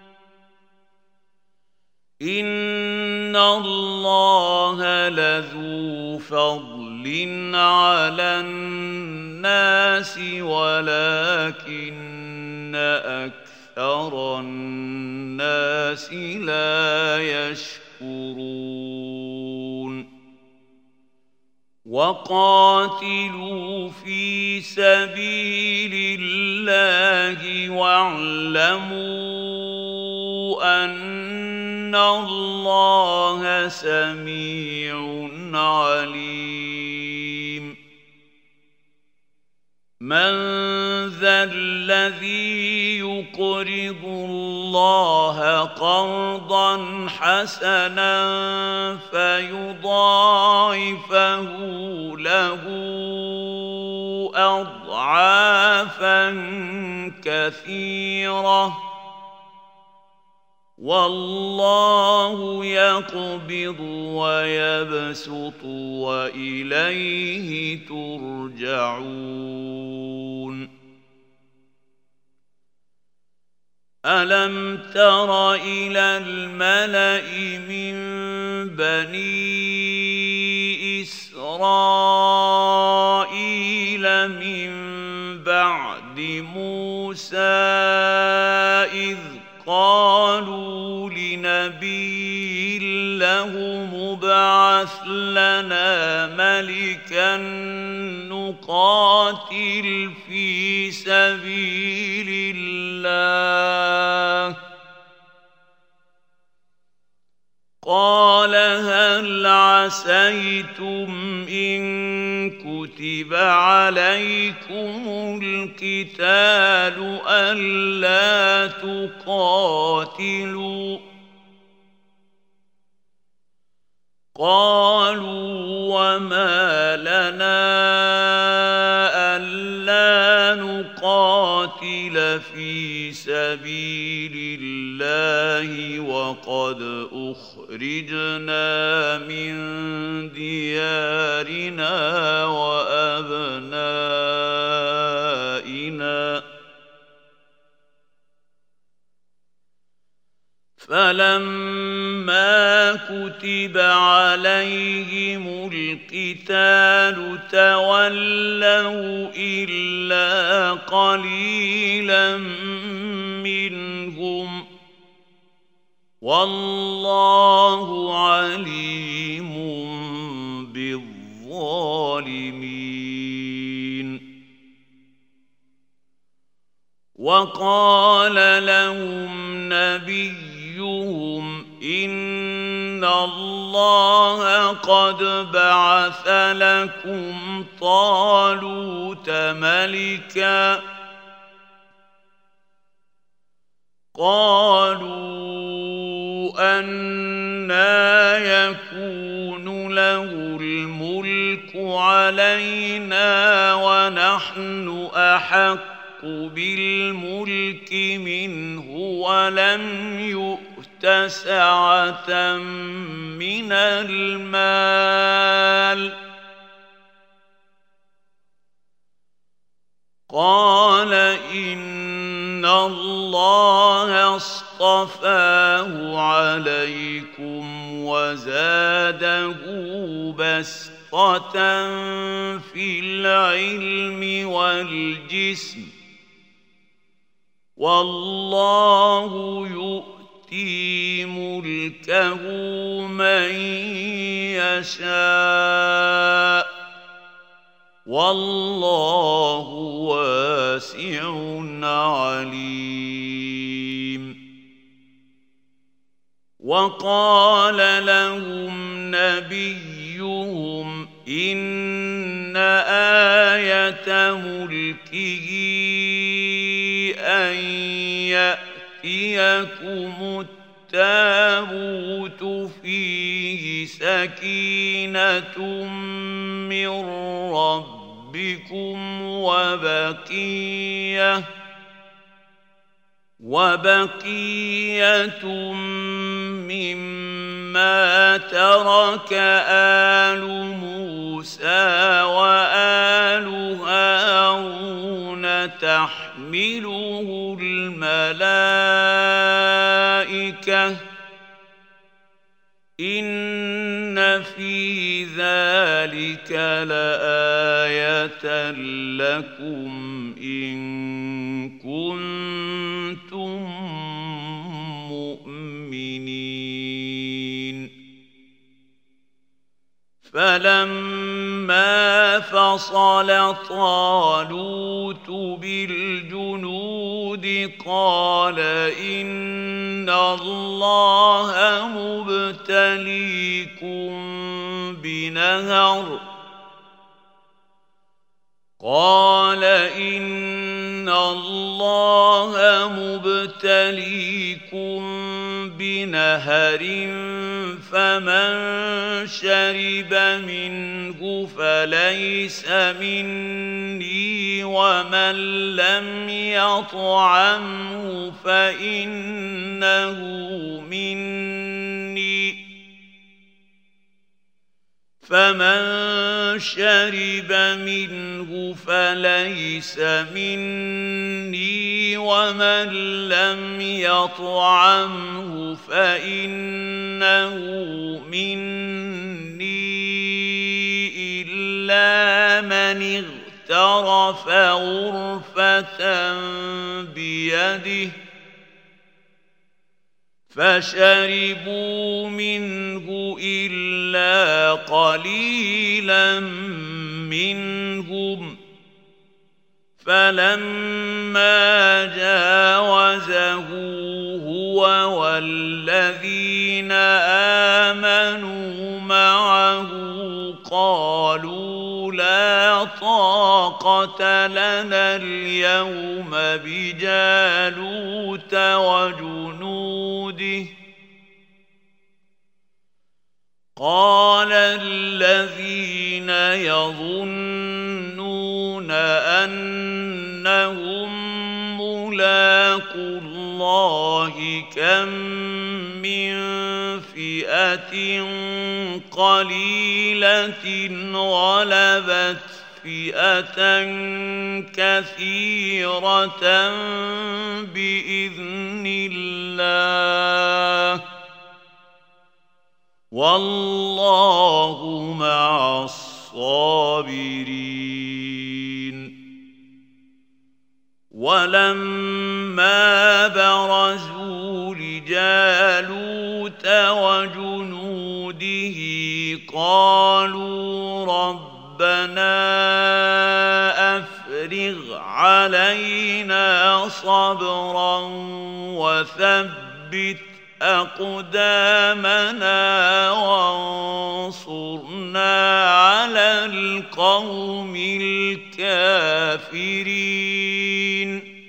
إن الله لذو فضل على الناس ولكن أكثر الناس لا يشكرون. وقاتلوا في سبيل الله واعلموا أن الله سميع عليم. من ذا الذي يقرض الله قرضا حسنا فيضاعفه له أضعافا كثيرة والله يقبض ويبسط وإليه ترجعون. ألم تر إلى الملأ من بني إسرائيل من بعد موسى إذ قالوا لنبي له مبعث لنا ملكا نقاتل في سبيل الله قال هل عسيتم إن كتب عليكم القتال ألا تقاتلوا قالوا وما لنا ألا نقاتل في سبيل الله وقد أخرجنا من ديارنا وأبنائنا فلما كتب عليهم القتال تولوا إلا قليلا منهم والله عليم بالظالمين. وقال لهم نبيهم إن الله قد بعث لكم طالوت ملكا قالوا أنى يكون له الملك علينا ونحن أحق بالملك منه ولم يؤت سعة من المال قال إن الله اصطفاه عليكم وزاده بسطة في العلم والجسم والله يؤتي ملكه من يشاء والله واسع عليم. وقال لهم نبيهم إن آية ملكه أن يأتيكم التابوت فيه سكينة من ربكم وبقية وبقية مما ترك آل موسى وآل هارون تحمله الملائكة إن في ذلك لآية لكم إن كنتم مؤمنين فلما فصل طالوت بالجنود قال إن الله مبتليكم بنهر قال إن الله مبتليكم بنهر فمن شرب منه فليس مني ومن لم يطعمه فإنه مني فمن شرب منه فليس مني ومن لم يطعمه فإنه مني إلا من اغترف غرفة بيده فشربوا منه إلا قليلا منهم فلما جاوزه هو والذين آمنوا معه قالوا لا طاقة لنا اليوم بجالوت وجنوده قال الذين يظنون أنهم ملاقو الله كم من فئة قليلة غلبت فئة كثيرة بإذن الله والله مع الصابرين ولما برزوا لجالوت وجنوده قالوا ربنا أفرغ علينا صبرا وثبت أقدامنا وانصرنا على القوم الكافرين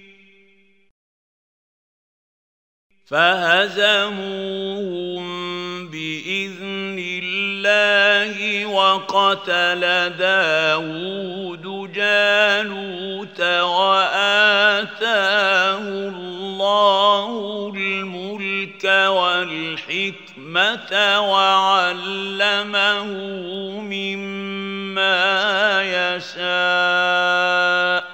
فهزموهم بإذن الله وقتل داود جالوت وآتاه الله الملك والحكمة وعلمه مما يشاء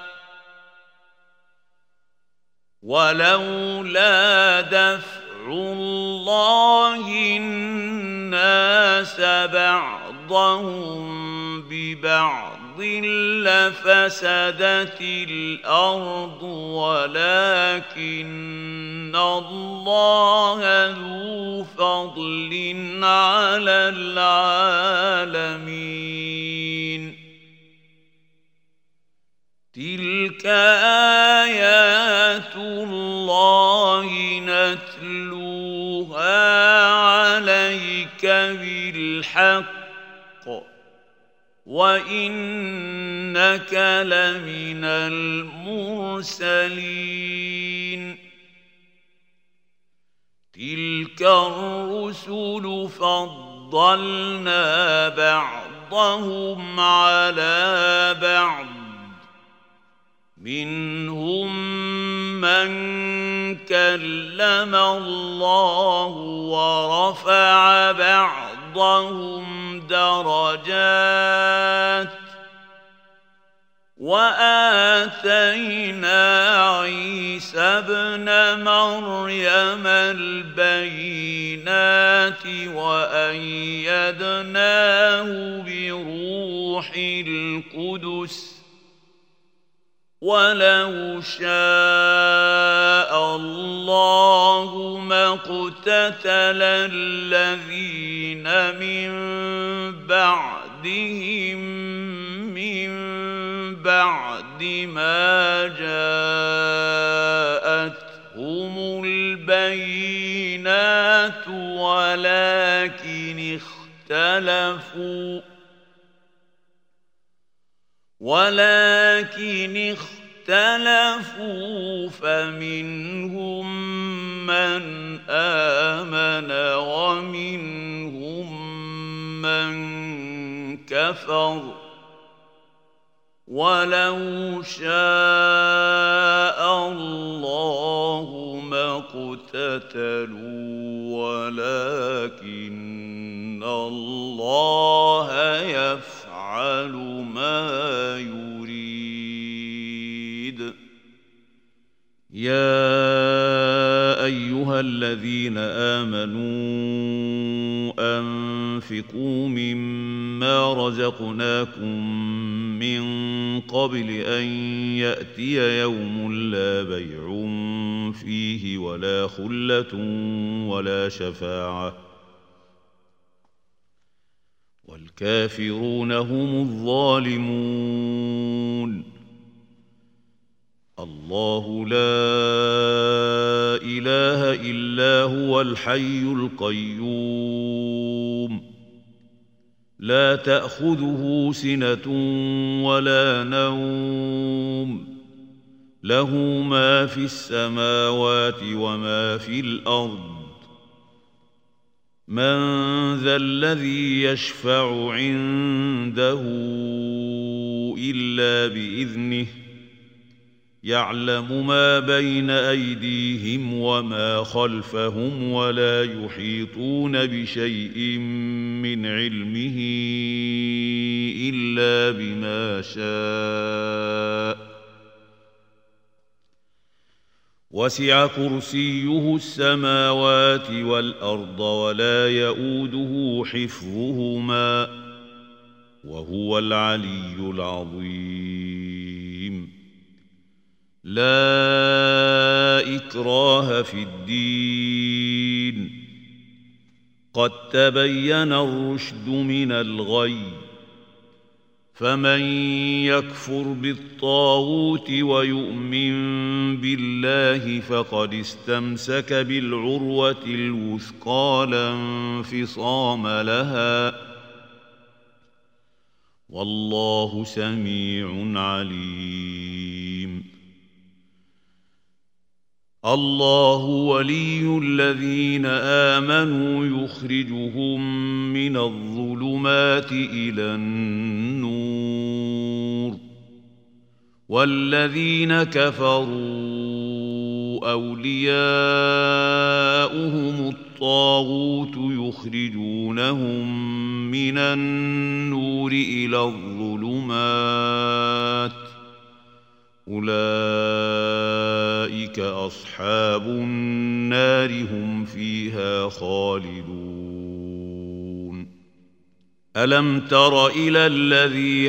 ولولا دفع الله الناس بعضهم ببعض لفسدت الأرض ولكن الله ذو فضل على العالمين تلك آيات الله نتلوها بالحق وإنك لمن المرسلين تلك الرسل فضلنا بعضهم على بعض منهم من كلم الله ورفع بعضهم درجات وآتينا عيسى ابن مريم البينات وأيدناه بروح القدس ولو شاء الله ما اقتتل الذين من بعدهم من بعد ما جاءتهم البينات ولكن اختلفوا ولكن اختلفوا فمنهم من آمن ومنهم من كفر ولو شاء الله ما اقتتلوا ولكن الله يفعل ما يريد يا أيها الذين آمنوا أنفقوا مما رزقناكم من قبل أن يأتي يوم لا بيع فيه ولا خلة ولا شفاعة والكافرون هم الظالمون الله لا إله إلا هو الحي القيوم لا تأخذه سنة ولا نوم له ما في السماوات وما في الأرض من ذا الذي يشفع عنده إلا بإذنه يعلم ما بين أيديهم وما خلفهم ولا يحيطون بشيء من علمه إلا بما شاء وسع كرسيه السماوات والأرض ولا يؤوده حفظهما وهو العلي العظيم لا إكراه في الدين قد تبين الرشد من الغي فمن يكفر بالطاغوت ويؤمن بالله فقد استمسك بالعروة الوثقى لا انفصام لها والله سميع عليم الله ولي الذين آمنوا يخرجهم من الظلمات إلى النور والذين كفروا أولياؤهم الطاغوت يخرجونهم من النور إلى الظلمات أولئك أصحاب النار هم فيها خالدون ألم تر إلى الذي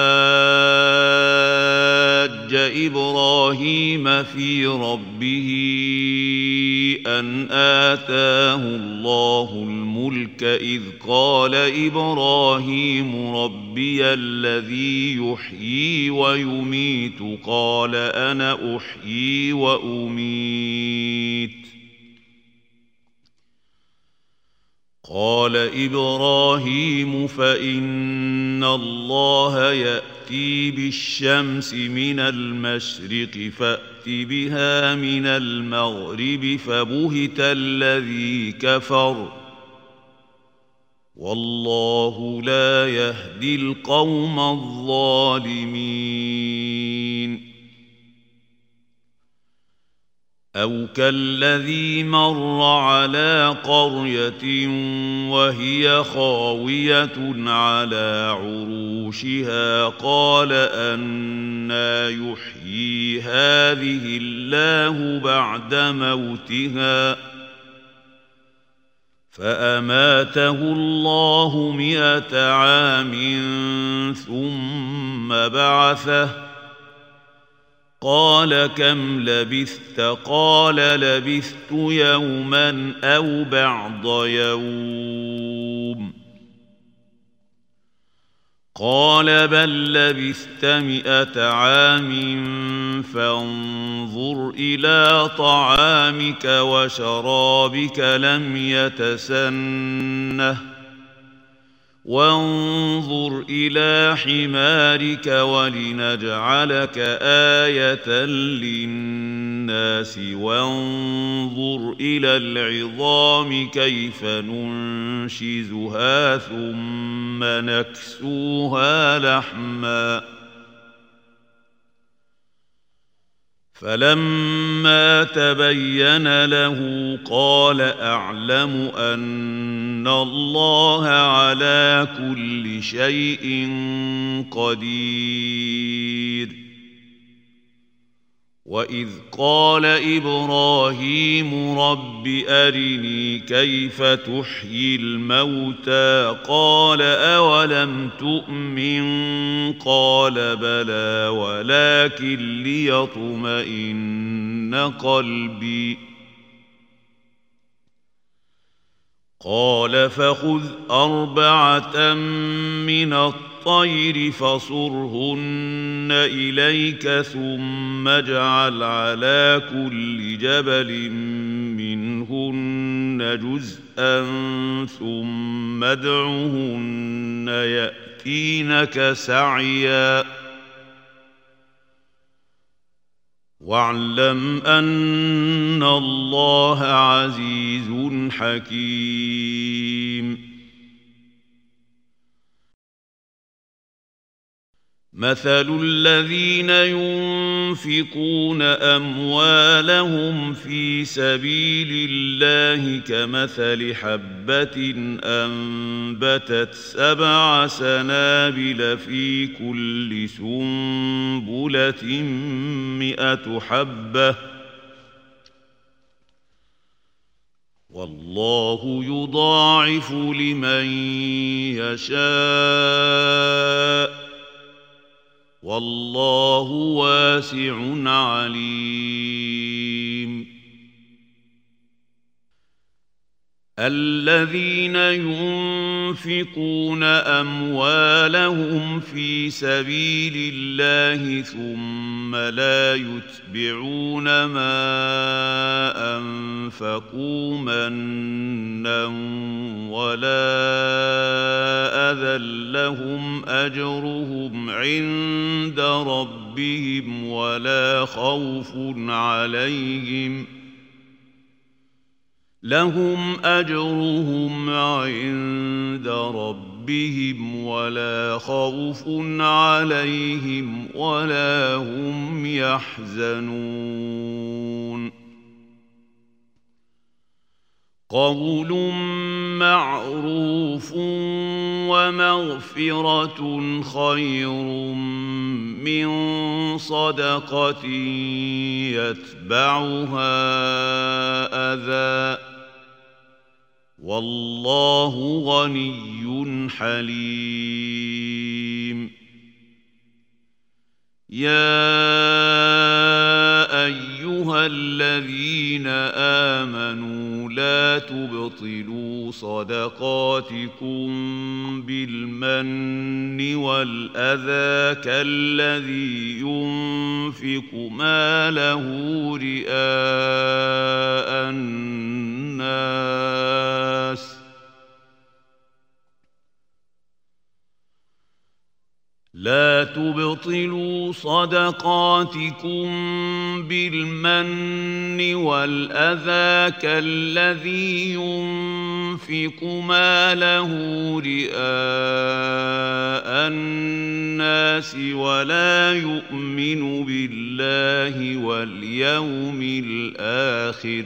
حاج إبراهيم في ربه أن آتاه الله الملك إذ قال إبراهيم ربي الذي يحيي ويميت قال أنا أحيي وأميت قال إبراهيم فإن الله يأتي بالشمس من المشرق فأت بها من المغرب فبهت الذي كفر والله لا يهدي القوم الظالمين أو كالذي مر على قرية وهي خاوية على عروشها قال أنى يحيي هذه الله بعد موتها فأماته الله مئة عام ثم بعثه قال كم لبثت قال لبثت يوما أو بعض يوم قال بل لبثت مئة عام فانظر إلى طعامك وشرابك لم يتسنه وانظر إلى حمارك ولنجعلك آية للناس وانظر إلى العظام كيف ننشزها ثم نكسوها لحما فلما تبين له قال أعلم أن الله على كل شيء قدير وإذ قال إبراهيم رب أرني كيف تحيي الموتى قال أولم تؤمن قال بلى ولكن ليطمئن قلبي قال فخذ أربعة من الطير فصرهن إليك ثم اجعل على كل جبل منهن جزءا ثم ادعهن يأتينك سعيا واعلم أن الله عزيز حكيم مثل الذين ينفقون أموالهم في سبيل الله كمثل حبة أنبتت سبع سنابل في كل سنبلة مئة حبة والله يضاعف لمن يشاء والله واسع عليم الذين ينفقون أموالهم في سبيل الله ثم لا يتبعون ما أنفقوا منا ولا أذى لهم أجرهم عند ربهم ولا خوف عليهم لهم أجرهم عند ربهم ولا خوف عليهم ولا هم يحزنون قول معروف ومغفرة خير من صدقة يتبعها أذى والله غني حليم يا أيها الذين آمنوا لا تبطلوا صدقاتكم بالمن والأذى كالذي ينفق ماله رئاء الناس لا تبطلوا صدقاتكم بالمن والأذى كالذي ينفق ماله رئاء الناس ولا يؤمن بالله واليوم الآخر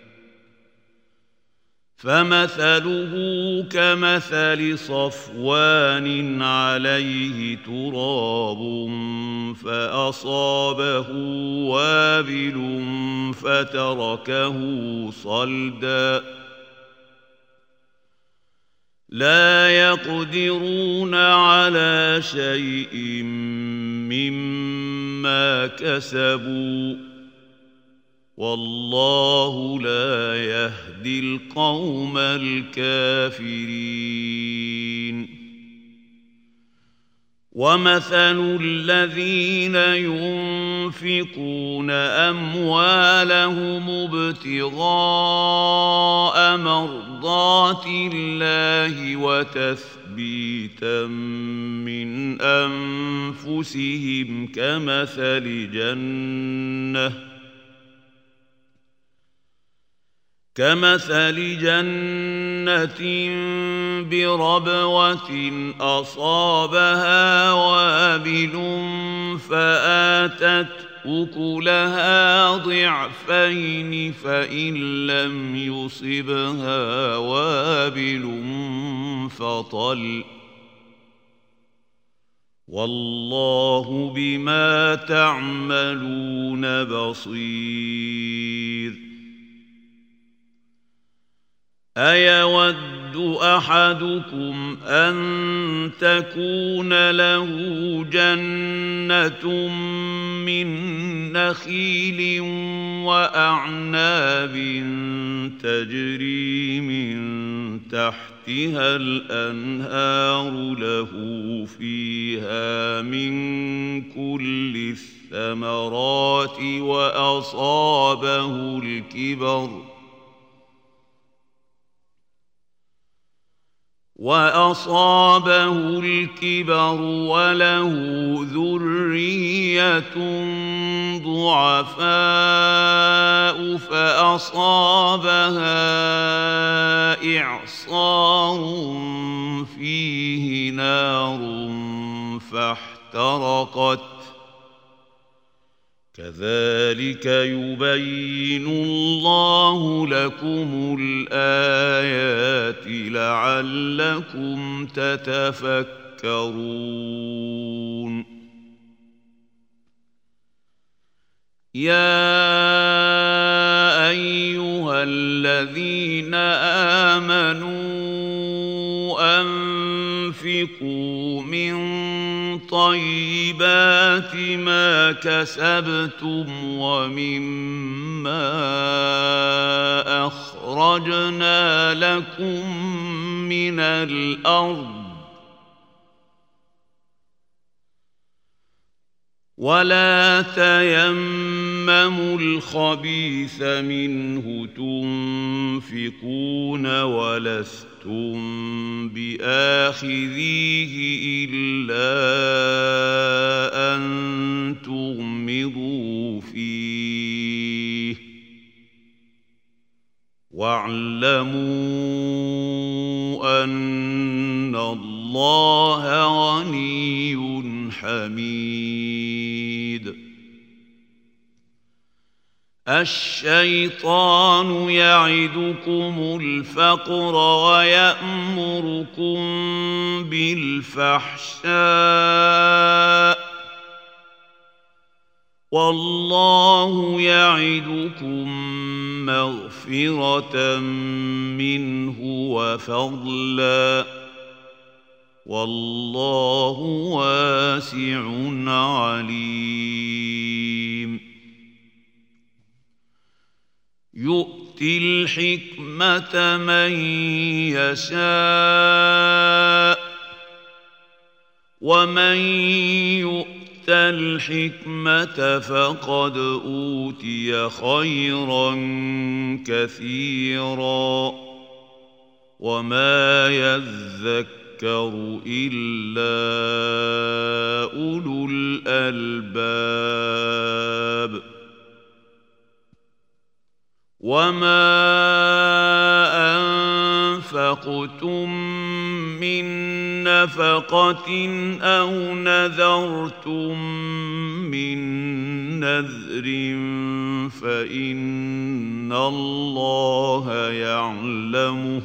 فمثله كمثل صفوان عليه تراب فأصابه وابل فتركه صلدا لا يقدرون على شيء مما كسبوا والله لا يهدي القوم الكافرين ومثل الذين ينفقون أموالهم ابتغاء مرضات الله وتثبيتا من أنفسهم كمثل جنة كمثل جنة بربوة أصابها وابل فآتت أكلها ضعفين فإن لم يصبها وابل فطل والله بما تعملون بصير أيود أحدكم أن تكون له جنة من نخيل وأعناب تجري من تحتها الأنهار له فيها من كل الثمرات وأصابه الكبر وأصابه الكبر وله ذرية ضعفاء فأصابها إعصار فيه نار فاحترقت كذلك يبين الله لكم الآيات لعلكم تتفكرون يا أيها الذين آمنوا أنفقوا من طيبات ما كسبتم ومما أخرجنا لكم من الأرض ولا تيمموا الخبيث منه تنفقون ولستم بآخذيه إلا أن تغمضوا فيه واعلموا أن الله غني حميد الشيطان يعدكم الفقر ويأمركم بالفحشاء والله يعدكم مغفرة منه وفضلا والله واسع عليم يؤتي الحكمة من يشاء ومن يؤت الحكمة فقد أوتي خيرا كثيرا وما يذكر يذكر إلا أولو الألباب وما أنفقتم من نفقة أو نذرتم من نذر فإن الله يعلمه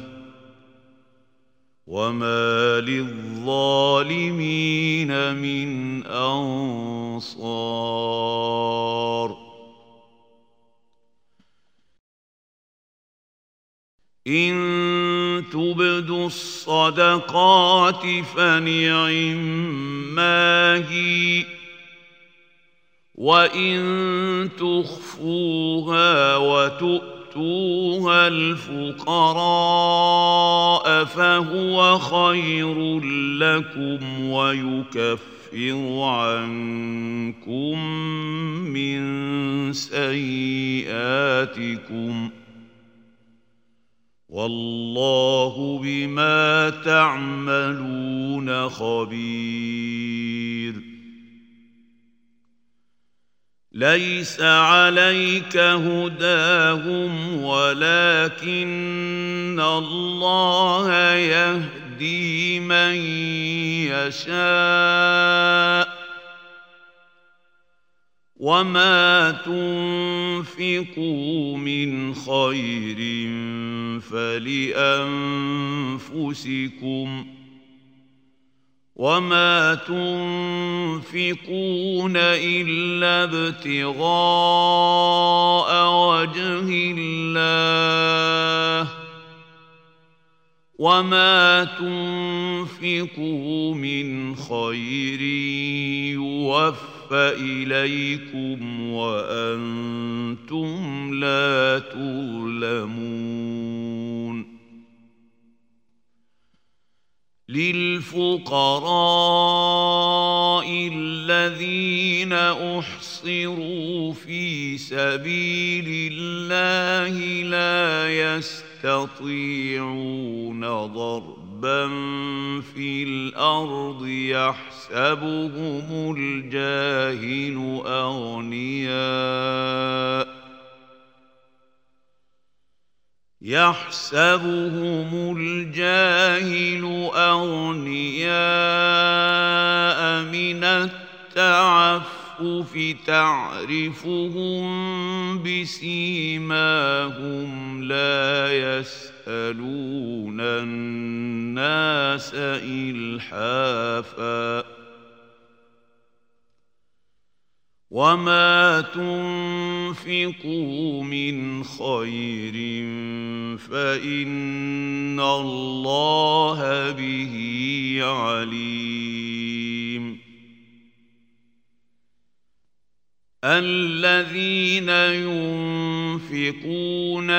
وما للظالمين من أنصار إن تبدوا الصدقات فنعما هي وإن تخفوها وتؤتوها الفقراء فهو خير لكم ويكفر عنكم من سيئاتكم والله بما تعملون خبير ليس عليك هداهم ولكن الله يهدي من يشاء وما تنفقوا من خير فلأنفسكم وما تنفقون إلا ابتغاء وجه الله وما تنفقوا من خير يوفى إليكم وأنتم لا تظلمون للفقراء الذين أحصروا في سبيل الله لا يستطيعون ضربا في الأرض يحسبهم الجاهل أغنياء يحسبهم الجاهل أغنياء من التعفف تعرفهم بسيماهم لا يسألون الناس إلحافا وما تنفقوا من خير فإن الله به عليم الذين ينفقون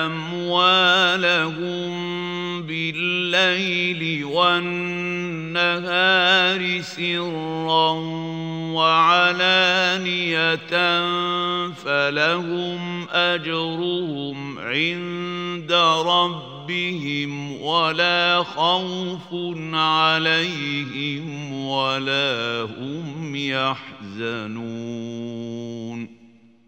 أموالهم بالليل والنهار سرا وعلانية فلهم أجرهم عند ربهم ولا خوف عليهم ولا هم يحزنون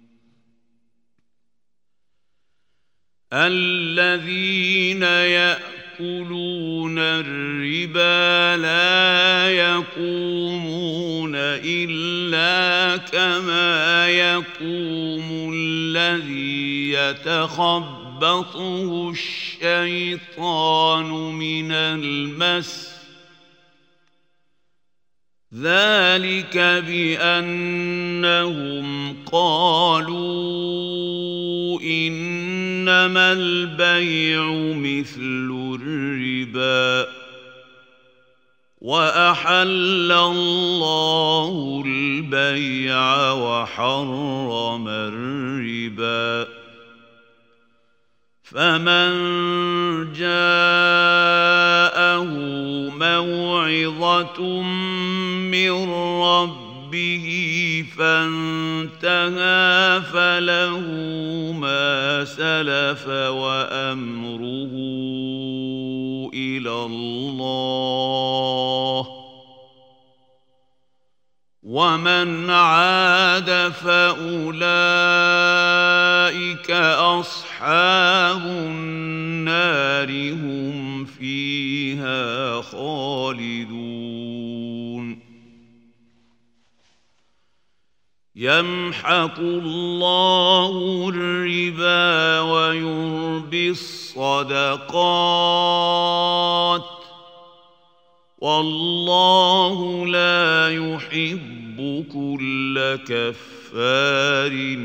الذين يأكلون الربا لا يقومون إلا كما يقوم الذي يتخبطه الشيطان من المس ذلك بأنهم قالوا إنما البيع مثل الربا وأحل الله البيع وحرم الربا فمن جاءه موعظة من ربه فانتهى فله ما سلف وأمره إلى الله ومن عاد فأولئك أصحاب النار هم فيها خالدون يمحق الله الربا ويربي الصدقات والله لا يحب كل كفار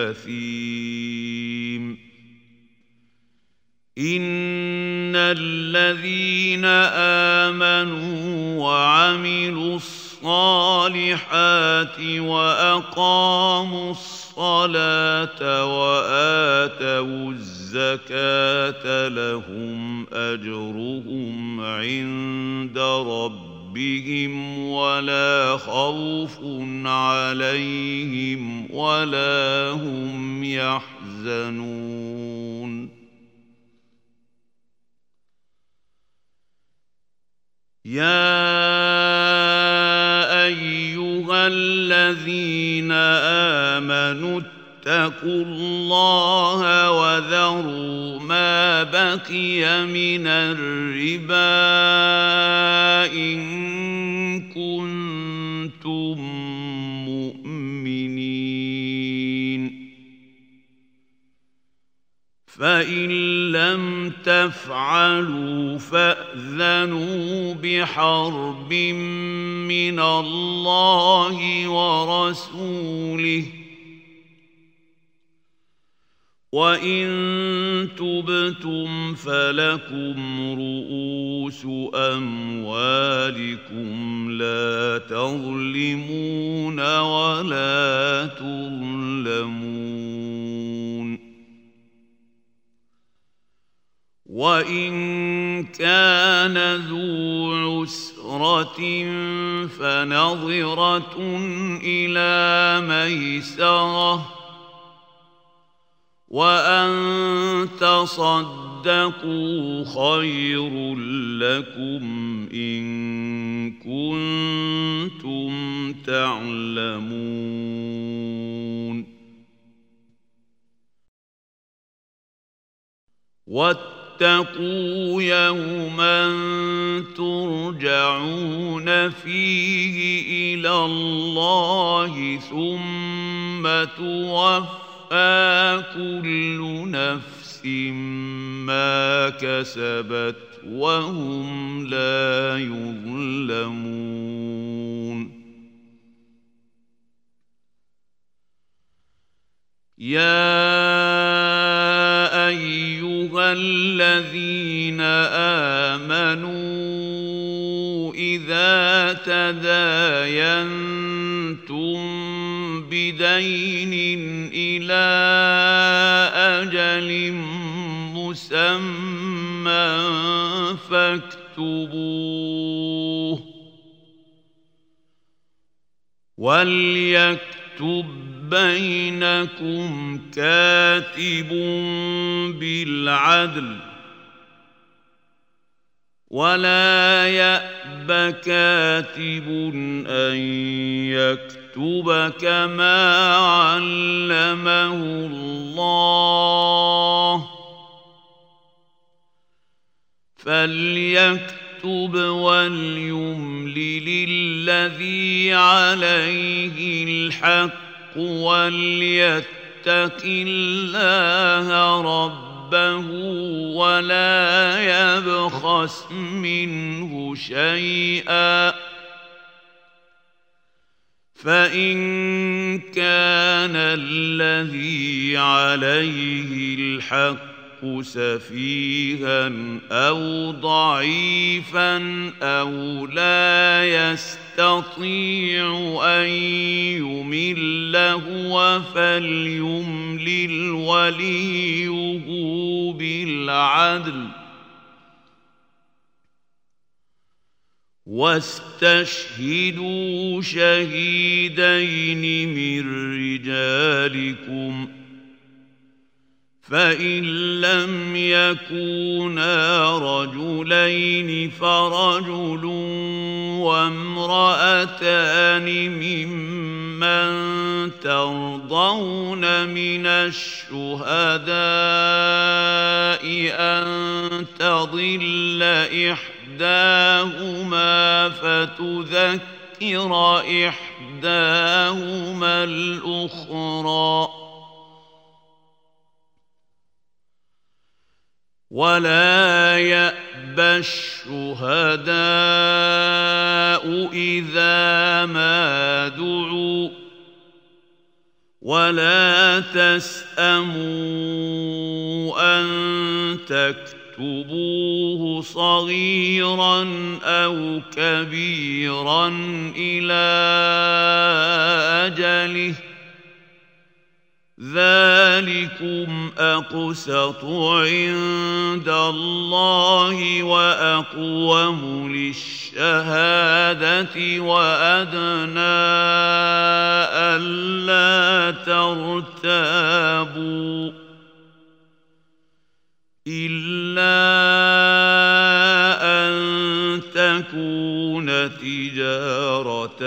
أثيم إن الذين آمنوا وعملوا الصالحات وأقاموا الصلاة وآتوا الزكاة لهم أجرهم عند ربهم ولا خوف عليهم ولا هم يحزنون يا أيها الذين آمنوا اتقوا الله وذروا ما بقي من الربا إن كنتم مؤمنين فإن لم تفعلوا فأذنوا بحرب من الله ورسوله وإن تبتم فلكم رؤوس أموالكم لا تظلمون ولا تظلمون وإن كان ذو عسرة فنظرة إلى ميسرة وأن تصدقوا خير لكم إن كنتم تعلمون واتقوا يوما ترجعون فيه إلى الله ثم توفى كل نفس ما كسبت وهم لا يظلمون يا أيها الذين آمنوا إذا تداينتم بدين إلى أجل مسمى فاكتبوه وليكتب بينكم كاتب بالعدل ولا يأب كاتب أن يكتب كما علمه الله فليكتب وليملل الذي عليه الحق وليتق الله ربه ولا يبخس منه شيئا فإن كان الذي عليه الحق سفيها أو ضعيفا أو لا يستطيع أن يمل هو فليملل وليه بالعدل واستشهدوا شهيدين من رجالكم فإن لم يكونا رجلين فرجل وامرأتان ممن ترضون من الشهداء أن تضل إحداهما فتذكر إحداهما الأخرى ولا يأبى الشهداء إذا ما دعوا ولا تسأموا أن تكتبوه صغيرا أو كبيرا إلى أجله ذلكم أقسط عند الله وأقوم للشهادة وأدنى ألا ترتابوا إلا أن تكون تجارة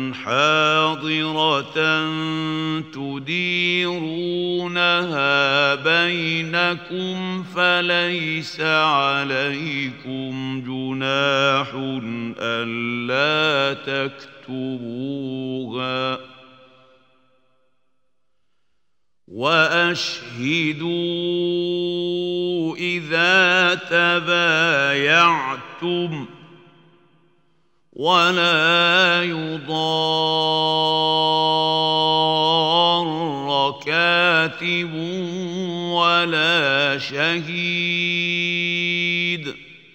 حاضرة تديرونها بينكم فليس عليكم جناح ألا تكتبوها وأشهدوا إذا تبايعتم ولا يضار كاتب ولا شهيد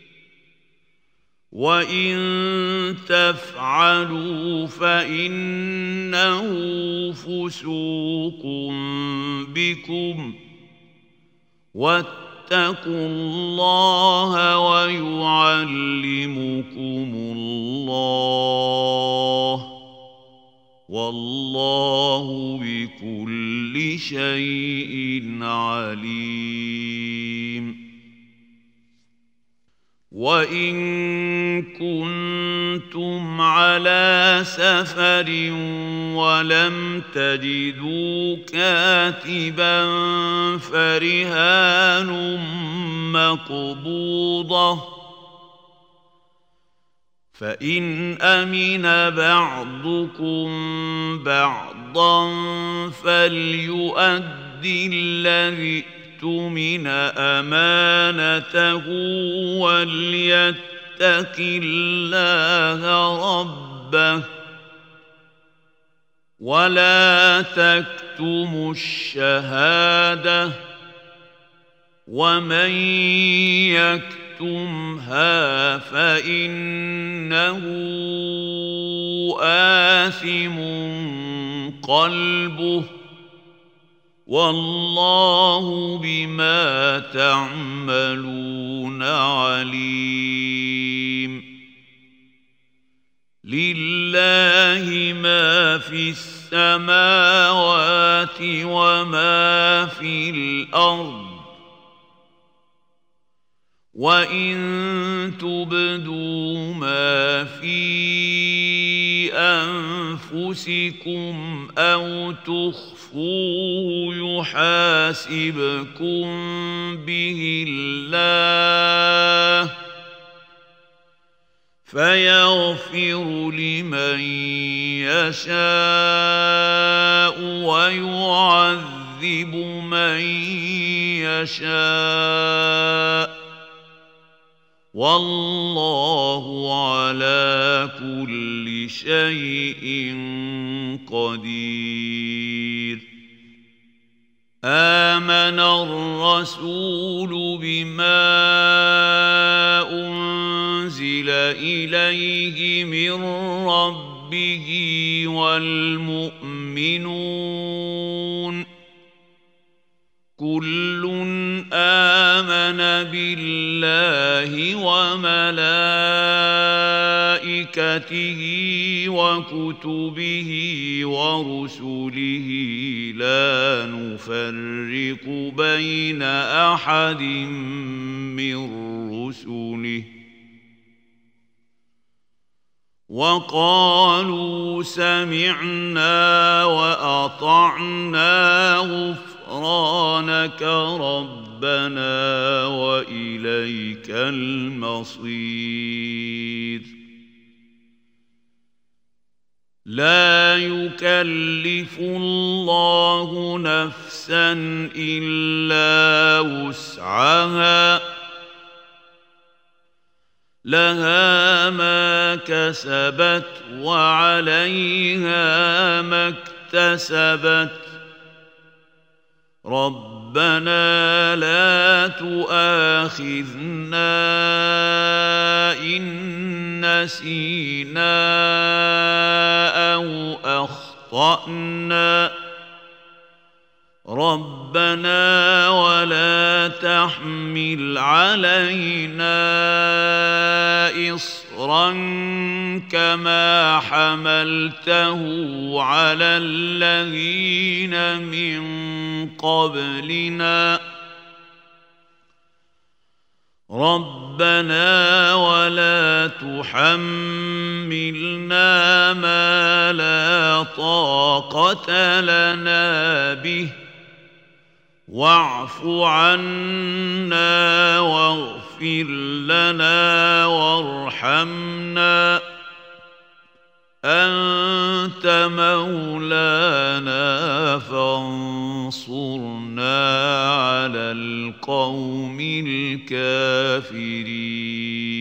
وإن تفعلوا فإنه فسوق بكم واتقوا الله ويعلمكم الله والله بكل شيء عليم. وإن كنتم على سفر ولم تجدوا كاتبا فرهان مقبوضة فإن أمن بعضكم بعضا فليؤدي الذي اؤتمن أمانته وليتق الله ربه ولا تكتموا الشهادة ومن يكتمها فإنه آثم قلبه والله بما تعملون عليم. لله ما في السماوات وما في الأرض وإن تبدوا ما في أنفسكم أو تخفوه يحاسبكم به الله فيغفر لمن يشاء ويعذب من يشاء والله على كل شيء قدير. آمن الرسول بما أنزل إليه من ربه والمؤمنون كل آمن بالله وملائكته وملائكته وكتبه ورسله لا نفرق بين أحد من رسله وقالوا سمعنا وأطعنا غفرانك ربنا وإليك المصير لا يكلف الله نفسا إلا وسعها لها ما كسبت وعليها ما اكتسبت ربنا لا تؤاخذنا إن نسينا أو أخطأنا ربنا ولا تحمل علينا إصرا كما حملته على الذين من قبلنا ربنا ولا تحملنا ما لا طاقة لنا به واعف عنا واغفر لنا وارحمنا أنت مولانا فانصرنا على القوم الكافرين